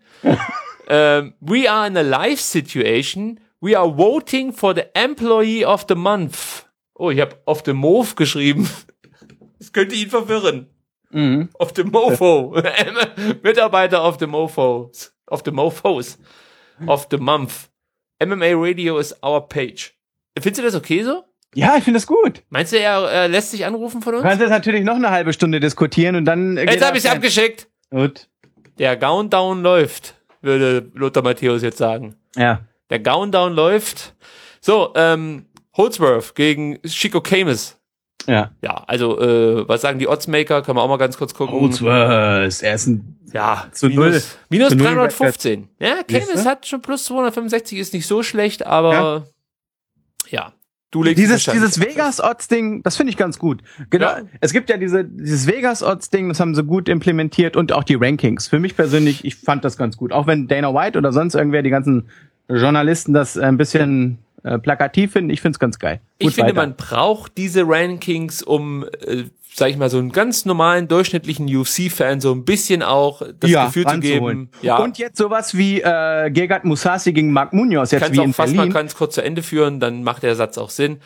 We are in a live situation. We are voting for the Employee of the Month. Oh, ich habe of the Move geschrieben. Das könnte ihn verwirren. Mhm. Of the Mofo. Mitarbeiter of the Mofos. Of the Mofos. Of the Month. MMA Radio is our page. Findest du das okay so? Ja, ich finde das gut. Meinst du, er lässt sich anrufen von Du uns? kannst jetzt natürlich noch eine halbe Stunde diskutieren und dann... Jetzt habe ich es abgeschickt. Gut. Der Countdown läuft, würde Lothar Matthäus jetzt sagen. Ja. Der Countdown läuft. So, Holdsworth gegen Chico Camus. Ja. Ja, also, was sagen die Oddsmaker? Können wir auch mal ganz kurz gucken. Holdsworth, er ist ein... Ja, zu minus null 315. Ja, Camus Siehste? hat schon plus 265, ist nicht so schlecht, aber ja. Du legst Dieses wahrscheinlich- Vegas-Odds-Ding, das finde ich ganz gut. Genau. Ja. Es gibt ja dieses Vegas-Odds-Ding, das haben sie gut implementiert und auch die Rankings. Für mich persönlich, ich fand das ganz gut. Auch wenn Dana White oder sonst irgendwer, die ganzen Journalisten das ein bisschen plakativ finden, ich finde es ganz geil. Ich Gut finde, weiter. man braucht diese Rankings, um, sag ich mal, so einen ganz normalen, durchschnittlichen UFC-Fan so ein bisschen auch das Gefühl zu ranzuholen. geben. Ja, Und jetzt sowas wie Gegard Mousasi gegen Mark Munoz, jetzt kannst wie auch in fast mal Berlin. ganz kurz zu Ende führen, dann macht der Satz auch Sinn.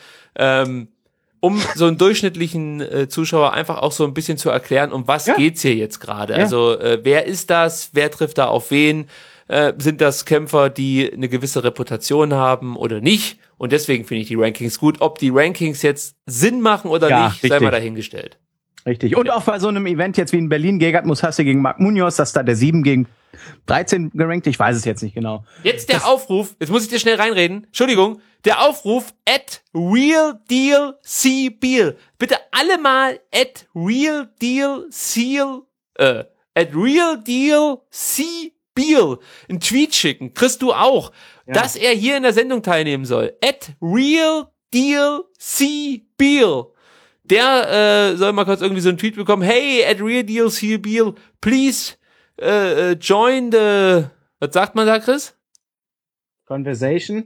Um so einen durchschnittlichen Zuschauer einfach auch so ein bisschen zu erklären, um was geht's hier jetzt gerade. Ja. Also wer ist das? Wer trifft da auf wen? Sind das Kämpfer, die eine gewisse Reputation haben oder nicht? Und deswegen finde ich die Rankings gut. Ob die Rankings jetzt Sinn machen oder Ja, nicht, sei richtig. mal dahingestellt. Richtig. Und auch bei so einem Event jetzt wie in Berlin, Gegard Mousasi gegen Mark Munoz, dass da der 7 gegen 13 gerankt, ich weiß es jetzt nicht genau. Jetzt der Aufruf, jetzt muss ich dir schnell reinreden. Entschuldigung, der Aufruf at Real Deal C. Beal. Bitte alle mal at Real Deal C. Beal einen Tweet schicken. Kriegst du auch, dass er hier in der Sendung teilnehmen soll. At Real Deal C. Beal. Der soll mal kurz irgendwie so einen Tweet bekommen. Hey, at Real Deal C. Beal, please join the... Was sagt man da, Chris? Conversation?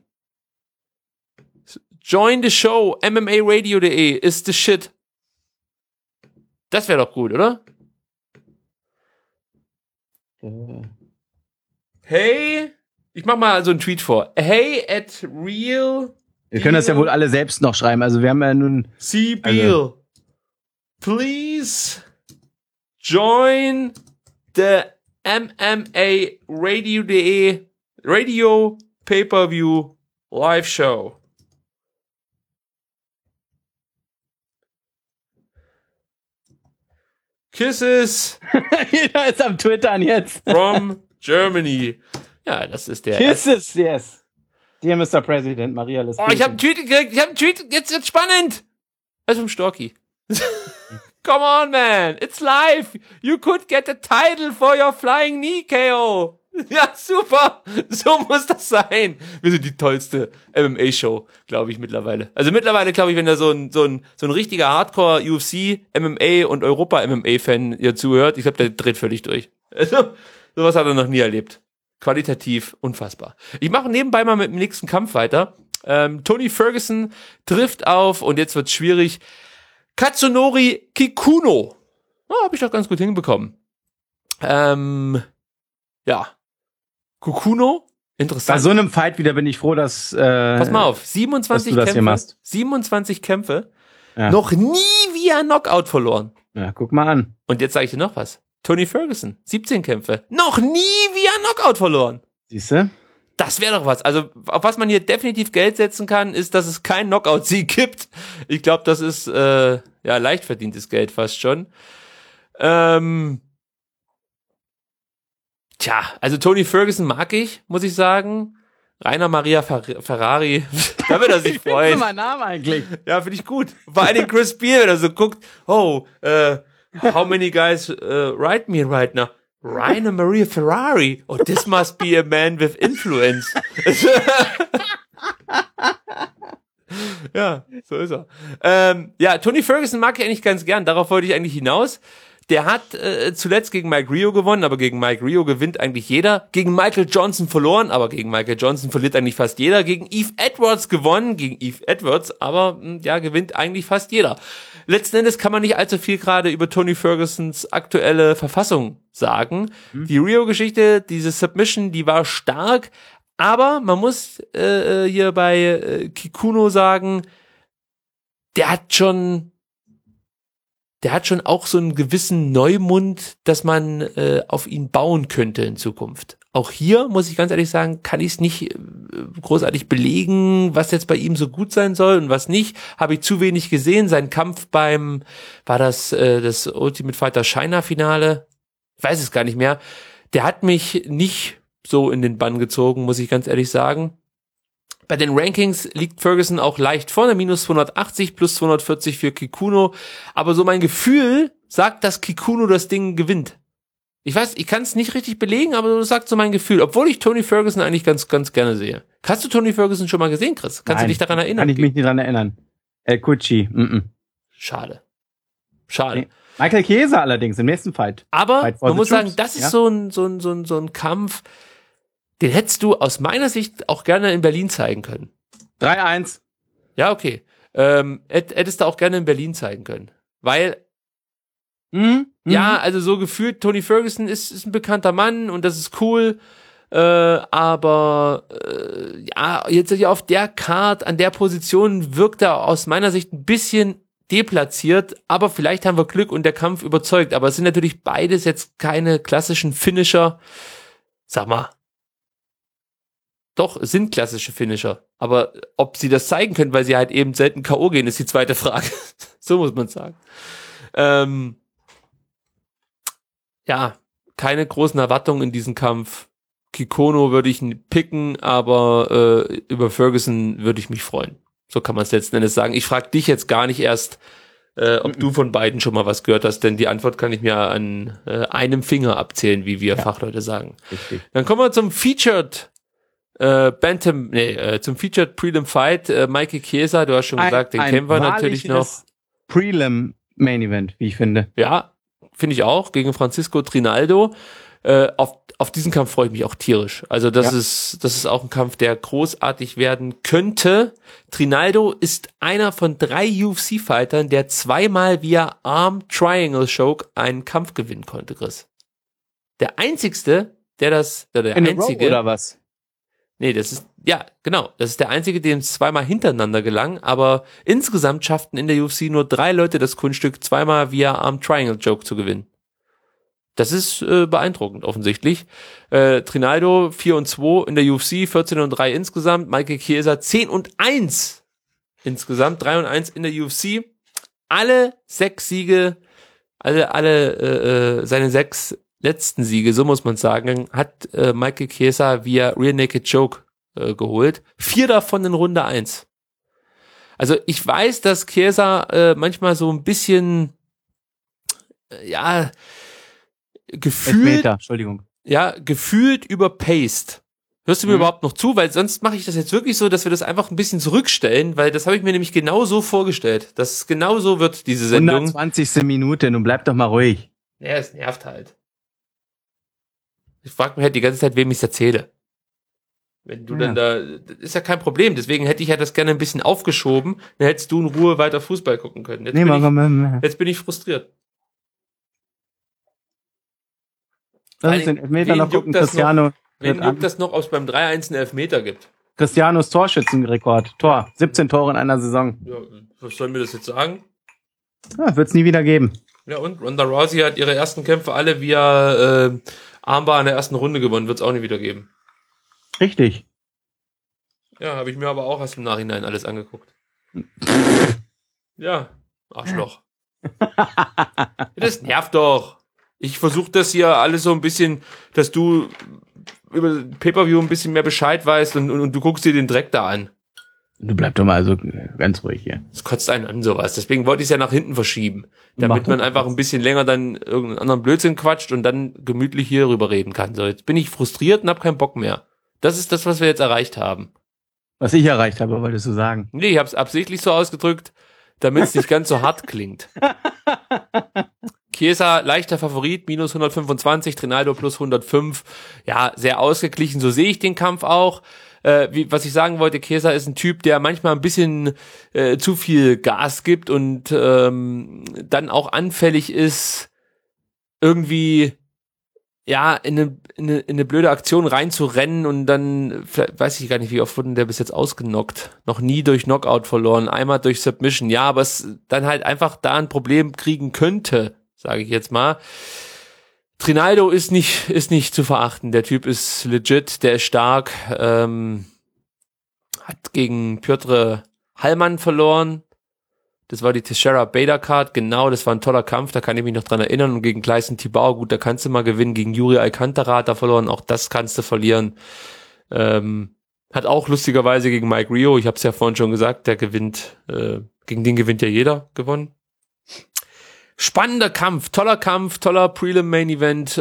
Join the show. MMARadio.de is the shit. Das wäre doch gut, oder? Hey, ich mach mal so einen Tweet vor. Hey, at Real Wir können das ja wohl alle selbst noch schreiben. Also wir haben ja nun... C. Beal. Please join the MMARadio.de Radio Pay-Per-View Live Show. Kisses Jeder ist am Twittern jetzt. from Germany. Ja, das ist der Kisses, yes. Dear Mr. President, Maria lässt Oh, ich habe einen Tweet gekriegt. Jetzt wird's spannend. Also vom Storky. Come on, man. It's live. You could get a title for your flying knee KO. Ja, super. So muss das sein. Wir sind die tollste MMA-Show, glaube ich, mittlerweile. Also mittlerweile, glaube ich, wenn da so ein richtiger Hardcore-UFC, MMA und Europa-MMA-Fan hier zuhört, ich glaube, der dreht völlig durch. Also, sowas hat er noch nie erlebt. Qualitativ unfassbar. Ich mache nebenbei mal mit dem nächsten Kampf weiter. Tony Ferguson trifft auf, und jetzt wird's schwierig, Katsunori Kikuno. Habe ich doch ganz gut hinbekommen. Ja. Kikuno, interessant. Bei so einem Fight wieder bin ich froh, dass pass mal auf, 27 dass du das hier Kämpfe, machst. 27 Kämpfe, Ja. noch nie via Knockout verloren. Ja, guck mal an. Und jetzt sage ich dir noch was. Tony Ferguson, 17 Kämpfe, noch nie via Knockout verloren. Siehste? Das wäre doch was. Also, auf was man hier definitiv Geld setzen kann, ist, dass es keinen Knockout-Sieg gibt. Ich glaube, das ist leicht verdientes Geld fast schon. Also Tony Ferguson mag ich, muss ich sagen. Rainer Maria Ferrari, da wird er sich freuen. Das ist mein Name eigentlich. Ja, finde ich gut. Vor allem den Chris Beal, wenn er so guckt, how many guys ride me right now? Rainer Maria Ferrari. Oh, this must be a man with influence. Ja, so ist er. Tony Ferguson mag ich eigentlich ganz gern. Darauf wollte ich eigentlich hinaus. Der hat zuletzt gegen Mike Rio gewonnen, aber gegen Mike Rio gewinnt eigentlich jeder. Gegen Michael Johnson verloren, aber gegen Michael Johnson verliert eigentlich fast jeder. Gegen Eve Edwards gewonnen, gegen Eve Edwards, aber gewinnt eigentlich fast jeder. Letzten Endes kann man nicht allzu viel gerade über Tony Fergusons aktuelle Verfassung sagen. Die Rio-Geschichte, diese Submission, die war stark, aber man muss hier bei Kikuno sagen, der hat schon auch so einen gewissen Neumund, dass man auf ihn bauen könnte in Zukunft. Auch hier, muss ich ganz ehrlich sagen, kann ich es nicht großartig belegen, was jetzt bei ihm so gut sein soll und was nicht. Habe ich zu wenig gesehen. Sein Kampf war das Ultimate Fighter China Finale? Ich weiß es gar nicht mehr. Der hat mich nicht so in den Bann gezogen, muss ich ganz ehrlich sagen. Bei den Rankings liegt Ferguson auch leicht vorne, minus 280, plus 240 für Kikuno. Aber so mein Gefühl sagt, dass Kikuno das Ding gewinnt. Ich weiß, ich kann es nicht richtig belegen, aber das sagt so mein Gefühl. Obwohl ich Tony Ferguson eigentlich ganz, ganz gerne sehe. Hast du Tony Ferguson schon mal gesehen, Chris? Kannst du dich daran erinnern? Kann ich mich nicht daran erinnern. El Cucci. Schade. Nee. Michael Chiesa allerdings im nächsten Fight. Aber Fight for man the muss sagen, troops. das ist so ein Kampf, den hättest du aus meiner Sicht auch gerne in Berlin zeigen können. 3-1. Ja, okay. Hättest du auch gerne in Berlin zeigen können. Weil, ja, also so gefühlt, Tony Ferguson ist ein bekannter Mann und das ist cool. Aber jetzt ja auf der Card, an der Position wirkt er aus meiner Sicht ein bisschen deplatziert, aber vielleicht haben wir Glück und der Kampf überzeugt. Aber es sind natürlich beides jetzt keine klassischen Finisher. Sag mal. Doch, es sind klassische Finisher. Aber ob sie das zeigen können, weil sie halt eben selten K.O. gehen, ist die zweite Frage. So muss man sagen. Keine großen Erwartungen in diesem Kampf. Kikuno würde ich picken, aber über Ferguson würde ich mich freuen. So kann man es letzten Endes sagen. Ich frage dich jetzt gar nicht erst, ob du von beiden schon mal was gehört hast, denn die Antwort kann ich mir an einem Finger abzählen, wie wir Fachleute sagen. Richtig. Dann kommen wir zum Featured zum Featured Prelim Fight. Mikey Chiesa, du hast schon gesagt, den kennen wir natürlich noch. Prelim Main Event, wie ich finde. Ja, finde ich auch, gegen Francisco Trinaldo. Auf diesen Kampf freue ich mich auch tierisch. Also das ist auch ein Kampf, der großartig werden könnte. Trinaldo ist einer von 3 UFC-Fightern, der zweimal via Arm Triangle Choke einen Kampf gewinnen konnte, Chris. Der einzigste, Oder was? Nee, das ist der einzige, dem es zweimal hintereinander gelang, aber insgesamt schafften in der UFC nur 3 Leute das Kunststück, zweimal via Arm Triangle Choke zu gewinnen. Das ist beeindruckend offensichtlich. Trinaldo 4-2 in der UFC, 14-3 insgesamt. Michael Chiesa 10-1 insgesamt, 3-1 in der UFC. Alle 6 Siege, seine 6 letzten Siege, so muss man sagen, hat Michael Chiesa via Rear Naked Choke geholt. 4 davon in Runde 1. Also ich weiß, dass Chiesa manchmal so ein bisschen gefühlt Elfmeter, Entschuldigung. Ja, gefühlt überpaced. Hörst du mir überhaupt noch zu? Weil sonst mache ich das jetzt wirklich so, dass wir das einfach ein bisschen zurückstellen, weil das habe ich mir nämlich genau so vorgestellt, dass es genau so wird, diese Sendung. 120. Minute, nun bleib doch mal ruhig. Ja, es nervt halt. Ich frage mich halt die ganze Zeit, wem ich es erzähle. Wenn du dann da, das ist ja kein Problem, deswegen hätte ich ja das gerne ein bisschen aufgeschoben, dann hättest du in Ruhe weiter Fußball gucken können. Jetzt bin ich frustriert. Lass uns den Elfmeter noch gucken, Cristiano. Wen juckt das noch, ob es beim 3-1 einen Elfmeter gibt? Cristianos Torschützenrekord. 17 Tore in einer Saison. Ja, was soll mir das jetzt sagen? Ja, wird's nie wieder geben. Ja, und Ronda Rousey hat ihre ersten Kämpfe alle via Armbar in der ersten Runde gewonnen. Wird's auch nie wieder geben. Richtig. Ja, habe ich mir aber auch erst im Nachhinein alles angeguckt. Ja, Arschloch. Das nervt doch. Ich versuche das hier alles so ein bisschen, dass du über Pay-Per-View ein bisschen mehr Bescheid weißt und du guckst dir den Dreck da an. Du bleib doch mal so ganz ruhig hier. Das kotzt einen an, sowas. Deswegen wollte ich es ja nach hinten verschieben. Damit man einfach ein bisschen länger dann irgendeinen anderen Blödsinn quatscht und dann gemütlich hier rüber reden kann. So, jetzt bin ich frustriert und hab keinen Bock mehr. Das ist das, was wir jetzt erreicht haben. Was ich erreicht habe, wolltest du sagen? Nee, ich habe es absichtlich so ausgedrückt, damit es nicht ganz so hart klingt. Chiesa, leichter Favorit, minus 125, Trinaldo plus 105. Ja, sehr ausgeglichen, so sehe ich den Kampf auch. Was ich sagen wollte, Chiesa ist ein Typ, der manchmal ein bisschen zu viel Gas gibt und dann auch anfällig ist, irgendwie in eine blöde Aktion reinzurennen und dann, weiß ich gar nicht, wie oft wurde der bis jetzt ausgenockt. Noch nie durch Knockout verloren, einmal durch Submission. Ja, aber es dann halt einfach da ein Problem kriegen könnte, sage ich jetzt mal. Trinaldo ist nicht zu verachten. Der Typ ist legit, der ist stark. Hat gegen Piotr Hallmann verloren. Das war die Teixeira Bader Card, genau, das war ein toller Kampf, da kann ich mich noch dran erinnern. Und gegen Gleison Tibau, gut, da kannst du mal gewinnen. Gegen Yuri Alcantara hat er verloren, auch das kannst du verlieren. Hat auch lustigerweise gegen Mike Rio, ich habe es ja vorhin schon gesagt, der gewinnt, gegen den gewinnt ja jeder gewonnen. Spannender Kampf, toller Prelim-Main-Event.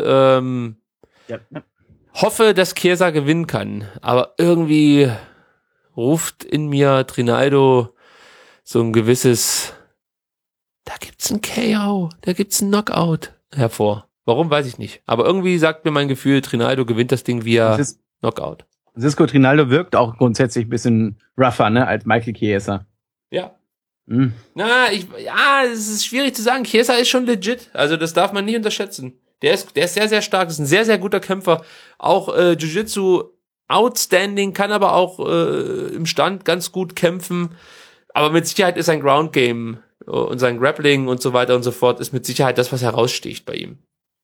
Hoffe, dass Chiesa gewinnen kann, aber irgendwie ruft in mir Trinaldo so ein gewisses, da gibt's ein KO, da gibt's ein Knockout hervor. Warum, weiß ich nicht. Aber irgendwie sagt mir mein Gefühl, Trinaldo gewinnt das Ding via Knockout. Francisco Trinaldo wirkt auch grundsätzlich ein bisschen rougher, ne, als Michael Chiesa. Ja. Es ist schwierig zu sagen. Chiesa ist schon legit. Also das darf man nie unterschätzen. Der ist sehr, sehr stark. Ist ein sehr, sehr guter Kämpfer. Auch Jiu-Jitsu outstanding, kann aber auch im Stand ganz gut kämpfen. Aber mit Sicherheit ist sein Ground Game und sein Grappling und so weiter und so fort ist mit Sicherheit das, was heraussticht bei ihm.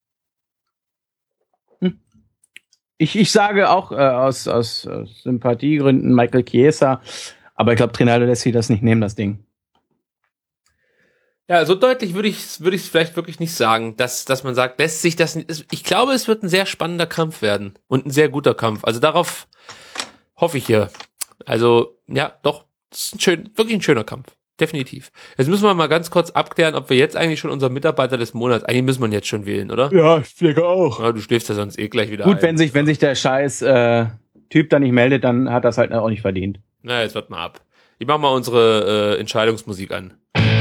Ich sage auch aus Sympathiegründen Michael Chiesa, aber ich glaube, Trinaldo lässt sich das nicht nehmen, das Ding. Ja, so deutlich würde ich es vielleicht wirklich nicht sagen, dass man sagt, lässt sich das nicht. Ich glaube, es wird ein sehr spannender Kampf werden und ein sehr guter Kampf. Also darauf hoffe ich hier. Also, ja, doch. Das ist wirklich ein schöner Kampf. Definitiv. Jetzt müssen wir mal ganz kurz abklären, ob wir jetzt eigentlich schon unseren Mitarbeiter des Monats, eigentlich müssen wir ihn jetzt schon wählen, oder? Ja, ich denke auch. Ja, du schläfst ja sonst gleich wieder Gut, ein. wenn sich der scheiß Typ da nicht meldet, dann hat das halt auch nicht verdient. Na, jetzt warte mal ab. Ich mach mal unsere Entscheidungsmusik an.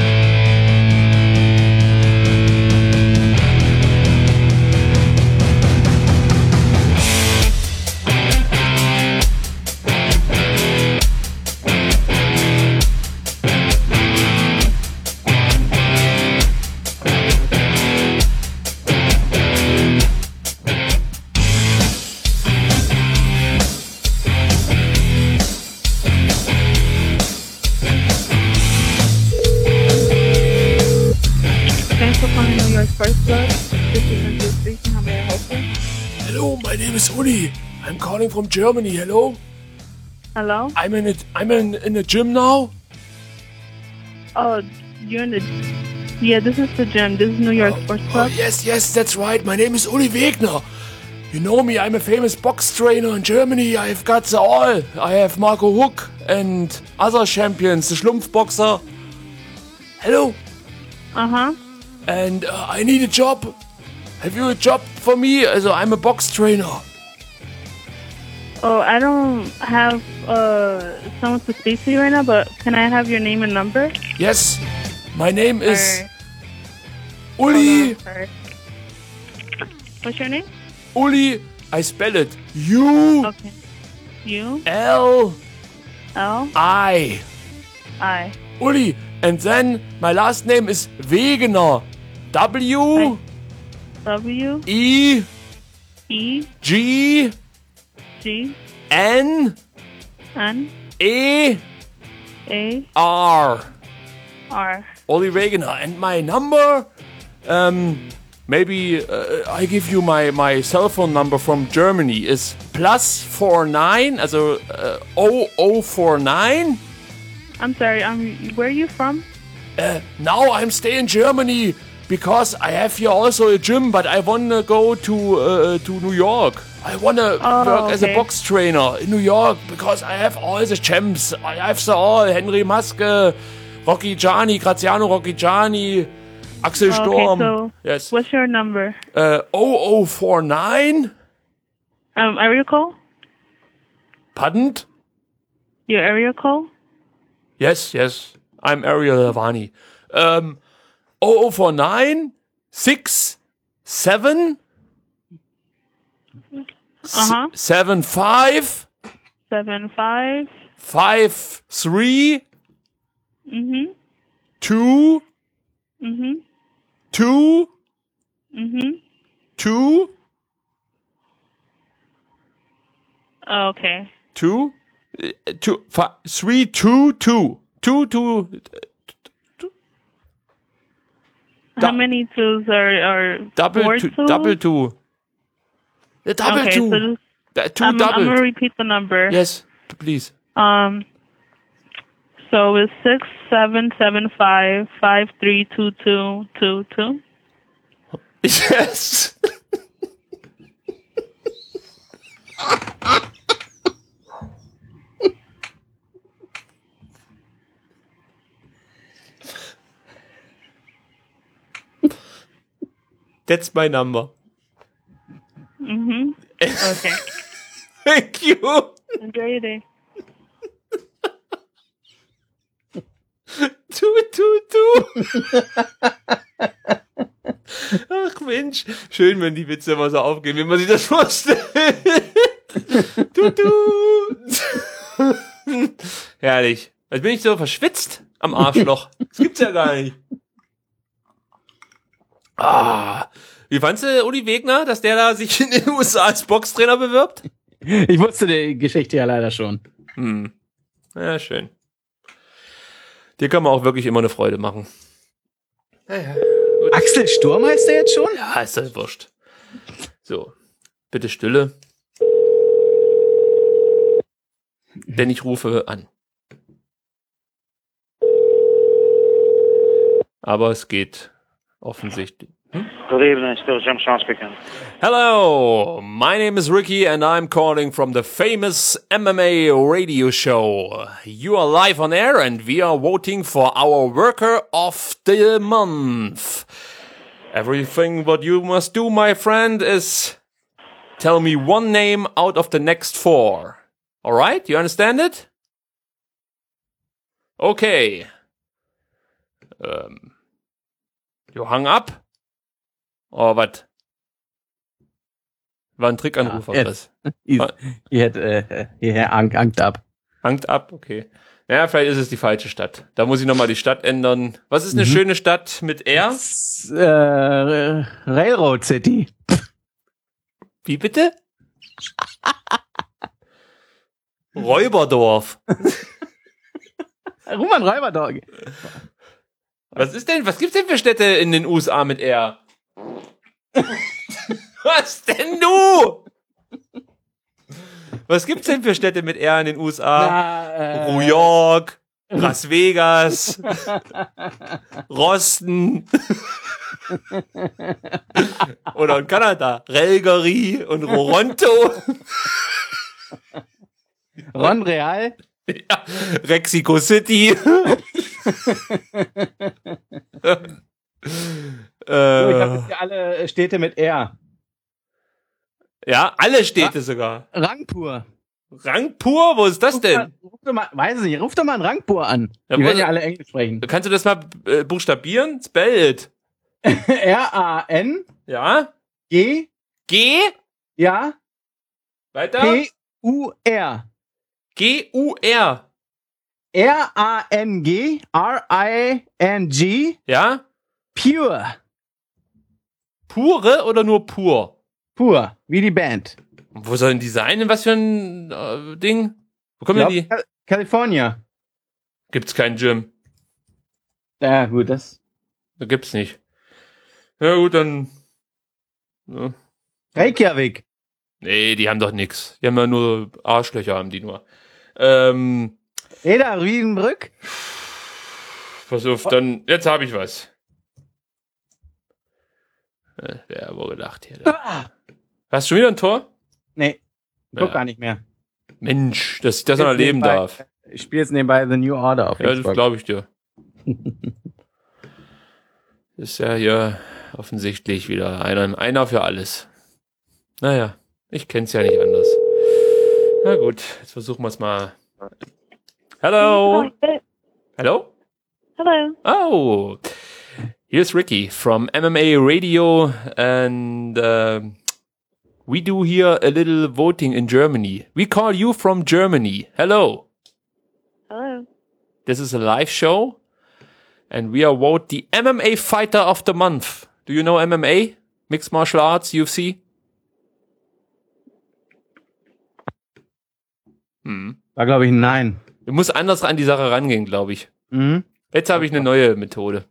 Hello, my name is Uli. I'm calling from Germany. Hello. Hello? I'm in the gym now. Oh, you're in the... Yeah, this is the gym. This is New York Sports Club. Yes, that's right. My name is Uli Wegner. You know me, I'm a famous box trainer in Germany. I've got the all. I have Marco Huck and other champions, the Schlumpfboxer. Hello? Uh-huh. And I need a job. Have you a job for me? Also, I'm a box trainer. Oh, I don't have someone to speak to you right now, but can I have your name and number? Yes, my name is Or- Uli. Sorry. What's your name? Uli, I spell it U Okay. U L L I. I. Uli, and then my last name is Wegener. W W E E G G N N E A R. R. Uli Wegener. And my number, maybe I give you my cell phone number from Germany is +49, also 0049. I'm sorry. Where are you from? Now I'm staying in Germany because I have here also a gym, but I wanna go to New York. I wanna work as a okay. box trainer in New York because I have all the champs. I have the all. Henry Maske, Rocky Gianni, Graziano Rocky Gianni, Axel Storm. Okay, so Yes. what's your number? 0049. Area code? Pardon? Your area code? Yes. I'm Ariel Lavani. 0049 67 Uh-huh. 75 75. 53 Mhm. 2 Mhm. 2 Mhm. 2 Okay. 2 2 3 2 2 2 2 How many twos are double four two twos? double two. The double Okay, two. so just, Two I'm double. gonna repeat the number. Yes, please. So it's 6775532222. Yes. That's my number. Mhm. Okay. Thank you. Enjoy your day. Du. Ach Mensch, schön, wenn die Witze immer so aufgehen, wie man sich das vorstellt. Du. Herrlich. Jetzt bin ich so verschwitzt am Arschloch. Das gibt's ja gar nicht. Wie fandst du Uli Wegner, dass der da sich in den USA als Boxtrainer bewirbt? Ich wusste die Geschichte ja leider schon. Ja, schön. Dir kann man auch wirklich immer eine Freude machen. Axel Sturm heißt der jetzt schon? Ja, ist das wurscht. So, bitte Stille. Denn ich rufe an. Aber es geht offensichtlich. Good evening, still Jim Sean speaking. Hello, my name is Ricky and I'm calling from the famous MMA radio show. You are live on air and we are voting for our worker of the month. Everything what you must do, my friend, is tell me one name out of the next 4. Alright, you understand it? Okay. You hung up? Oh, was? War ein Trickanruf oder was? Hierher hangt ab. Hangt ab, okay. Ja, vielleicht ist es die falsche Stadt. Da muss ich nochmal die Stadt ändern. Was ist eine schöne Stadt mit R? Railroad City. Wie bitte? Räuberdorf. Roman Räuberdorf. Was gibt's denn für Städte in den USA mit R? Was denn du? Was gibt's denn für Städte mit R in den USA? New York, Las Vegas, Rosten. Oder in Kanada, Relgary und Toronto. Ron-Real. Ja, Mexico City. So, ich habe jetzt hier alle Städte mit R. Ja, alle Städte sogar. Rangpur. Rangpur? Wo ist das denn? Ruf doch mal, weiß ich nicht, ruf doch mal in Rangpur an. Ja, Die wo- werden ja alle Englisch sprechen. Kannst du das mal buchstabieren? Spell it. R-A-N-G, Ja? G? ja, Weiter? P-U-R. G-U-R. R-A-N-G, R-I-N-G, Ja? Pure. Pure oder nur pur? Pur, wie die Band. Wo sollen die sein? In was für ein Ding? Wo kommen denn die? California. Gibt's kein Gym. Ja, gut, das. Da gibt's nicht. Ja gut, dann... Ja. Reykjavik. Nee, die haben doch nix. Die haben ja nur Arschlöcher, haben die nur. Eda Riesenbrück. Pass auf, dann... Jetzt habe ich was. Wer wohl gedacht hier. Hast du schon wieder ein Tor? Nee, guck Ja. gar nicht mehr. Mensch, dass ich das noch erleben darf. Ich spiele jetzt nebenbei The New Order auf Ja, das Xbox. glaube ich dir. Ist ja hier offensichtlich wieder einer für alles. Naja, ich kenn's ja nicht anders. Na gut, jetzt versuchen wir es mal. Hello? Hello? Hello. Oh, here's Ricky from MMA Radio, and we do here a little voting in Germany. We call you from Germany. Hello. Hello. This is a live show, and we are vote the MMA Fighter of the Month. Do you know MMA? Mixed Martial Arts, UFC? War, glaube ich, ein Nein. Du musst anders an die Sache rangehen, glaube ich. Mhm. Jetzt habe ich eine neue Methode.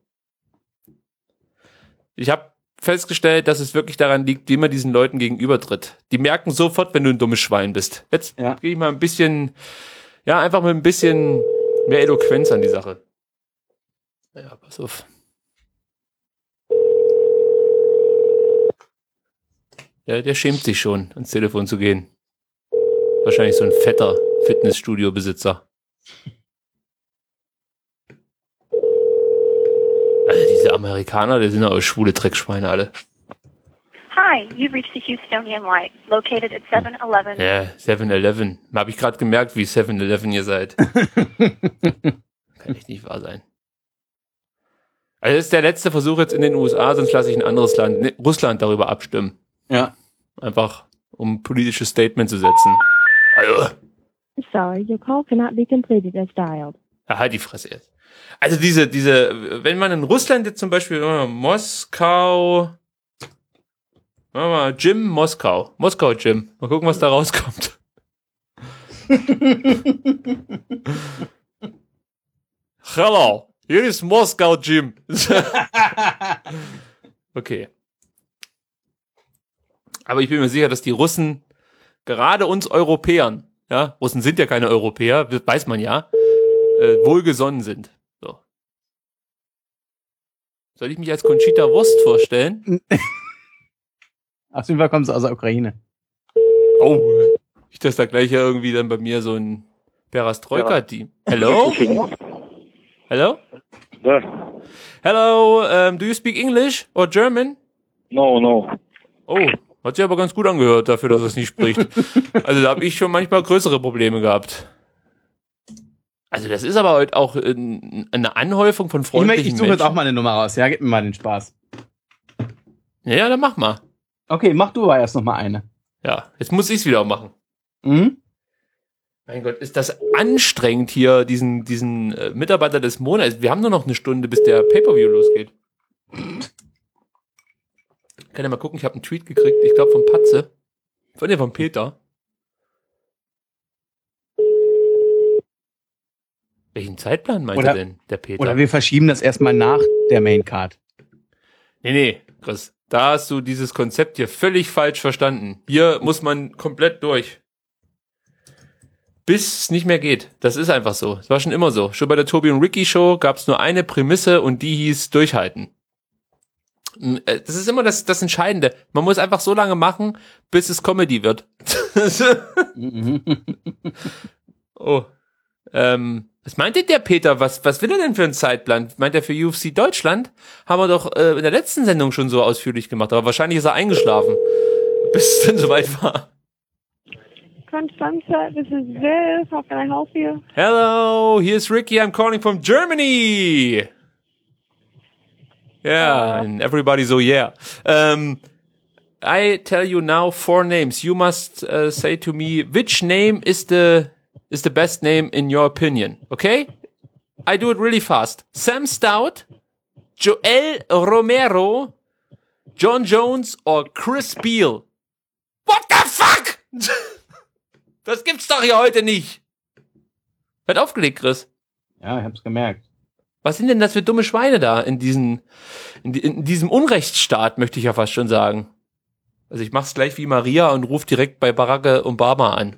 Ich habe festgestellt, dass es wirklich daran liegt, wie man diesen Leuten gegenübertritt. Die merken sofort, wenn du ein dummes Schwein bist. Jetzt Ja. gehe ich mal ein bisschen, ja, einfach mit ein bisschen mehr Eloquenz an die Sache. Ja, pass auf. Ja, der schämt sich schon, ans Telefon zu gehen. Wahrscheinlich so ein fetter Fitnessstudio-Besitzer. Also diese Amerikaner, die sind aber schwule Dreckschweine alle. Hi, you've reached the Houstonian Light, located at 7-Eleven. Ja, 7-Eleven. Habe ich gerade gemerkt, wie 7-Eleven ihr seid. Kann echt nicht wahr sein. Also das ist der letzte Versuch jetzt in den USA, sonst lasse ich ein anderes Land, Russland, darüber abstimmen. Ja. Einfach, um ein politisches Statement zu setzen. Also, Sorry, your call cannot be completed as dialed. halt die Fresse jetzt. Also wenn man in Russland jetzt zum Beispiel Moskau, machen wir mal Gym Moskau Gym, mal gucken, was da rauskommt. Hello, hier ist Moskau Gym. Okay. Aber ich bin mir sicher, dass die Russen gerade uns Europäern, ja, Russen sind ja keine Europäer, das weiß man ja, wohlgesonnen sind. So. Soll ich mich als Conchita Wurst vorstellen? Auf jeden Fall kommst du aus der Ukraine. Oh, nicht, dass da gleich ja irgendwie dann bei mir so ein Perestroika-Team. Hello? Hello? Yeah. Hello, do you speak English or German? No. Oh, hat sich aber ganz gut angehört dafür, dass es nicht spricht. Also da habe ich schon manchmal größere Probleme gehabt. Also das ist aber heute auch eine Anhäufung von freundlichen Ich suche jetzt auch mal eine Nummer raus. Ja, gib mir mal den Spaß. Ja, dann mach mal. Okay, mach du aber erst noch mal eine. Ja, jetzt muss ich's wieder machen. Mhm. Mein Gott, ist das anstrengend hier, diesen Mitarbeiter des Monats. Wir haben nur noch eine Stunde, bis der Pay-Per-View losgeht. Kann ja mal gucken, ich habe einen Tweet gekriegt, ich glaube von Patze. Von Peter. Welchen Zeitplan meint er denn, der Peter? Oder wir verschieben das erstmal nach der Maincard. Nee, Chris, da hast du dieses Konzept hier völlig falsch verstanden. Hier muss man komplett durch. Bis es nicht mehr geht. Das ist einfach so. Es war schon immer so. Schon bei der Tobi und Ricky Show gab es nur eine Prämisse und die hieß durchhalten. Das ist immer das Entscheidende. Man muss einfach so lange machen, bis es Comedy wird. Oh. Was meint denn der Peter? Was will er denn für einen Zeitplan? Meint er für UFC Deutschland? Haben wir doch in der letzten Sendung schon so ausführlich gemacht. Aber wahrscheinlich ist er eingeschlafen, bis es dann soweit war. Sunset, this is Viv. How can I help you? Hello, here's Ricky. I'm calling from Germany. Yeah, and everybody's yeah. I tell you now 4 names. You must say to me which name is the best name in your opinion. Okay? I do it really fast. Sam Stout, Joel Romero, John Jones or Chris Beal. What the fuck? Das gibt's doch hier heute nicht. Wird aufgelegt, Chris. Ja, ich hab's gemerkt. Was sind denn das für dumme Schweine da in diesem Unrechtsstaat, möchte ich ja fast schon sagen. Also ich mach's gleich wie Maria und ruf direkt bei Barack Obama an.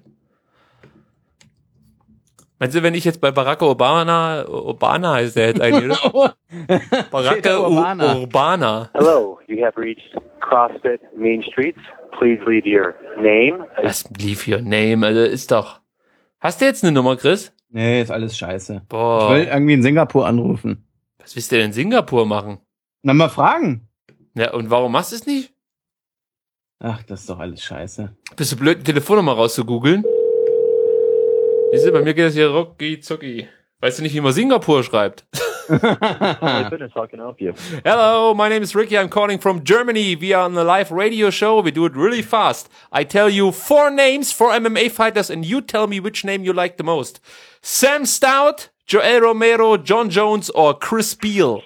Meinst du, wenn ich jetzt bei Barack Obama heißt der jetzt eigentlich, oder? Barack Urbana. Hello, you have reached CrossFit Main Streets. Please leave your name. Was leave your name? Also ist doch... Hast du jetzt eine Nummer, Chris? Nee, ist alles scheiße. Boah. Ich will irgendwie in Singapur anrufen. Was willst du denn in Singapur machen? Na, mal fragen. Ja, und warum machst du es nicht? Ach, das ist doch alles scheiße. Bist du blöd, die Telefonnummer rauszugoogeln? Siehst du, bei mir geht das hier rucki zucki. Weißt du nicht, wie man Singapur schreibt? Hello, my name is Ricky. I'm calling from Germany. We are on a live radio show. We do it really fast. I tell you 4 names for MMA fighters and you tell me which name you like the most. Sam Stout, Joel Romero, John Jones or Chris Beal?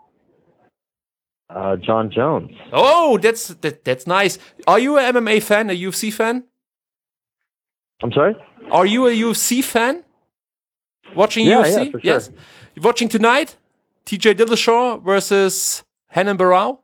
John Jones. Oh, that's nice. Are you a MMA fan, a UFC fan? I'm sorry? Are you a UFC fan? Watching UFC? Yeah, for sure. Yes. You watching tonight? TJ Dillashaw versus Renan Barão?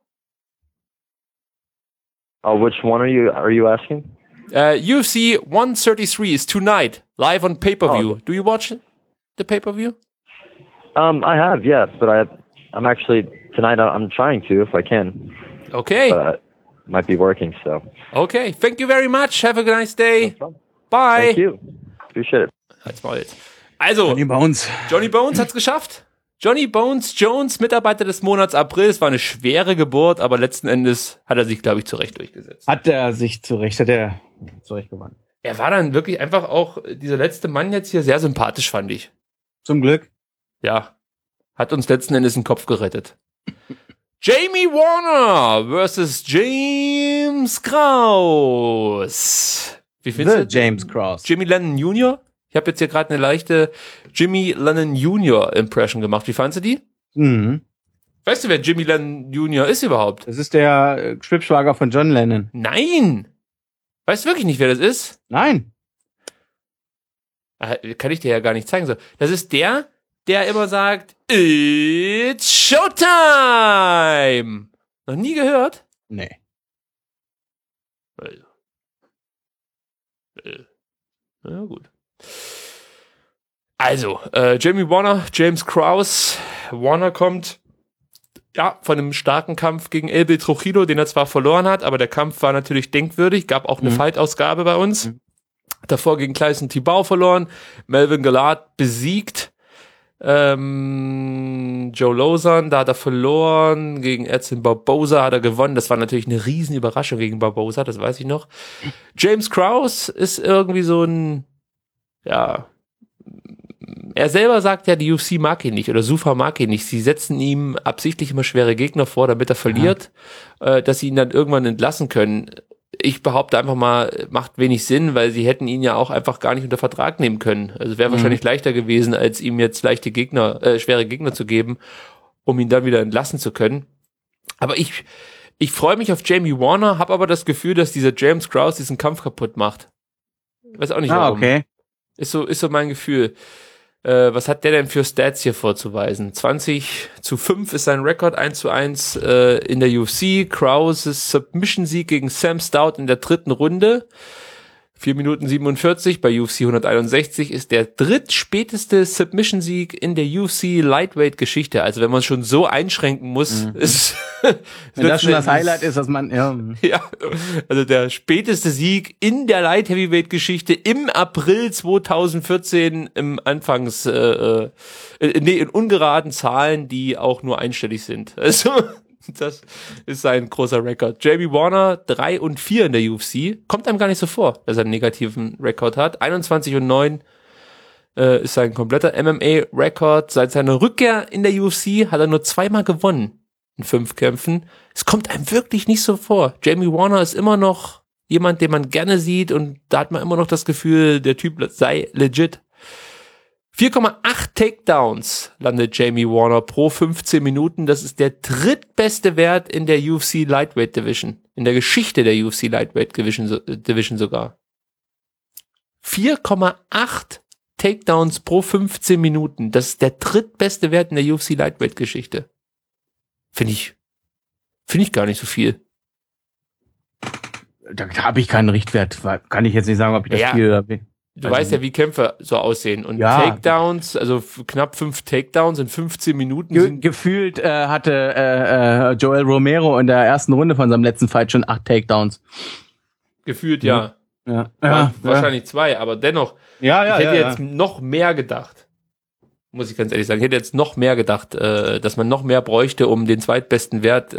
Which one are you asking? UFC 133 is tonight, live on pay-per-view. Okay. Do you watch the pay-per-view? I have, yes, but I'm actually tonight. I'm trying to if I can. Okay. But might be working, so. Okay. Thank you very much. Have a nice day. Bye. Thank you. Appreciate it. Halt's Maul jetzt. Also, Johnny Bones hat's geschafft. Johnny Bones Jones, Mitarbeiter des Monats April. Es war eine schwere Geburt, aber letzten Endes hat er sich, glaube ich, zurecht durchgesetzt. Hat er zurecht gewonnen. Er war dann wirklich einfach auch, dieser letzte Mann jetzt hier, sehr sympathisch, fand ich. Zum Glück. Ja. Hat uns letzten Endes den Kopf gerettet. Jamie Warner versus James Krause. Wie findest du? James Krause. Jimmy Lennon Jr.? Ich habe jetzt hier gerade eine leichte Jimmy Lennon Jr. Impression gemacht. Wie fandst du die? Mhm. Weißt du, wer Jimmy Lennon Jr. ist überhaupt? Das ist der Schwibschwager von John Lennon. Nein! Weißt du wirklich nicht, wer das ist? Nein. Kann ich dir ja gar nicht zeigen. So. Das ist der immer sagt, It's Showtime! Noch nie gehört? Nee. Na gut. Also, Jamie Warner, James Krause. Warner kommt von einem starken Kampf gegen Elbe Trujillo, den er zwar verloren hat, aber der Kampf war natürlich denkwürdig, gab auch eine Fight-Ausgabe bei uns. Davor gegen Clayson Tibau verloren, Melvin Gillard besiegt, Joe Lauzon, da hat er verloren, gegen Edson Barboza hat er gewonnen, das war natürlich eine riesen Überraschung gegen Barboza, das weiß ich noch. James Krause ist irgendwie so ein, er selber sagt ja, die UFC mag ihn nicht oder Zuffa mag ihn nicht. Sie setzen ihm absichtlich immer schwere Gegner vor, damit er verliert, dass sie ihn dann irgendwann entlassen können. Ich behaupte einfach mal, macht wenig Sinn, weil sie hätten ihn ja auch einfach gar nicht unter Vertrag nehmen können. Also wäre wahrscheinlich leichter gewesen, als ihm jetzt schwere Gegner zu geben, um ihn dann wieder entlassen zu können. Aber ich freue mich auf Jamie Warner, habe aber das Gefühl, dass dieser James Krause diesen Kampf kaputt macht. Weiß auch nicht warum. Okay. Ist so mein Gefühl. Was hat der denn für Stats hier vorzuweisen? 20-5 ist sein Rekord, 1-1 in der UFC. Krauses Submission-Sieg gegen Sam Stout in der 3. Runde. 4 Minuten 47 bei UFC 161 ist der drittspäteste Submission-Sieg in der UFC Lightweight-Geschichte. Also wenn man schon so einschränken muss, ist wenn das schon das Highlight ist, dass man ja, also der späteste Sieg in der Light Heavyweight-Geschichte im April 2014 im Anfangs in ungeraden Zahlen, die auch nur einstellig sind. Also das ist sein großer Rekord. Jamie Warner 3-4 in der UFC. Kommt einem gar nicht so vor, dass er einen negativen Rekord hat. 21-9 ist sein kompletter MMA-Rekord. Seit seiner Rückkehr in der UFC hat er nur 2-mal gewonnen in 5 Kämpfen. Es kommt einem wirklich nicht so vor. Jamie Warner ist immer noch jemand, den man gerne sieht und da hat man immer noch das Gefühl, der Typ sei legit. 4,8 Takedowns landet Jamie Warner pro 15 Minuten. Das ist der drittbeste Wert in der UFC Lightweight Division. In der Geschichte der UFC Lightweight Division sogar. 4,8 Takedowns pro 15 Minuten. Das ist der drittbeste Wert in der UFC Lightweight Geschichte. Finde ich gar nicht so viel. Da habe ich keinen Richtwert. Kann ich jetzt nicht sagen, ob ich das viel oder wenig. Du weißt ja, wie Kämpfe so aussehen. Und Takedowns, also knapp 5 Takedowns in 15 Minuten. Gefühlt hatte Joel Romero in der ersten Runde von seinem letzten Fight schon 8 Takedowns. Gefühlt, ja. Wahrscheinlich 2, aber dennoch. Ich hätte jetzt noch mehr gedacht. Muss ich ganz ehrlich sagen. Ich hätte jetzt noch mehr gedacht, dass man noch mehr bräuchte, um den zweitbesten Wert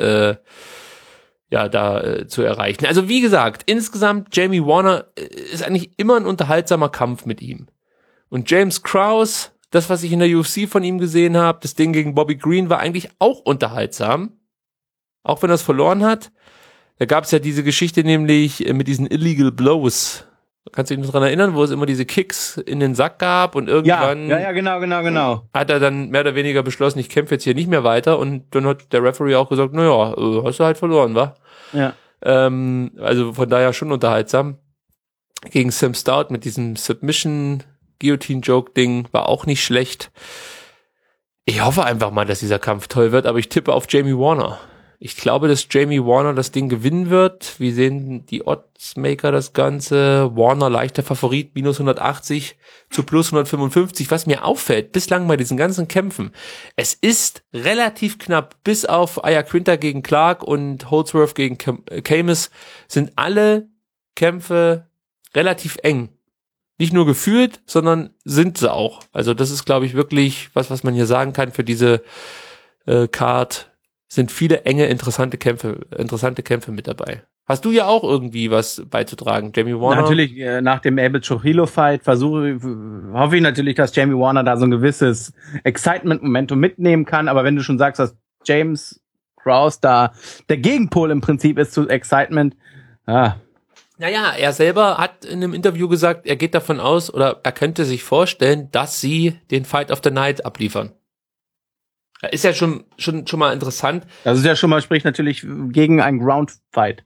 zu erreichen. Also wie gesagt, insgesamt Jamie Warner ist eigentlich immer ein unterhaltsamer Kampf mit ihm. Und James Krause, das, was ich in der UFC von ihm gesehen habe, das Ding gegen Bobby Green war eigentlich auch unterhaltsam. Auch wenn er es verloren hat. Da gab es ja diese Geschichte nämlich mit diesen Illegal Blows. Kannst du dich noch dran erinnern, wo es immer diese Kicks in den Sack gab und irgendwann genau. Hat er dann mehr oder weniger beschlossen, ich kämpfe jetzt hier nicht mehr weiter und dann hat der Referee auch gesagt, naja, hast du halt verloren, wa? Ja. Also von daher schon unterhaltsam. Gegen Sam Stout mit diesem Submission-Guillotine-Joke-Ding war auch nicht schlecht. Ich hoffe einfach mal, dass dieser Kampf toll wird, aber ich tippe auf Jamie Warner. Ich glaube, dass Jamie Warner das Ding gewinnen wird. Wie sehen die Oddsmaker das Ganze? Warner leichter Favorit, minus 180 zu plus 155. Was mir auffällt, bislang bei diesen ganzen Kämpfen, es ist relativ knapp. Bis auf Iaquinta gegen Clark und Holdsworth gegen Camus sind alle Kämpfe relativ eng. Nicht nur gefühlt, sondern sind sie auch. Also das ist, glaube ich, wirklich was man hier sagen kann für diese Card. Sind viele enge, interessante Kämpfe mit dabei. Hast du ja auch irgendwie was beizutragen, Jamie Warner? Natürlich, nach dem Abel Trujillo-Fight hoffe ich natürlich, dass Jamie Warner da so ein gewisses Excitement-Momentum mitnehmen kann, aber wenn du schon sagst, dass James Krause da der Gegenpol im Prinzip ist zu Excitement, Naja, er selber hat in einem Interview gesagt, er geht davon aus, oder er könnte sich vorstellen, dass sie den Fight of the Night abliefern. Ist ja schon mal interessant. Das ist ja schon mal, spricht natürlich gegen einen Ground-Fight.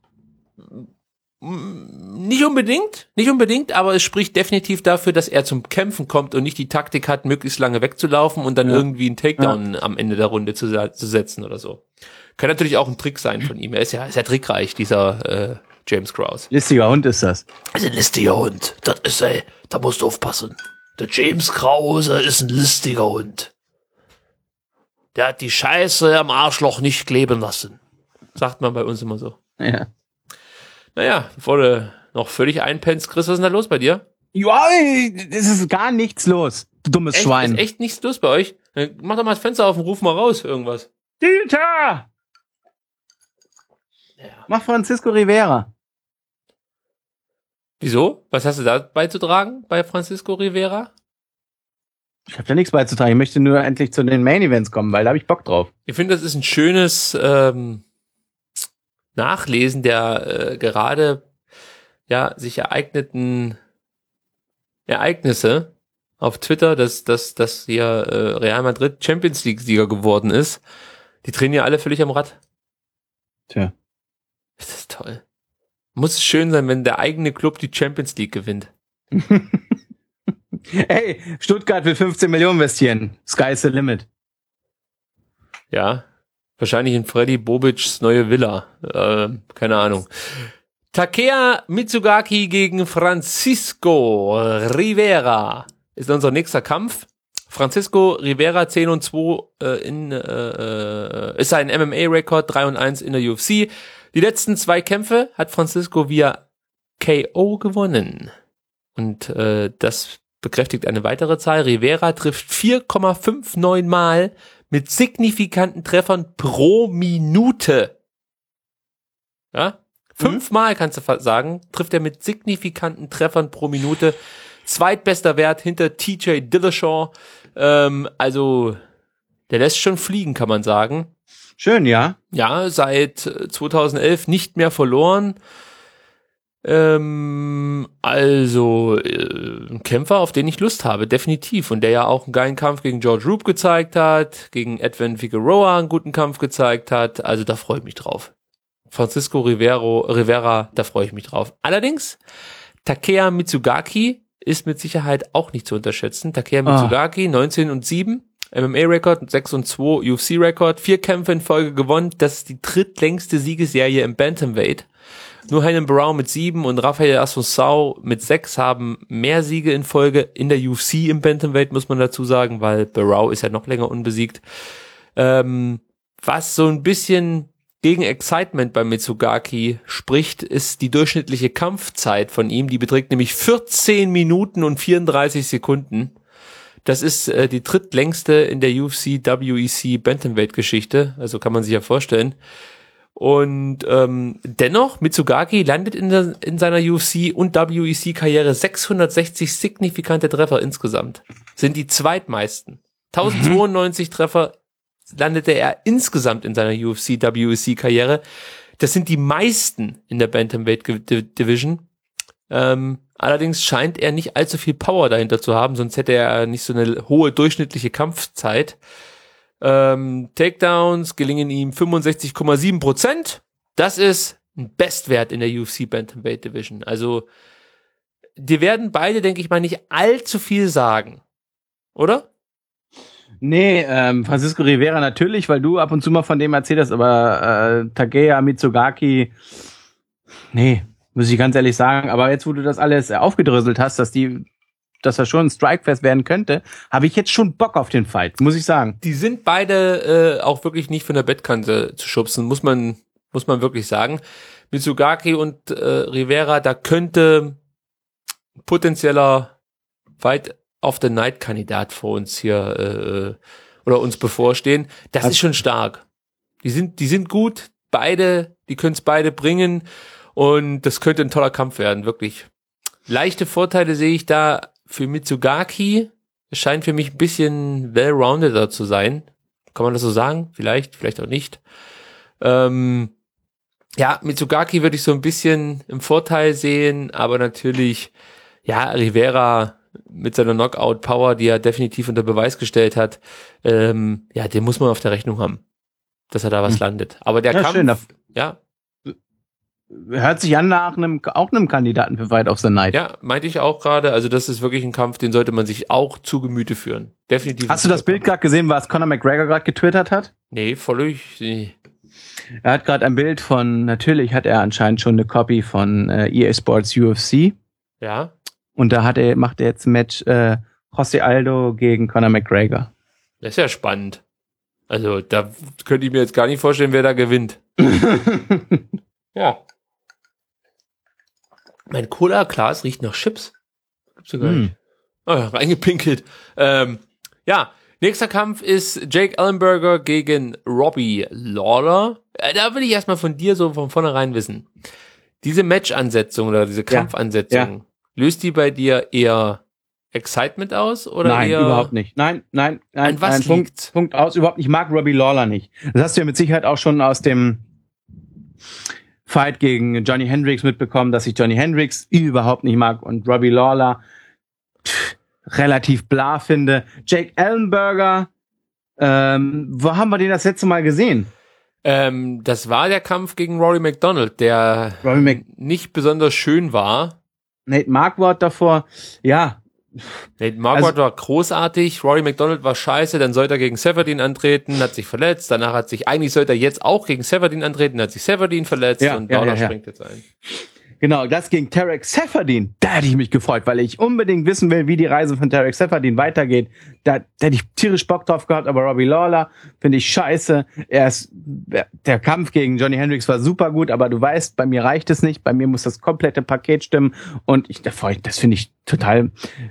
Nicht unbedingt, aber es spricht definitiv dafür, dass er zum Kämpfen kommt und nicht die Taktik hat, möglichst lange wegzulaufen und dann irgendwie einen Takedown am Ende der Runde zu setzen oder so. Kann natürlich auch ein Trick sein von ihm. Er ist ja trickreich, dieser James Krause. Listiger Hund ist das. Also ein listiger Hund. Das ist, da musst du aufpassen. Der James Krause ist ein listiger Hund. Der hat die Scheiße am Arschloch nicht kleben lassen. Sagt man bei uns immer so. Ja. Naja, bevor du noch völlig einpennst, Chris, was ist denn da los bei dir? Ja, es ist gar nichts los, du dummes Schwein. Ist echt nichts los bei euch? Dann mach doch mal das Fenster auf und ruf mal raus, irgendwas. Dieter! Ja. Mach Francisco Rivera. Wieso? Was hast du da beizutragen bei Francisco Rivera? Ich habe da nichts beizutragen. Ich möchte nur endlich zu den Main Events kommen, weil da habe ich Bock drauf. Ich finde, das ist ein schönes Nachlesen der gerade sich ereigneten Ereignisse auf Twitter, dass hier Real Madrid Champions League Sieger geworden ist. Die drehen ja alle völlig am Rad. Tja. Das ist toll. Muss schön sein, wenn der eigene Club die Champions League gewinnt. Hey, Stuttgart will 15 Millionen investieren. Sky's the limit. Ja, wahrscheinlich in Freddy Bobic's neue Villa. Keine Ahnung. Takeya Mitsugaki gegen Francisco Rivera ist unser nächster Kampf. Francisco Rivera 10-2 ist ein MMA-Rekord, 3-1 in der UFC. Die letzten 2 Kämpfe hat Francisco via KO gewonnen. Und das bekräftigt eine weitere Zahl. Rivera trifft 4,59 Mal mit signifikanten Treffern pro Minute. Ja? 5 Mal, kannst du sagen, trifft er mit signifikanten Treffern pro Minute. Zweitbester Wert hinter TJ Dillashaw. Also, der lässt schon fliegen, kann man sagen. Schön, ja. Ja, seit 2011 nicht mehr verloren. Ein Kämpfer, auf den ich Lust habe, definitiv. Und der ja auch einen geilen Kampf gegen George Roop gezeigt hat, gegen Edwin Figueroa einen guten Kampf gezeigt hat. Also da freue ich mich drauf. Francisco Rivera, da freue ich mich drauf. Allerdings, Takeya Mitsugaki ist mit Sicherheit auch nicht zu unterschätzen. Takeya Mitsugaki, 19-7, MMA-Rekord, 6-2, UFC-Rekord, 4 Kämpfe in Folge gewonnen. Das ist die drittlängste Siegesserie im Bantamweight. Nur Renan Barão mit 7 und Rafael Assunção mit 6 haben mehr Siege in Folge in der UFC im Bantamweight, muss man dazu sagen, weil Barão ist ja noch länger unbesiegt. Was so ein bisschen gegen Excitement bei Mitsugaki spricht, ist die durchschnittliche Kampfzeit von ihm. Die beträgt nämlich 14 Minuten und 34 Sekunden. Das ist die drittlängste in der UFC WEC Bantamweight-Geschichte. Also kann man sich ja vorstellen. Und dennoch, Mitsugaki landet in seiner UFC- und WEC-Karriere 660 signifikante Treffer insgesamt. Sind die zweitmeisten. 1092 Treffer landete er insgesamt in seiner UFC-WEC-Karriere. Das sind die meisten in der Bantamweight-Division. Allerdings scheint er nicht allzu viel Power dahinter zu haben, sonst hätte er nicht so eine hohe durchschnittliche Kampfzeit. Takedowns gelingen ihm 65,7%. Das ist ein Bestwert in der UFC Bantamweight Division. Also, die werden beide, denke ich mal, nicht allzu viel sagen. Oder? Nee, Francisco Rivera natürlich, weil du ab und zu mal von dem erzählt hast, aber Takeya Mitsugaki, nee, muss ich ganz ehrlich sagen. Aber jetzt, wo du das alles aufgedröselt hast, dass er schon ein Strikefest werden könnte, habe ich jetzt schon Bock auf den Fight, muss ich sagen. Die sind beide auch wirklich nicht von der Bettkante zu schubsen, muss man wirklich sagen. Mitsugaki und Rivera, da könnte potenzieller Fight of the Night Kandidat vor uns hier oder uns bevorstehen. Das ist schon stark. Die sind gut, beide, die können es beide bringen und das könnte ein toller Kampf werden, wirklich. Leichte Vorteile sehe ich da für Mitsugaki. Es scheint für mich ein bisschen well-roundeder zu sein. Kann man das so sagen? Vielleicht auch nicht. Ja, Mitsugaki würde ich so ein bisschen im Vorteil sehen, aber natürlich, ja, Rivera mit seiner Knockout-Power, die er definitiv unter Beweis gestellt hat, ja, den muss man auf der Rechnung haben, dass er da was landet. Aber der Kampf, schön, ja. Hört sich an nach einem Kandidaten für Fight of the Night. Ja, meinte ich auch gerade. Also das ist wirklich ein Kampf, den sollte man sich auch zu Gemüte führen. Definitiv. Hast du das Bild gerade gesehen, was Conor McGregor gerade getwittert hat? Nee, völlig. Nee. Er hat gerade ein Bild von, natürlich hat er anscheinend schon eine Copy von EA Sports UFC. Ja. Und da macht er jetzt ein Match José Aldo gegen Conor McGregor. Das ist ja spannend. Also da könnte ich mir jetzt gar nicht vorstellen, wer da gewinnt. Ja. Mein Cola-Glas riecht nach Chips. Gibt's ja gar nicht. Oh, reingepinkelt. Ja, nächster Kampf ist Jake Ellenberger gegen Robbie Lawler. Da will ich erstmal von dir so von vornherein wissen. Diese Match-Ansetzung oder diese Kampfansetzung, löst die bei dir eher Excitement aus? Oder nein, eher überhaupt nicht. Nein. An was liegt's? Punkt aus, überhaupt nicht. Ich mag Robbie Lawler nicht. Das hast du ja mit Sicherheit auch schon aus dem Fight gegen Johnny Hendricks mitbekommen, dass ich Johnny Hendricks überhaupt nicht mag und Robbie Lawler relativ bla finde. Jake Ellenberger, wo haben wir den das letzte Mal gesehen? Das war der Kampf gegen Rory McDonald, der nicht besonders schön war. Nate Marquardt davor, ja. Nate Marquardt war großartig, Rory McDonald war scheiße, dann sollte er gegen Severdeen antreten, hat sich verletzt, eigentlich sollte er jetzt auch gegen Severdeen antreten, hat sich Severdeen verletzt und Lawler springt jetzt ein. Genau, das gegen Tarek Seferdin. Da hätte ich mich gefreut, weil ich unbedingt wissen will, wie die Reise von Tarek Seferdin weitergeht. Da hätte ich tierisch Bock drauf gehabt, aber Robbie Lawler finde ich scheiße. Der Kampf gegen Johnny Hendricks war super gut, aber du weißt, bei mir reicht es nicht. Bei mir muss das komplette Paket stimmen. Und das finde ich total,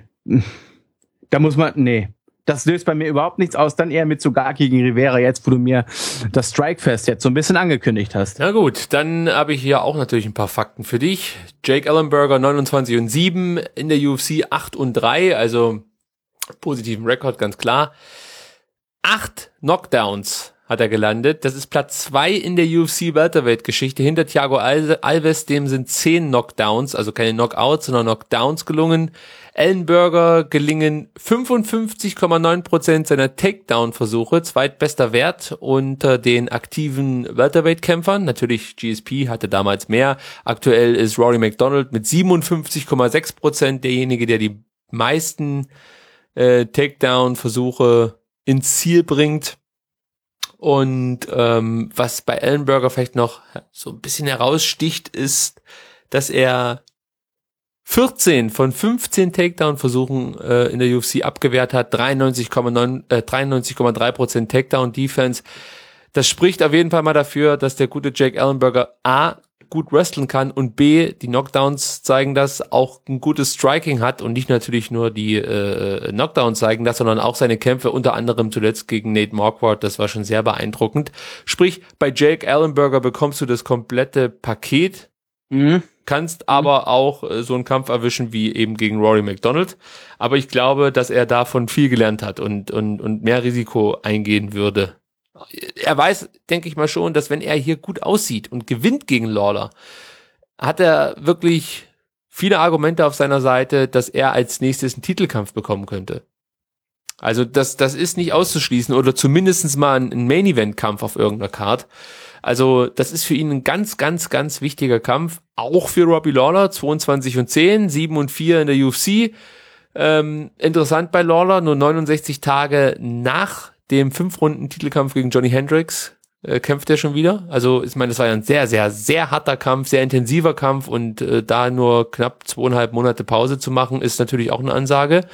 das löst bei mir überhaupt nichts aus. Dann eher mit Tsugaki gegen Rivera, jetzt wo du mir das Strikefest jetzt so ein bisschen angekündigt hast. Na gut, dann habe ich hier auch natürlich ein paar Fakten für dich. Jake Ellenberger 29-7, in der UFC 8-3, also positiven Rekord, ganz klar. 8 Knockdowns hat er gelandet. Das ist Platz 2 in der UFC-Welterweight-Geschichte. Hinter Thiago Alves, dem sind 10 Knockdowns, also keine Knockouts, sondern Knockdowns gelungen. Ellenberger gelingen 55,9% seiner Takedown-Versuche, zweitbester Wert unter den aktiven Welterweight-Kämpfern. Natürlich, GSP hatte damals mehr. Aktuell ist Rory McDonald mit 57,6% derjenige, der die meisten Takedown-Versuche ins Ziel bringt. Und was bei Ellenberger vielleicht noch so ein bisschen heraussticht, ist, dass er 14 von 15 Takedown-Versuchen in der UFC abgewehrt hat, 93,3% Takedown-Defense. Das spricht auf jeden Fall mal dafür, dass der gute Jake Ellenberger A, gut wrestlen kann und B, die Knockdowns zeigen das, auch ein gutes Striking hat und nicht natürlich nur die Knockdowns zeigen das, sondern auch seine Kämpfe, unter anderem zuletzt gegen Nate Marquardt, das war schon sehr beeindruckend. Sprich, bei Jake Ellenberger bekommst du das komplette Paket, kannst aber auch so einen Kampf erwischen wie eben gegen Rory McDonald. Aber ich glaube, dass er davon viel gelernt hat und mehr Risiko eingehen würde. Er weiß, denke ich mal schon, dass wenn er hier gut aussieht und gewinnt gegen Lawler, hat er wirklich viele Argumente auf seiner Seite, dass er als nächstes einen Titelkampf bekommen könnte. Also das ist nicht auszuschließen oder zumindest mal ein Main-Event-Kampf auf irgendeiner Card. Also das ist für ihn ein ganz, ganz, ganz wichtiger Kampf, auch für Robbie Lawler, 22-10, 7-4 in der UFC. Interessant bei Lawler, nur 69 Tage nach dem 5-Runden-Titelkampf gegen Johnny Hendricks kämpft er schon wieder. Also ich meine, das war ja ein sehr, sehr, sehr harter Kampf, sehr intensiver Kampf und da nur knapp 2,5 Monate Pause zu machen, ist natürlich auch eine Ansage.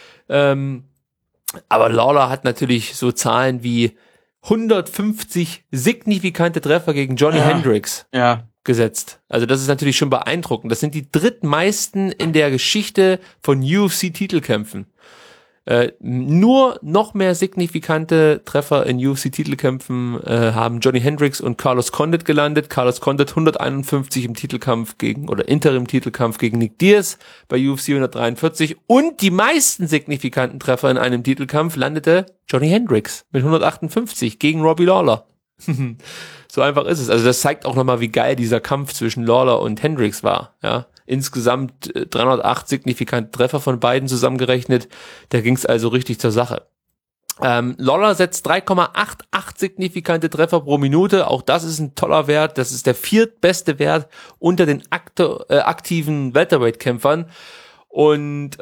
Aber Lawler hat natürlich so Zahlen wie 150 signifikante Treffer gegen Johnny Hendricks gesetzt. Also das ist natürlich schon beeindruckend. Das sind die drittmeisten in der Geschichte von UFC-Titelkämpfen. Nur noch mehr signifikante Treffer in UFC-Titelkämpfen haben Johnny Hendricks und Carlos Condit gelandet. Carlos Condit 151 im Titelkampf Interim-Titelkampf gegen Nick Diaz bei UFC 143 und die meisten signifikanten Treffer in einem Titelkampf landete Johnny Hendricks mit 158 gegen Robbie Lawler. So einfach ist es. Also das zeigt auch nochmal, wie geil dieser Kampf zwischen Lawler und Hendricks war, ja. Insgesamt 308 signifikante Treffer von beiden zusammengerechnet. Da ging es also richtig zur Sache. Lawler setzt 3,88 signifikante Treffer pro Minute. Auch das ist ein toller Wert. Das ist der viertbeste Wert unter den aktiven Welterweight-Kämpfern. Und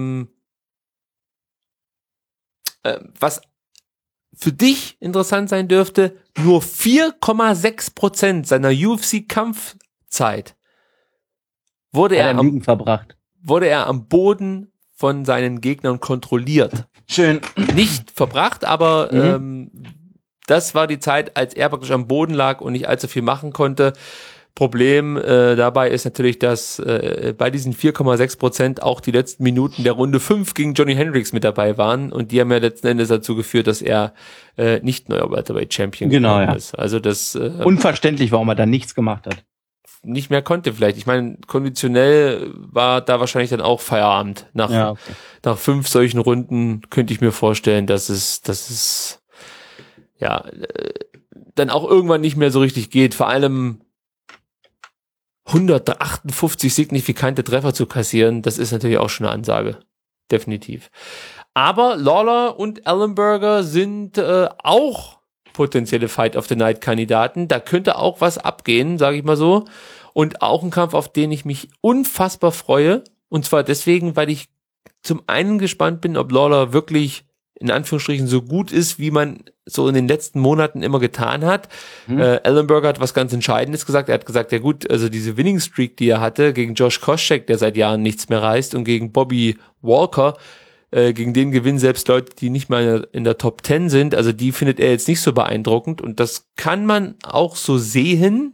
was für dich interessant sein dürfte, nur 4,6% seiner UFC-Kampfzeit wurde er am Boden von seinen Gegnern kontrolliert. Schön. Nicht verbracht, aber das war die Zeit, als er praktisch am Boden lag und nicht allzu viel machen konnte. Problem dabei ist natürlich, dass bei diesen 4,6% auch die letzten Minuten der Runde 5 gegen Johnny Hendricks mit dabei waren und die haben ja letzten Endes dazu geführt, dass er nicht neuer Welterweight Champion geworden ist. Also das unverständlich, warum er da nichts gemacht hat. Nicht mehr konnte vielleicht. Ich meine, konditionell war da wahrscheinlich dann auch Feierabend. Nach 5 solchen Runden könnte ich mir vorstellen, dass es dann auch irgendwann nicht mehr so richtig geht. Vor allem 158 signifikante Treffer zu kassieren, das ist natürlich auch schon eine Ansage. Definitiv. Aber Lawler und Ellenberger sind auch potenzielle Fight of the Night Kandidaten. Da könnte auch was abgehen, sage ich mal so. Und auch ein Kampf, auf den ich mich unfassbar freue. Und zwar deswegen, weil ich zum einen gespannt bin, ob Lawler wirklich in Anführungsstrichen so gut ist, wie man so in den letzten Monaten immer getan hat. Ellenberger hat was ganz Entscheidendes gesagt. Er hat gesagt, ja gut, also diese Winning Streak, die er hatte gegen Josh Koscheck, der seit Jahren nichts mehr reißt, und gegen Bobby Walker, gegen den gewinnen selbst Leute, die nicht mal in der Top 10 sind. Also die findet er jetzt nicht so beeindruckend. Und das kann man auch so sehen.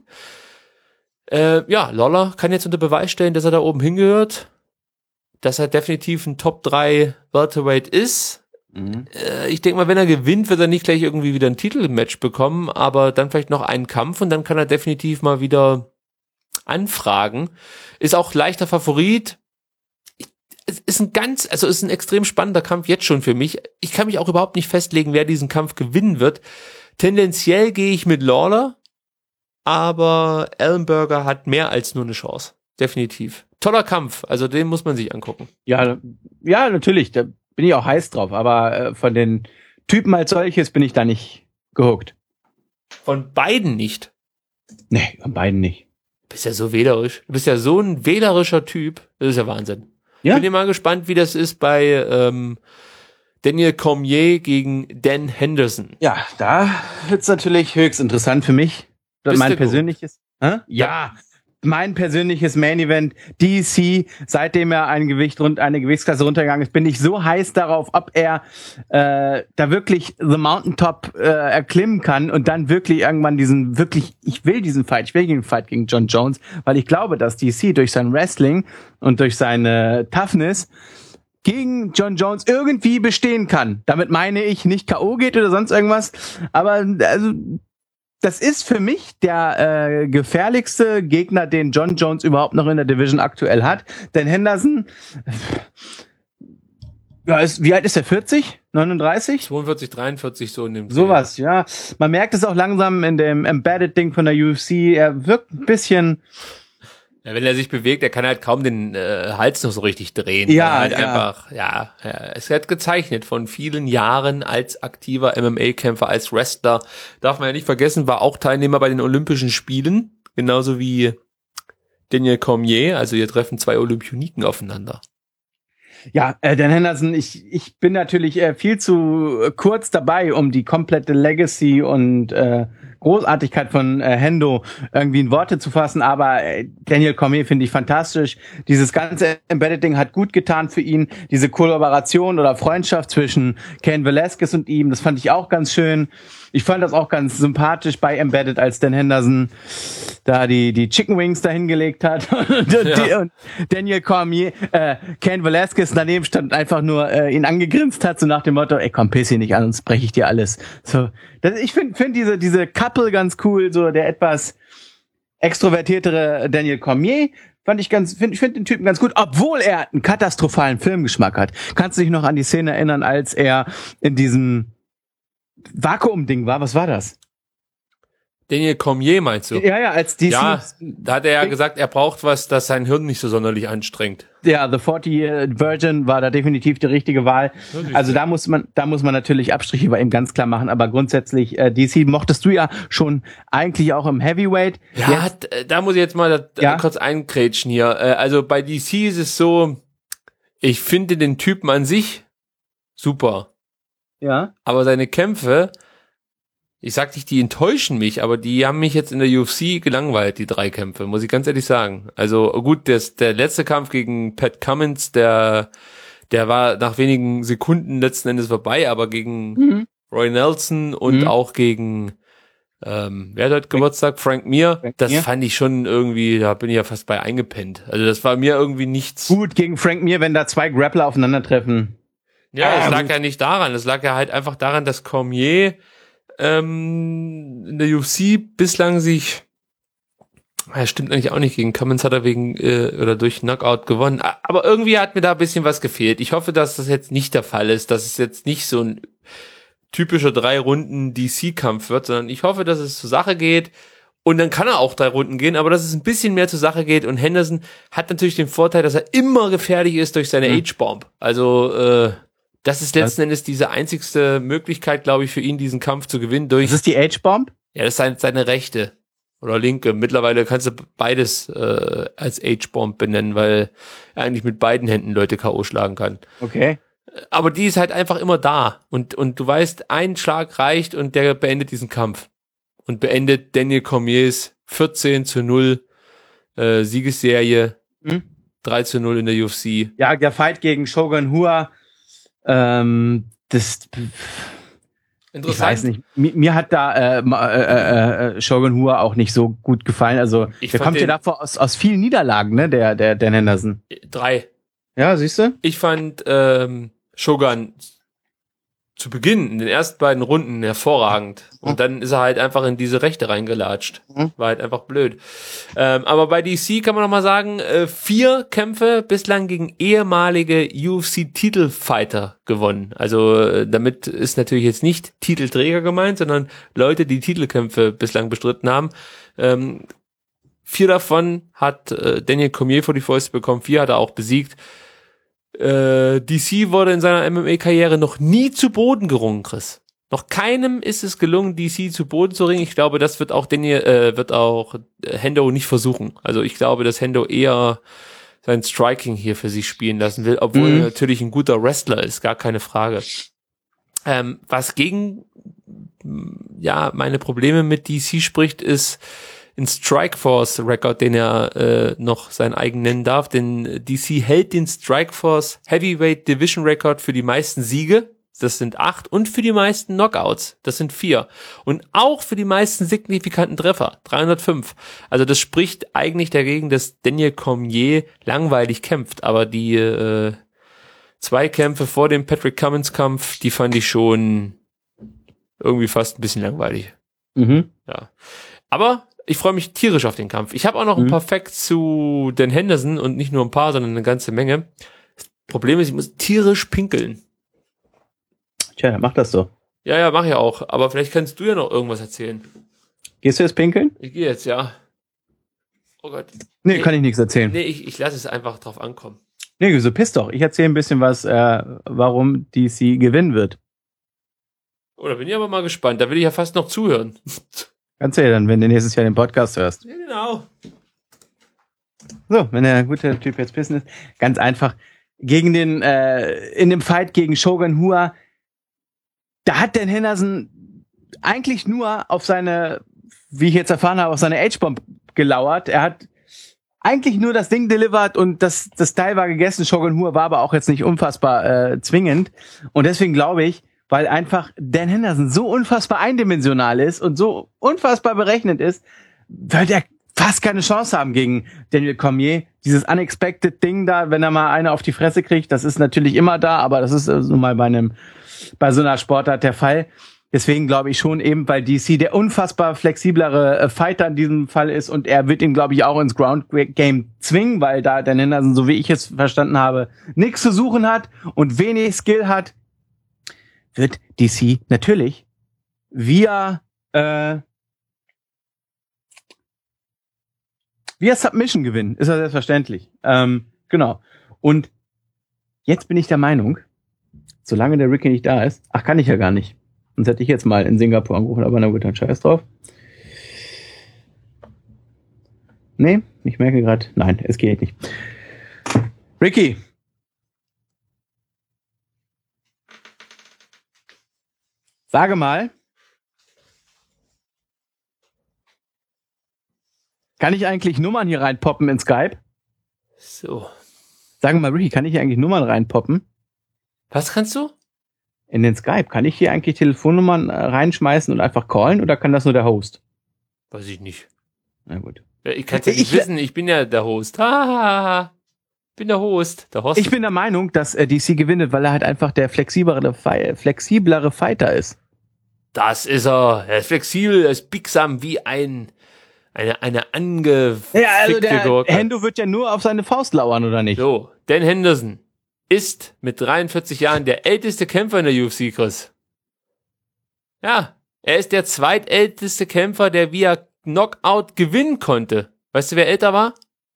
Lawler kann jetzt unter Beweis stellen, dass er da oben hingehört. Dass er definitiv ein Top 3 Welterweight ist. Ich denke mal, wenn er gewinnt, wird er nicht gleich irgendwie wieder ein Titelmatch bekommen, aber dann vielleicht noch einen Kampf und dann kann er definitiv mal wieder anfragen. Ist auch leichter Favorit. Es ist ist ein extrem spannender Kampf jetzt schon für mich. Ich kann mich auch überhaupt nicht festlegen, wer diesen Kampf gewinnen wird. Tendenziell gehe ich mit Lawler, aber Ellenberger hat mehr als nur eine Chance. Definitiv. Toller Kampf, also den muss man sich angucken. Ja, natürlich, da bin ich auch heiß drauf, aber von den Typen als solches bin ich da nicht gehuckt. Von beiden nicht? Nee, von beiden nicht. Du bist ja so wählerisch. Du bist ja so ein wählerischer Typ. Das ist ja Wahnsinn. Ja? Bin ja mal gespannt, wie das ist bei Daniel Cormier gegen Dan Henderson. Ja, da wird's natürlich höchst interessant für mich. Mein persönliches... Mein persönliches Main-Event, DC, seitdem er eine Gewichtsklasse runtergegangen ist, bin ich so heiß darauf, ob er da wirklich The Mountaintop erklimmen kann und dann wirklich irgendwann ich will den Fight gegen John Jones, weil ich glaube, dass DC durch sein Wrestling und durch seine Toughness gegen John Jones irgendwie bestehen kann. Damit meine ich nicht K.O. geht oder sonst irgendwas, aber das ist für mich der gefährlichste Gegner, den John Jones überhaupt noch in der Division aktuell hat. Denn Henderson, wie alt ist er? 40? 39? 42, 43, so in dem Sowas, ja. Man merkt es auch langsam in dem Embedded-Ding von der UFC. Er wirkt ein bisschen... Ja, wenn er sich bewegt, er kann halt kaum den Hals noch so richtig drehen. Es wird gezeichnet von vielen Jahren als aktiver MMA-Kämpfer, als Wrestler. Darf man ja nicht vergessen, war auch Teilnehmer bei den Olympischen Spielen, genauso wie Daniel Cormier. Also hier treffen zwei Olympioniken aufeinander. Ja, Dan Henderson, ich bin natürlich viel zu kurz dabei, um die komplette Legacy und Großartigkeit von Hendo irgendwie in Worte zu fassen, aber Daniel Cormier finde ich fantastisch. Dieses ganze Embedded-Ding hat gut getan für ihn. Diese Kollaboration oder Freundschaft zwischen Cain Velasquez und ihm, das fand ich auch ganz schön. Ich fand das auch ganz sympathisch bei Embedded, als Dan Henderson da die Chicken Wings da hingelegt hat und Daniel Cormier, Cain Velasquez daneben stand und einfach nur ihn angegrinst hat, so nach dem Motto, ey komm, piss ihn nicht an, sonst breche ich dir alles. So, ich finde diese Couple ganz cool, so der etwas extrovertiertere Daniel Cormier ich finde den Typen ganz gut, obwohl er einen katastrophalen Filmgeschmack hat. Kannst du dich noch an die Szene erinnern, als er in diesem Vakuum-Ding war? Was war das? Daniel Cormier meinst du? Ja, als DC. Ja, da hat er ja gesagt, er braucht was, das sein Hirn nicht so sonderlich anstrengt. Ja, The 40 Virgin war da definitiv die richtige Wahl. Also da muss man natürlich Abstriche bei ihm ganz klar machen, aber grundsätzlich DC mochtest du ja schon eigentlich auch im Heavyweight. Ja, da muss ich jetzt mal kurz einkrätschen hier. Also bei DC ist es so, ich finde den Typen an sich super. Ja. Aber seine Kämpfe, ich sag nicht, die enttäuschen mich, aber die haben mich jetzt in der UFC gelangweilt, die 3 Kämpfe, muss ich ganz ehrlich sagen. Also gut, der letzte Kampf gegen Pat Cummins, der war nach wenigen Sekunden letzten Endes vorbei, aber gegen Roy Nelson und auch gegen wer hat heute Geburtstag? Frank Mir. Fand ich schon irgendwie, da bin ich ja fast bei eingepennt. Also das war mir irgendwie nichts. Gut, gegen Frank Mir, wenn da 2 Grappler aufeinandertreffen. Ja, das lag ja nicht daran. Das lag ja halt einfach daran, dass Cormier in der UFC bislang sich, stimmt eigentlich auch nicht, gegen Cummins hat er oder durch Knockout gewonnen, aber irgendwie hat mir da ein bisschen was gefehlt. Ich hoffe, dass das jetzt nicht der Fall ist, dass es jetzt nicht so ein typischer 3 Runden DC-Kampf wird, sondern ich hoffe, dass es zur Sache geht und dann kann er auch 3 Runden gehen, aber dass es ein bisschen mehr zur Sache geht und Henderson hat natürlich den Vorteil, dass er immer gefährlich ist durch seine H-Bomb. Also, das ist letzten Endes diese einzigste Möglichkeit, glaube ich, für ihn, diesen Kampf zu gewinnen. Das ist die H-Bomb? Ja, das ist seine rechte oder linke. Mittlerweile kannst du beides als H-Bomb benennen, weil er eigentlich mit beiden Händen Leute K.O. schlagen kann. Okay. Aber die ist halt einfach immer da. Und du weißt, ein Schlag reicht und der beendet diesen Kampf. Und beendet Daniel Cormiers 14-0 Siegesserie. 3-0 in der UFC. Ja, der Fight gegen Shogun Rua, das... Interessant. Ich weiß nicht. Mir hat da Shogun Rua auch nicht so gut gefallen. Also der kommt ja davor aus vielen Niederlagen, ne? Der Henderson. 3. Ja, siehst du? Ich fand Shogun zu Beginn in den ersten beiden Runden hervorragend. Und dann ist er halt einfach in diese Rechte reingelatscht. War halt einfach blöd. Aber bei DC kann man noch mal sagen, 4 Kämpfe bislang gegen ehemalige UFC-Titelfighter gewonnen. Also damit ist natürlich jetzt nicht Titelträger gemeint, sondern Leute, die Titelkämpfe bislang bestritten haben. 4 davon hat Daniel Cormier vor die Fäuste bekommen, 4 hat er auch besiegt. DC wurde in seiner MMA-Karriere noch nie zu Boden gerungen, Chris. Noch keinem ist es gelungen, DC zu Boden zu ringen. Ich glaube, das wird auch Hendo nicht versuchen. Also ich glaube, dass Hendo eher sein Striking hier für sich spielen lassen will, obwohl er natürlich ein guter Wrestler ist, gar keine Frage. Was gegen meine Probleme mit DC spricht, ist ein Strikeforce-Record, den er noch sein eigen nennen darf, denn DC hält den Strikeforce Heavyweight Division Record für die meisten Siege, das sind 8, und für die meisten Knockouts, das sind 4. Und auch für die meisten signifikanten Treffer, 305. Also das spricht eigentlich dagegen, dass Daniel Cormier langweilig kämpft, aber die 2 Kämpfe vor dem Patrick Cummins-Kampf, die fand ich schon irgendwie fast ein bisschen langweilig. Ja. Aber ich freue mich tierisch auf den Kampf. Ich habe auch noch ein paar Facts zu Dan Henderson und nicht nur ein paar, sondern eine ganze Menge. Das Problem ist, ich muss tierisch pinkeln. Tja, dann mach das so. Ja, mach ich auch. Aber vielleicht kannst du ja noch irgendwas erzählen. Gehst du jetzt pinkeln? Ich gehe jetzt, ja. Oh Gott. Nee, kann ich nichts erzählen. Nee, ich lasse es einfach drauf ankommen. Nee, so piss doch. Ich erzähle ein bisschen was, warum DC gewinnen wird. Oh, da bin ich aber mal gespannt. Da will ich ja fast noch zuhören. Kannst du ja dann, wenn du nächstes Jahr den Podcast hörst. Ja, genau. So, wenn der gute Typ jetzt pissen ist. Ganz einfach. In dem Fight gegen Shogun Rua, da hat Dan Henderson eigentlich nur auf seine, wie ich jetzt erfahren habe, auf seine H-Bomb gelauert. Er hat eigentlich nur das Ding delivered und das Teil war gegessen. Shogun Rua war aber auch jetzt nicht unfassbar zwingend. Und deswegen glaube ich, weil einfach Dan Henderson so unfassbar eindimensional ist und so unfassbar berechnend ist, wird er fast keine Chance haben gegen Daniel Cormier. Dieses unexpected Ding da, wenn er mal eine auf die Fresse kriegt, das ist natürlich immer da, aber das ist nun mal bei so einer Sportart der Fall. Deswegen glaube ich schon eben, weil DC der unfassbar flexiblere Fighter in diesem Fall ist und er wird ihn, glaube ich, auch ins Ground Game zwingen, weil da Dan Henderson, so wie ich es verstanden habe, nichts zu suchen hat und wenig Skill hat, wird DC natürlich via Submission gewinnen. Ist ja selbstverständlich. Genau. Und jetzt bin ich der Meinung, solange der Ricky nicht da ist, kann ich ja gar nicht. Sonst hätte ich jetzt mal in Singapur angerufen, aber na gut, dann scheiß drauf. Nee, ich merke gerade, nein, es geht nicht. Ricky. Sage mal, kann ich eigentlich Nummern hier reinpoppen in Skype? So. Sag mal, Ricky, kann ich hier eigentlich Nummern reinpoppen? Was kannst du? In den Skype. Kann ich hier eigentlich Telefonnummern reinschmeißen und einfach callen oder kann das nur der Host? Weiß ich nicht. Na gut. Ich kann es ja nicht wissen, ich bin ja der Host. Bin der Host. Der Host. Ich bin der Meinung, dass DC gewinnt, weil er halt einfach der flexiblere Fighter ist. Das ist er. Er ist flexibel, er ist biegsam wie eine angefickte Ja, also der Gurke. Hendo wird ja nur auf seine Faust lauern, oder nicht? So, Dan Henderson ist mit 43 Jahren der älteste Kämpfer in der UFC, Chris. Ja, er ist der zweitälteste Kämpfer, der via Knockout gewinnen konnte. Weißt du, wer älter war?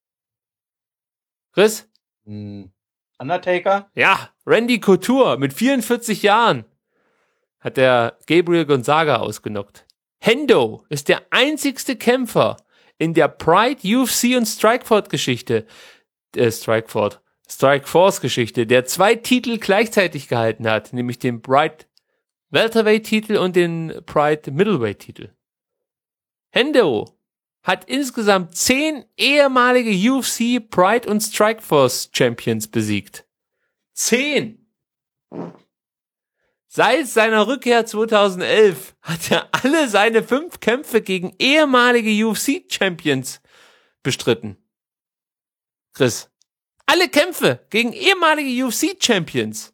Chris? Undertaker? Ja, Randy Couture mit 44 Jahren hat der Gabriel Gonzaga ausgenockt. Hendo ist der einzigste Kämpfer in der Pride, UFC und Strikeforce-Geschichte. Strikeforce-Geschichte, der 2 Titel gleichzeitig gehalten hat, nämlich den Pride Welterweight-Titel und den Pride Middleweight-Titel. Hendo hat insgesamt 10 ehemalige UFC Pride und Strikeforce Champions besiegt. 10! Seit seiner Rückkehr 2011 hat er alle seine 5 Kämpfe gegen ehemalige UFC Champions bestritten. Chris, alle Kämpfe gegen ehemalige UFC Champions.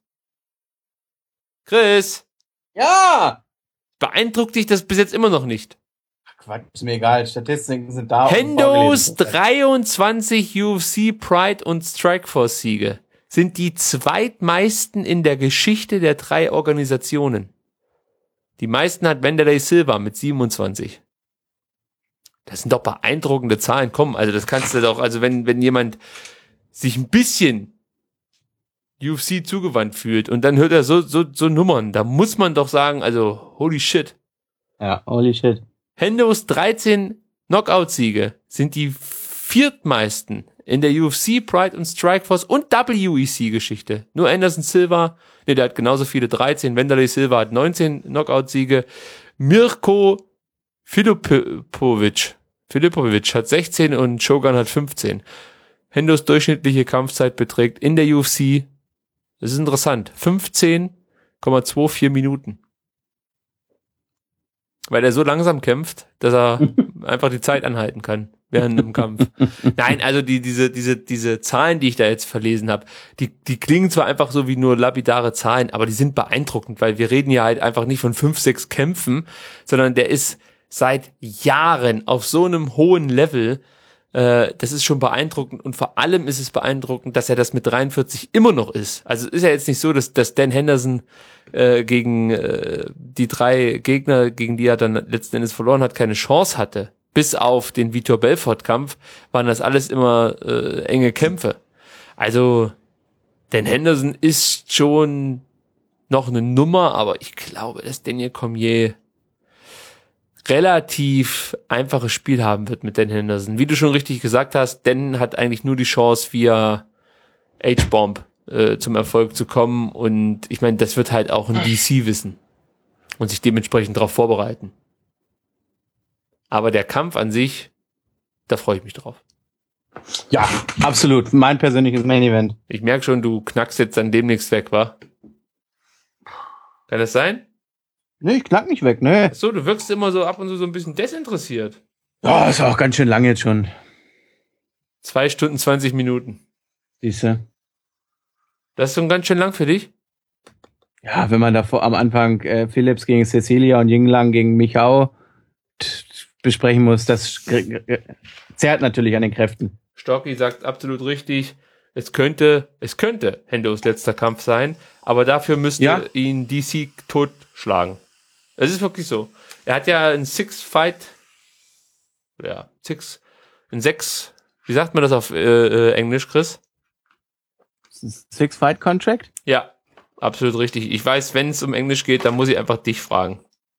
Chris. Ja! Beeindruckt dich das bis jetzt immer noch nicht? Quatsch, ist mir egal. Statistiken sind da. Hendos 23 UFC Pride und Strikeforce Siege sind die zweitmeisten in der Geschichte der 3 Organisationen. Die meisten hat Wanderlei Silva mit 27. Das sind doch beeindruckende Zahlen. Komm, also das kannst du doch, also wenn jemand sich ein bisschen UFC zugewandt fühlt und dann hört er so Nummern, da muss man doch sagen, also holy shit. Ja, holy shit. Hendos 13 Knockout-Siege sind die 4. in der UFC, Pride und Strikeforce und WEC-Geschichte. Nur Anderson Silva, der hat genauso viele, 13. Wanderlei Silva hat 19 Knockout-Siege. Mirko Filipovic hat 16 und Shogun hat 15. Hendos durchschnittliche Kampfzeit beträgt in der UFC, das ist interessant, 15,24 Minuten. Weil er so langsam kämpft, dass er einfach die Zeit anhalten kann während dem Kampf. Nein, also diese Zahlen, die ich da jetzt verlesen habe, die klingen zwar einfach so wie nur lapidare Zahlen, aber die sind beeindruckend, weil wir reden ja halt einfach nicht von 5, 6 Kämpfen, sondern der ist seit Jahren auf so einem hohen Level. Das ist schon beeindruckend und vor allem ist es beeindruckend, dass er das mit 43 immer noch ist. Also es ist ja jetzt nicht so, dass Dan Henderson gegen die 3 Gegner, gegen die er dann letzten Endes verloren hat, keine Chance hatte. Bis auf den Vitor Belfort-Kampf waren das alles immer enge Kämpfe. Also Dan Henderson ist schon noch eine Nummer, aber ich glaube, dass Daniel Cormier relativ einfaches Spiel haben wird mit Dan Henderson. Wie du schon richtig gesagt hast, Dan hat eigentlich nur die Chance, via H-Bomb zum Erfolg zu kommen und ich meine, das wird halt auch ein DC wissen und sich dementsprechend darauf vorbereiten. Aber der Kampf an sich, da freue ich mich drauf. Ja, absolut. Mein persönliches Main Event. Ich merke schon, du knackst jetzt dann demnächst weg, wa? Kann das sein? Nee, ich knack nicht weg, ne? So, du wirkst immer so ab und zu so ein bisschen desinteressiert. Oh, ist auch ganz schön lang jetzt schon. 2 Stunden 20 Minuten. Siehste. Das ist schon ganz schön lang für dich? Ja, wenn man davor am Anfang Phillips gegen Cecilia und Yinglang gegen Michau besprechen muss, das zerrt natürlich an den Kräften. Storky sagt absolut richtig. Es könnte Hendos letzter Kampf sein, aber dafür müsste ihn DC totschlagen. Es ist wirklich so. Er hat ja ein 6, wie sagt man das auf Englisch, Chris? 6-Fight-Contract? Ja, absolut richtig. Ich weiß, wenn es um Englisch geht, dann muss ich einfach dich fragen.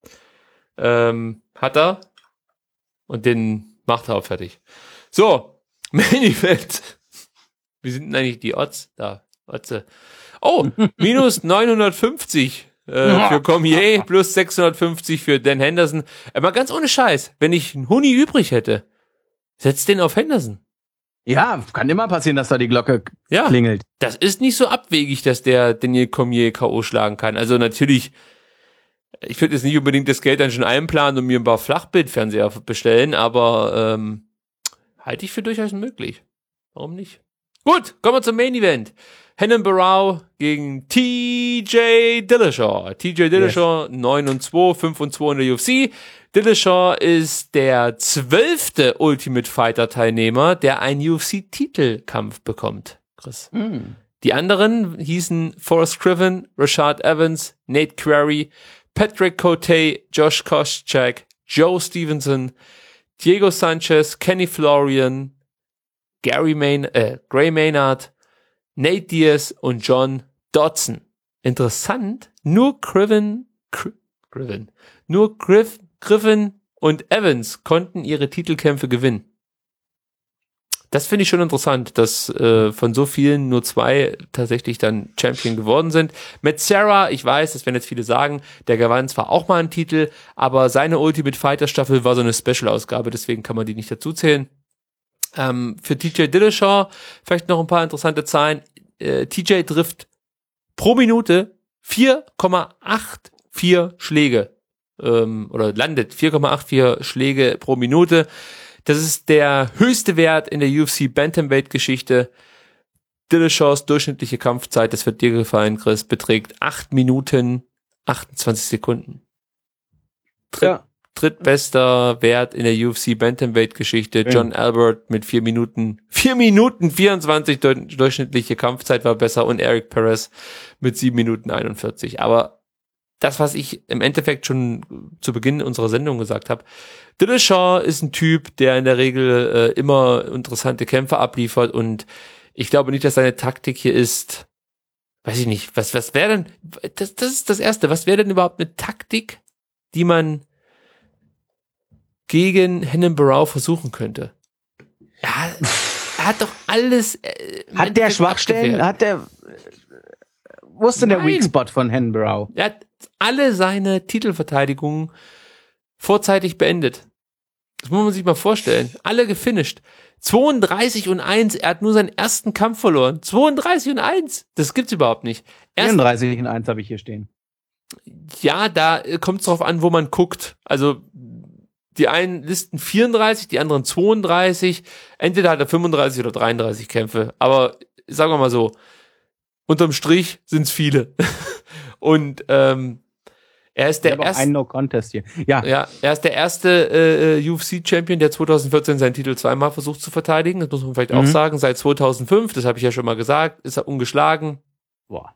Hat er und den macht er auch fertig. So, Main Event. Wie sind denn eigentlich die Odds? Da, Odds. Oh, minus 950 für Cormier, plus 650 für Dan Henderson. Aber ganz ohne Scheiß, wenn ich einen Huni übrig hätte, setz den auf Henderson. Ja, kann immer passieren, dass da die Glocke klingelt. Das ist nicht so abwegig, dass der Daniel Cormier K.O. schlagen kann. Also natürlich, ich würde jetzt nicht unbedingt das Geld dann schon einplanen und mir ein paar Flachbildfernseher bestellen, aber halte ich für durchaus möglich. Warum nicht? Gut, kommen wir zum Main Event. Henan Barrow gegen TJ Dillashaw. TJ Dillashaw, 9-2, 5-2 in der UFC. Dillashaw ist der 12. Ultimate Fighter Teilnehmer, der einen UFC-Titelkampf bekommt. Chris. Die anderen hießen Forrest Griffin, Rashad Evans, Nate Query, Patrick Cote, Josh Koscheck, Joe Stevenson, Diego Sanchez, Kenny Florian, Gray Maynard, Nate Diaz und John Dodson. Interessant, nur Griffin und Evans konnten ihre Titelkämpfe gewinnen. Das finde ich schon interessant, dass von so vielen nur 2 tatsächlich dann Champion geworden sind. Matt Serra, ich weiß, das werden jetzt viele sagen, der gewann zwar auch mal einen Titel, aber seine Ultimate Fighter Staffel war so eine Special-Ausgabe, deswegen kann man die nicht dazu zählen. Für TJ Dillashaw vielleicht noch ein paar interessante Zahlen. TJ trifft pro Minute 4,84 Schläge oder landet 4,84 Schläge pro Minute. Das ist der höchste Wert in der UFC Bantamweight-Geschichte. Dillashaws durchschnittliche Kampfzeit, das wird dir gefallen, Chris, beträgt 8 Minuten 28 Sekunden. Drittbester Wert in der UFC Bantamweight-Geschichte. John Albert mit 4 Minuten 24 durchschnittliche Kampfzeit war besser und Eric Perez mit 7 Minuten 41. Aber das, was ich im Endeffekt schon zu Beginn unserer Sendung gesagt habe, Dillashaw ist ein Typ, der in der Regel immer interessante Kämpfe abliefert und ich glaube nicht, dass seine Taktik hier ist, weiß ich nicht, was wäre denn, das ist das Erste, was wäre denn überhaupt eine Taktik, die man gegen Renan Barão versuchen könnte? Ja, er hat doch alles. Hat der Schwachstellen? Wo ist denn der Weak Spot von Renan Barão? Er hat alle seine Titelverteidigungen vorzeitig beendet. Das muss man sich mal vorstellen. Alle gefinisht. 32-1. Er hat nur seinen ersten Kampf verloren. 32-1. Das gibt's überhaupt nicht. 34-1 habe ich hier stehen. Ja, da kommt es drauf an, wo man guckt. Also die einen listen 34, die anderen 32. Entweder hat er 35 oder 33 Kämpfe. Aber sagen wir mal so, unterm Strich sind's viele. Und er ist der erste. Ein No-Contest hier. Ja, er ist der erste UFC-Champion, der 2014 seinen Titel 2-mal versucht zu verteidigen. Das muss man vielleicht auch sagen. Seit 2005, das habe ich ja schon mal gesagt, ist er ungeschlagen. Boah.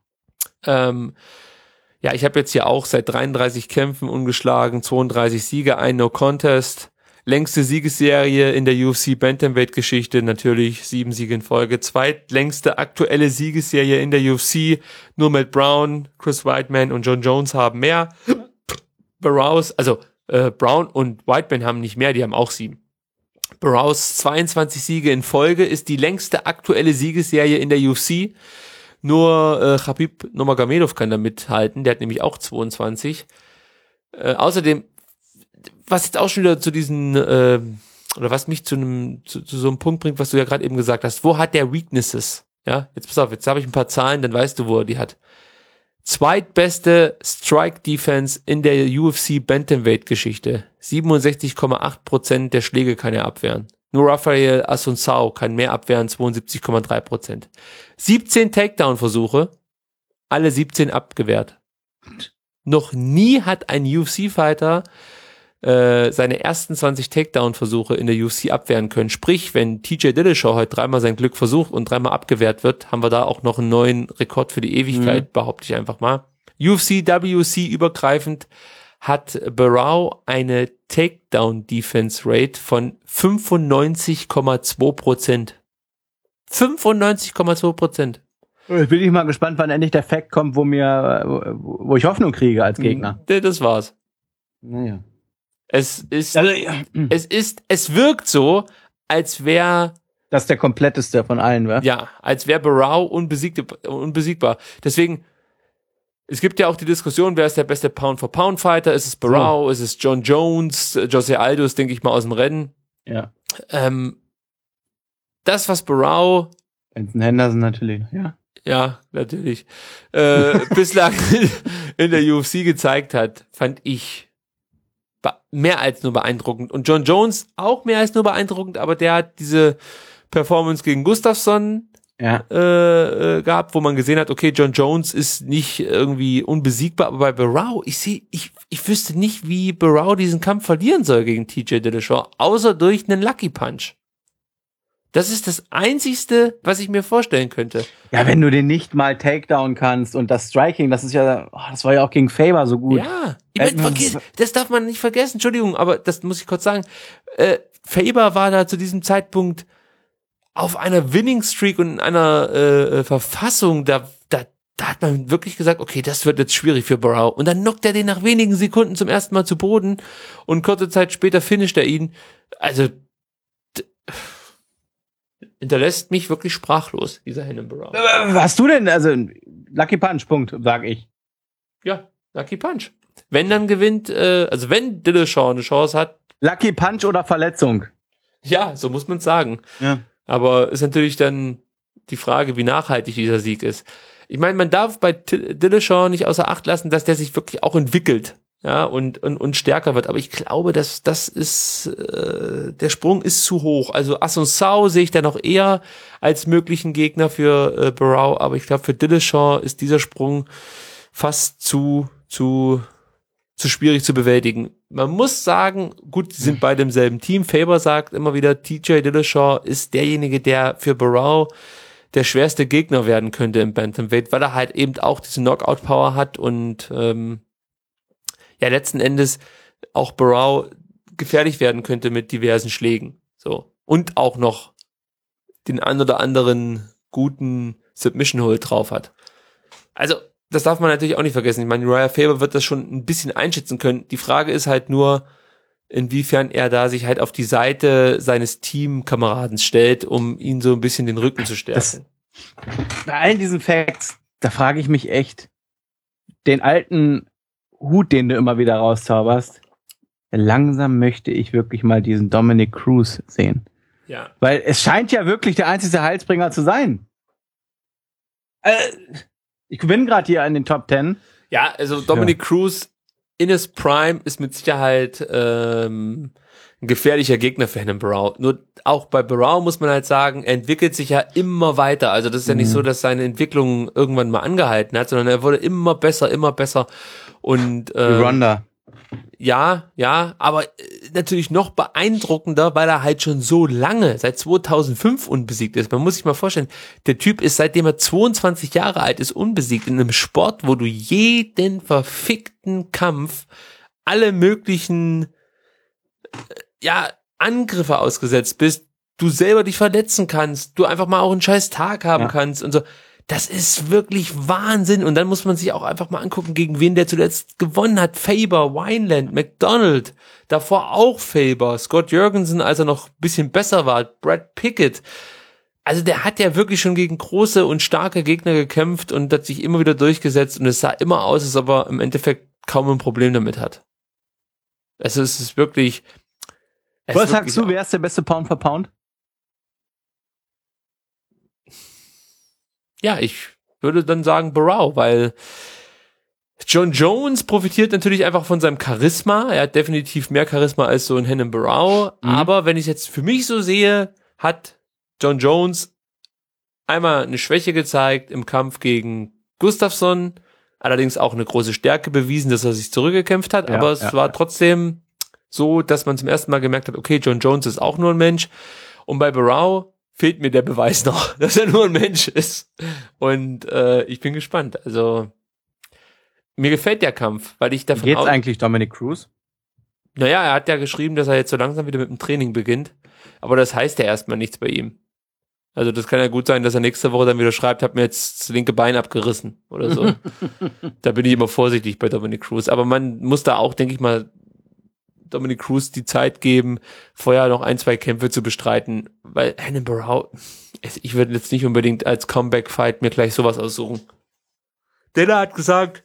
Ja, ich habe jetzt hier auch seit 33 Kämpfen ungeschlagen, 32 Siege, ein No-Contest. Längste Siegesserie in der UFC Bantamweight-Geschichte, natürlich 7 Siege in Folge. Zweitlängste aktuelle Siegesserie in der UFC. Nur Matt Brown, Chris Weidman und John Jones haben mehr. Brown und Weidman haben nicht mehr, die haben auch 7. Barãos 22 Siege in Folge ist die längste aktuelle Siegesserie in der UFC. Nur Khabib Nurmagomedov kann da mithalten, der hat nämlich auch 22. Außerdem, was jetzt auch schon wieder zu diesen, oder was mich zu so einem Punkt bringt, was du ja gerade eben gesagt hast, wo hat der Weaknesses? Ja, jetzt pass auf, jetzt habe ich ein paar Zahlen, dann weißt du, wo er die hat. Zweitbeste Strike-Defense in der UFC Bantamweight-Geschichte. 67,8% der Schläge kann er abwehren. Nur Rafael Assunção kann mehr abwehren, 72,3%. 17 Takedown-Versuche, alle 17 abgewehrt. Noch nie hat ein UFC-Fighter seine ersten 20 Takedown-Versuche in der UFC abwehren können. Sprich, wenn TJ Dillashaw heute 3-mal sein Glück versucht und 3-mal abgewehrt wird, haben wir da auch noch einen neuen Rekord für die Ewigkeit, behaupte ich einfach mal. UFC, WC übergreifend hat Barão eine Takedown-Defense-Rate von 95,2%. 95,2%. Jetzt bin ich mal gespannt, wann endlich der Fact kommt, wo ich Hoffnung kriege als Gegner. Das war's. Naja. Es wirkt so, als wäre das der kompletteste von allen, wa? Ja, als wäre Barão unbesiegbar. Deswegen, es gibt ja auch die Diskussion, wer ist der beste Pound-for-Pound-Fighter? Ist es Barão? Ist es John Jones? Jose Aldo ist, denke ich mal, aus dem Rennen. Ja. Das, was Barão... Benson Henderson natürlich, ja. Ja, natürlich. Bislang in der UFC gezeigt hat, fand ich mehr als nur beeindruckend. Und John Jones auch mehr als nur beeindruckend, aber der hat diese Performance gegen Gustafsson gehabt, wo man gesehen hat, okay, John Jones ist nicht irgendwie unbesiegbar, aber bei Barão, ich wüsste nicht, wie Barão diesen Kampf verlieren soll gegen TJ Dillashaw, außer durch einen Lucky Punch. Das ist das Einzigste, was ich mir vorstellen könnte. Ja, wenn du den nicht mal Takedown kannst und das Striking, das ist ja, das war ja auch gegen Faber so gut. Ja, das darf man nicht vergessen, Entschuldigung, aber das muss ich kurz sagen. Faber war da zu diesem Zeitpunkt auf einer Winning Streak und in einer Verfassung, da hat man wirklich gesagt, okay, das wird jetzt schwierig für Barão. Und dann knockt er den nach wenigen Sekunden zum ersten Mal zu Boden und kurze Zeit später finisht er ihn. Also, hinterlässt mich wirklich sprachlos, dieser Henan Barrow. Was hast du denn? Also, Lucky Punch, Punkt, sag ich. Ja, Lucky Punch. Wenn dann gewinnt, also wenn Dillashaw eine Chance hat. Lucky Punch oder Verletzung? Ja, so muss man es sagen. Ja. Aber ist natürlich dann die Frage, wie nachhaltig dieser Sieg ist. Ich meine, man darf bei Dillashaw nicht außer Acht lassen, dass der sich wirklich auch entwickelt, ja, und stärker wird. Aber ich glaube, dass das ist, der Sprung ist zu hoch. Also Assunção sehe ich da noch eher als möglichen Gegner für Barrow, aber ich glaube, für Dillashaw ist dieser Sprung fast zu schwierig zu bewältigen. Man muss sagen, gut, sie sind beide im selben Team. Faber sagt immer wieder, TJ Dillashaw ist derjenige, der für Barrow der schwerste Gegner werden könnte im Bantamweight, weil er halt eben auch diese Knockout-Power hat und letzten Endes auch Barrow gefährlich werden könnte mit diversen Schlägen. So. Und auch noch den ein oder anderen guten Submission-Hold drauf hat. Also, das darf man natürlich auch nicht vergessen. Ich meine, Uriah Faber wird das schon ein bisschen einschätzen können. Die Frage ist halt nur, inwiefern er da sich halt auf die Seite seines Teamkameraden stellt, um ihn so ein bisschen den Rücken zu stärken. Bei all diesen Facts, da frage ich mich echt, den alten Hut, den du immer wieder rauszauberst, langsam möchte ich wirklich mal diesen Dominic Cruz sehen. Ja. Weil es scheint ja wirklich der einzige Heilsbringer zu sein. Ich bin gerade hier in den Top 10. Ja, also Dominic Cruz in his Prime ist mit Sicherheit ein gefährlicher Gegner für Henan Barrow. Nur auch bei Barrow muss man halt sagen, er entwickelt sich ja immer weiter. Also das ist ja nicht so, dass seine Entwicklung irgendwann mal angehalten hat, sondern er wurde immer besser. Und Ronda. Ja, aber natürlich noch beeindruckender, weil er halt schon so lange, seit 2005 unbesiegt ist. Man muss sich mal vorstellen, der Typ ist, seitdem er 22 Jahre alt ist, unbesiegt in einem Sport, wo du jeden verfickten Kampf, alle möglichen Angriffe ausgesetzt bist, du selber dich verletzen kannst, du einfach mal auch einen scheiß Tag haben kannst und so. Das ist wirklich Wahnsinn. Und dann muss man sich auch einfach mal angucken, gegen wen der zuletzt gewonnen hat. Faber, Wineland, McDonald, davor auch Faber, Scott Jurgensen, als er noch ein bisschen besser war, Brad Pickett. Also der hat ja wirklich schon gegen große und starke Gegner gekämpft und hat sich immer wieder durchgesetzt und es sah immer aus, als ob er im Endeffekt kaum ein Problem damit hat. Also es ist wirklich... Was sagst du, wer ist der beste Pound for Pound? Ja, ich würde dann sagen Barrow, weil John Jones profitiert natürlich einfach von seinem Charisma. Er hat definitiv mehr Charisma als so ein Henan Barrow. Aber wenn ich es jetzt für mich so sehe, hat John Jones einmal eine Schwäche gezeigt im Kampf gegen Gustafsson. Allerdings auch eine große Stärke bewiesen, dass er sich zurückgekämpft hat. Aber es war trotzdem so, dass man zum ersten Mal gemerkt hat, okay, John Jones ist auch nur ein Mensch. Und bei Barrow fehlt mir der Beweis noch, dass er nur ein Mensch ist. Und ich bin gespannt. Also mir gefällt der Kampf, weil ich davon Geht's eigentlich Dominic Cruz? Naja, er hat ja geschrieben, dass er jetzt so langsam wieder mit dem Training beginnt. Aber das heißt ja erstmal nichts bei ihm. Also das kann ja gut sein, dass er nächste Woche dann wieder schreibt, hab mir jetzt das linke Bein abgerissen oder so. Da bin ich immer vorsichtig bei Dominic Cruz. Aber man muss da auch, denke ich mal, Dominic Cruz die Zeit geben, vorher noch 1-2 Kämpfe zu bestreiten, weil Henan Barrow, ich würde jetzt nicht unbedingt als Comeback-Fight mir gleich sowas aussuchen. Dana hat gesagt,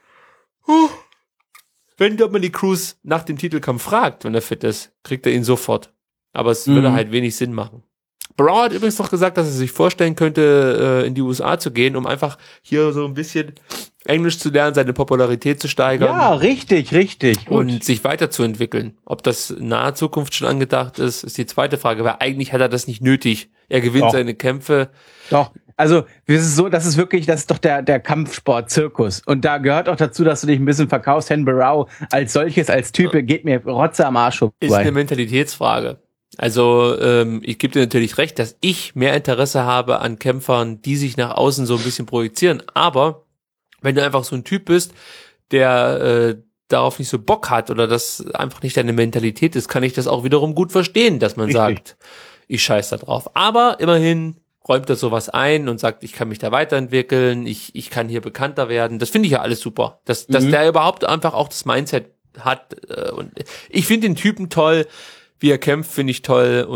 wenn Dominic Cruz nach dem Titelkampf fragt, wenn er fit ist, kriegt er ihn sofort. Aber es würde halt wenig Sinn machen. Barrow hat übrigens noch gesagt, dass er sich vorstellen könnte, in die USA zu gehen, um einfach hier so ein bisschen Englisch zu lernen, seine Popularität zu steigern. Ja, richtig. Gut. Und sich weiterzuentwickeln. Ob das in naher Zukunft schon angedacht ist, ist die zweite Frage, weil eigentlich hat er das nicht nötig. Er gewinnt seine Kämpfe. Doch, also das ist so, das ist doch der Kampfsport-Zirkus. Und da gehört auch dazu, dass du dich ein bisschen verkaufst. Henan Barrow als solches, als Type, geht mir Rotze am Arsch vorbei. Ist eine Mentalitätsfrage. Also ich gebe dir natürlich recht, dass ich mehr Interesse habe an Kämpfern, die sich nach außen so ein bisschen projizieren. Aber wenn du einfach so ein Typ bist, der darauf nicht so Bock hat oder das einfach nicht deine Mentalität ist, kann ich das auch wiederum gut verstehen, dass man sagt, ich scheiß da drauf. Aber immerhin räumt er sowas ein und sagt, ich kann mich da weiterentwickeln, ich kann hier bekannter werden. Das finde ich ja alles super. Dass der überhaupt einfach auch das Mindset hat. Und ich finde den Typen toll, wie er kämpft, finde ich toll. Und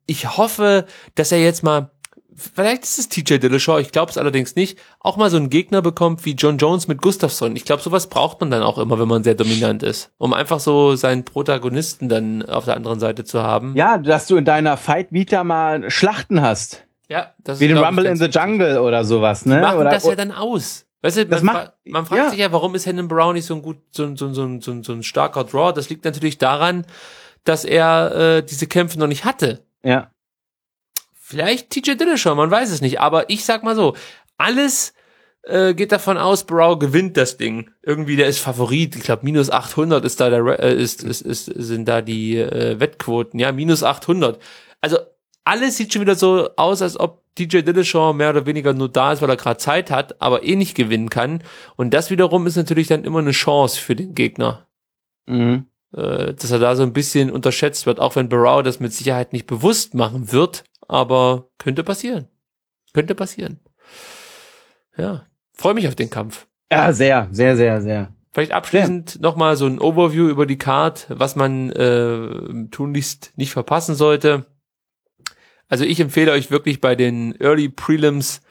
ich hoffe, dass er jetzt mal, vielleicht ist es TJ Dillashaw, ich glaube es allerdings nicht, auch mal so einen Gegner bekommt wie John Jones mit Gustafsson. Ich glaube, sowas braucht man dann auch immer, wenn man sehr dominant ist, um einfach so seinen Protagonisten dann auf der anderen Seite zu haben. Ja, dass du in deiner Fight-Vita mal Schlachten hast. Ja, das wie ist, den Rumble in the Jungle oder sowas, ne? Machen oder, das ja dann aus. Weißt du, man fragt sich ja, warum ist Hendon Brown nicht so ein starker Draw? Das liegt natürlich daran, dass er diese Kämpfe noch nicht hatte. Ja. Vielleicht TJ Dillashaw, man weiß es nicht. Aber ich sag mal so, alles geht davon aus, Barrow gewinnt das Ding. Irgendwie, der ist Favorit. Ich glaube, minus 800 ist da sind da die Wettquoten. Ja, minus 800. Also alles sieht schon wieder so aus, als ob TJ Dillashaw mehr oder weniger nur da ist, weil er gerade Zeit hat, aber eh nicht gewinnen kann. Und das wiederum ist natürlich dann immer eine Chance für den Gegner. Mhm. Dass er da so ein bisschen unterschätzt wird, auch wenn Barrow das mit Sicherheit nicht bewusst machen wird, aber könnte passieren. Könnte passieren. Ja, freue mich auf den Kampf. Ja, sehr, sehr, sehr, sehr. Vielleicht abschließend nochmal so ein Overview über die Card, was man tunlichst nicht verpassen sollte. Also ich empfehle euch wirklich bei den Early Prelims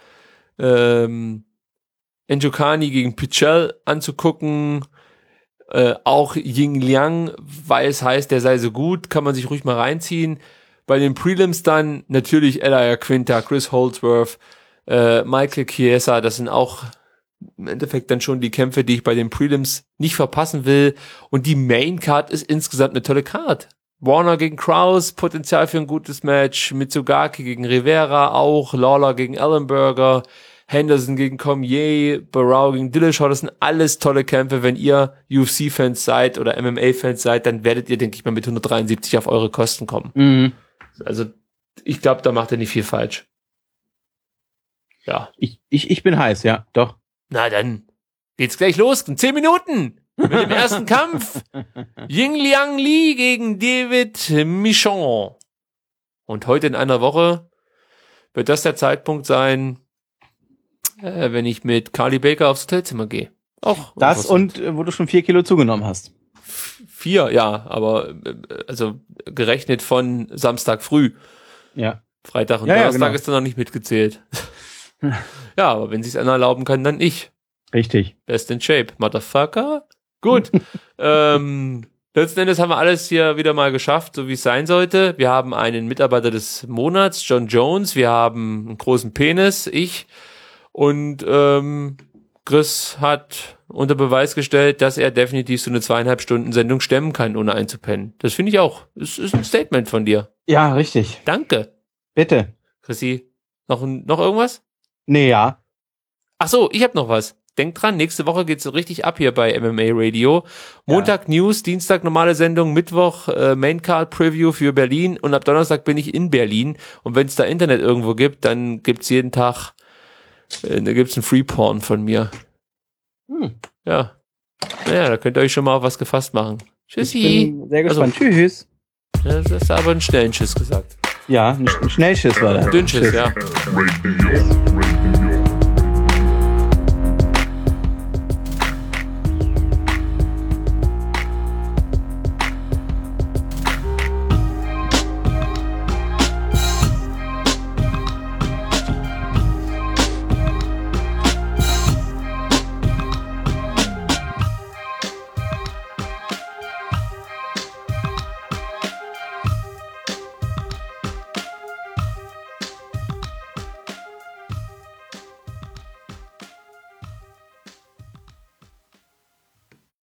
Njoku gegen Pichel anzugucken. Auch Ying Liang, weil es heißt, der sei so gut, kann man sich ruhig mal reinziehen. Bei den Prelims dann natürlich Elia Quinta, Chris Holdsworth, Michael Chiesa, das sind auch im Endeffekt dann schon die Kämpfe, die ich bei den Prelims nicht verpassen will. Und die Main Card ist insgesamt eine tolle Card. Warner gegen Kraus, Potenzial für ein gutes Match, Mitsugaki gegen Rivera auch, Lawler gegen Ellenberger, Henderson gegen Cormier, Barrow gegen Dillashaw, das sind alles tolle Kämpfe. Wenn ihr UFC-Fans seid oder MMA-Fans seid, dann werdet ihr, denke ich mal, mit 173 auf eure Kosten kommen. Mhm. Also ich glaube, da macht ihr nicht viel falsch. Ja. Ich bin heiß, ja, doch. Na dann geht's gleich los, in 10 Minuten mit dem ersten Kampf. Ying Liang Li gegen David Michon. Und heute in einer Woche wird das der Zeitpunkt sein, wenn ich mit Carly Baker aufs Hotelzimmer gehe. Auch das und wo du schon 4 Kilo zugenommen hast. 4, ja, aber also gerechnet von Samstag früh. Ja. Freitag und ja, Donnerstag genau. ist dann noch nicht mitgezählt. Ja, aber wenn sie es einer erlauben kann, dann ich. Richtig. Best in shape, Motherfucker. Gut. Letzten Endes haben wir alles hier wieder mal geschafft, so wie es sein sollte. Wir haben einen Mitarbeiter des Monats, John Jones. Wir haben einen großen Penis, ich. Und Chris hat unter Beweis gestellt, dass er definitiv so eine 2,5 Stunden Sendung stemmen kann, ohne einzupennen. Das finde ich auch. Das ist ein Statement von dir. Ja, richtig. Danke. Bitte. Chrissy, noch irgendwas? Nee, ja. Ach so, ich habe noch was. Denkt dran, nächste Woche geht's so richtig ab hier bei MMA Radio. Montag News, Dienstag normale Sendung, Mittwoch Maincard Preview für Berlin und ab Donnerstag bin ich in Berlin. Und wenn es da Internet irgendwo gibt, dann gibt's jeden Tag, da gibt's ein Free Porn von mir. Ja. Naja, da könnt ihr euch schon mal auf was gefasst machen. Tschüssi. Ich bin sehr gespannt. Also, tschüss. Ja, das hast du aber einen schnellen Schiss gesagt. Ja, ein Schnellschiss war das. Dünnschiss, ja. Radio.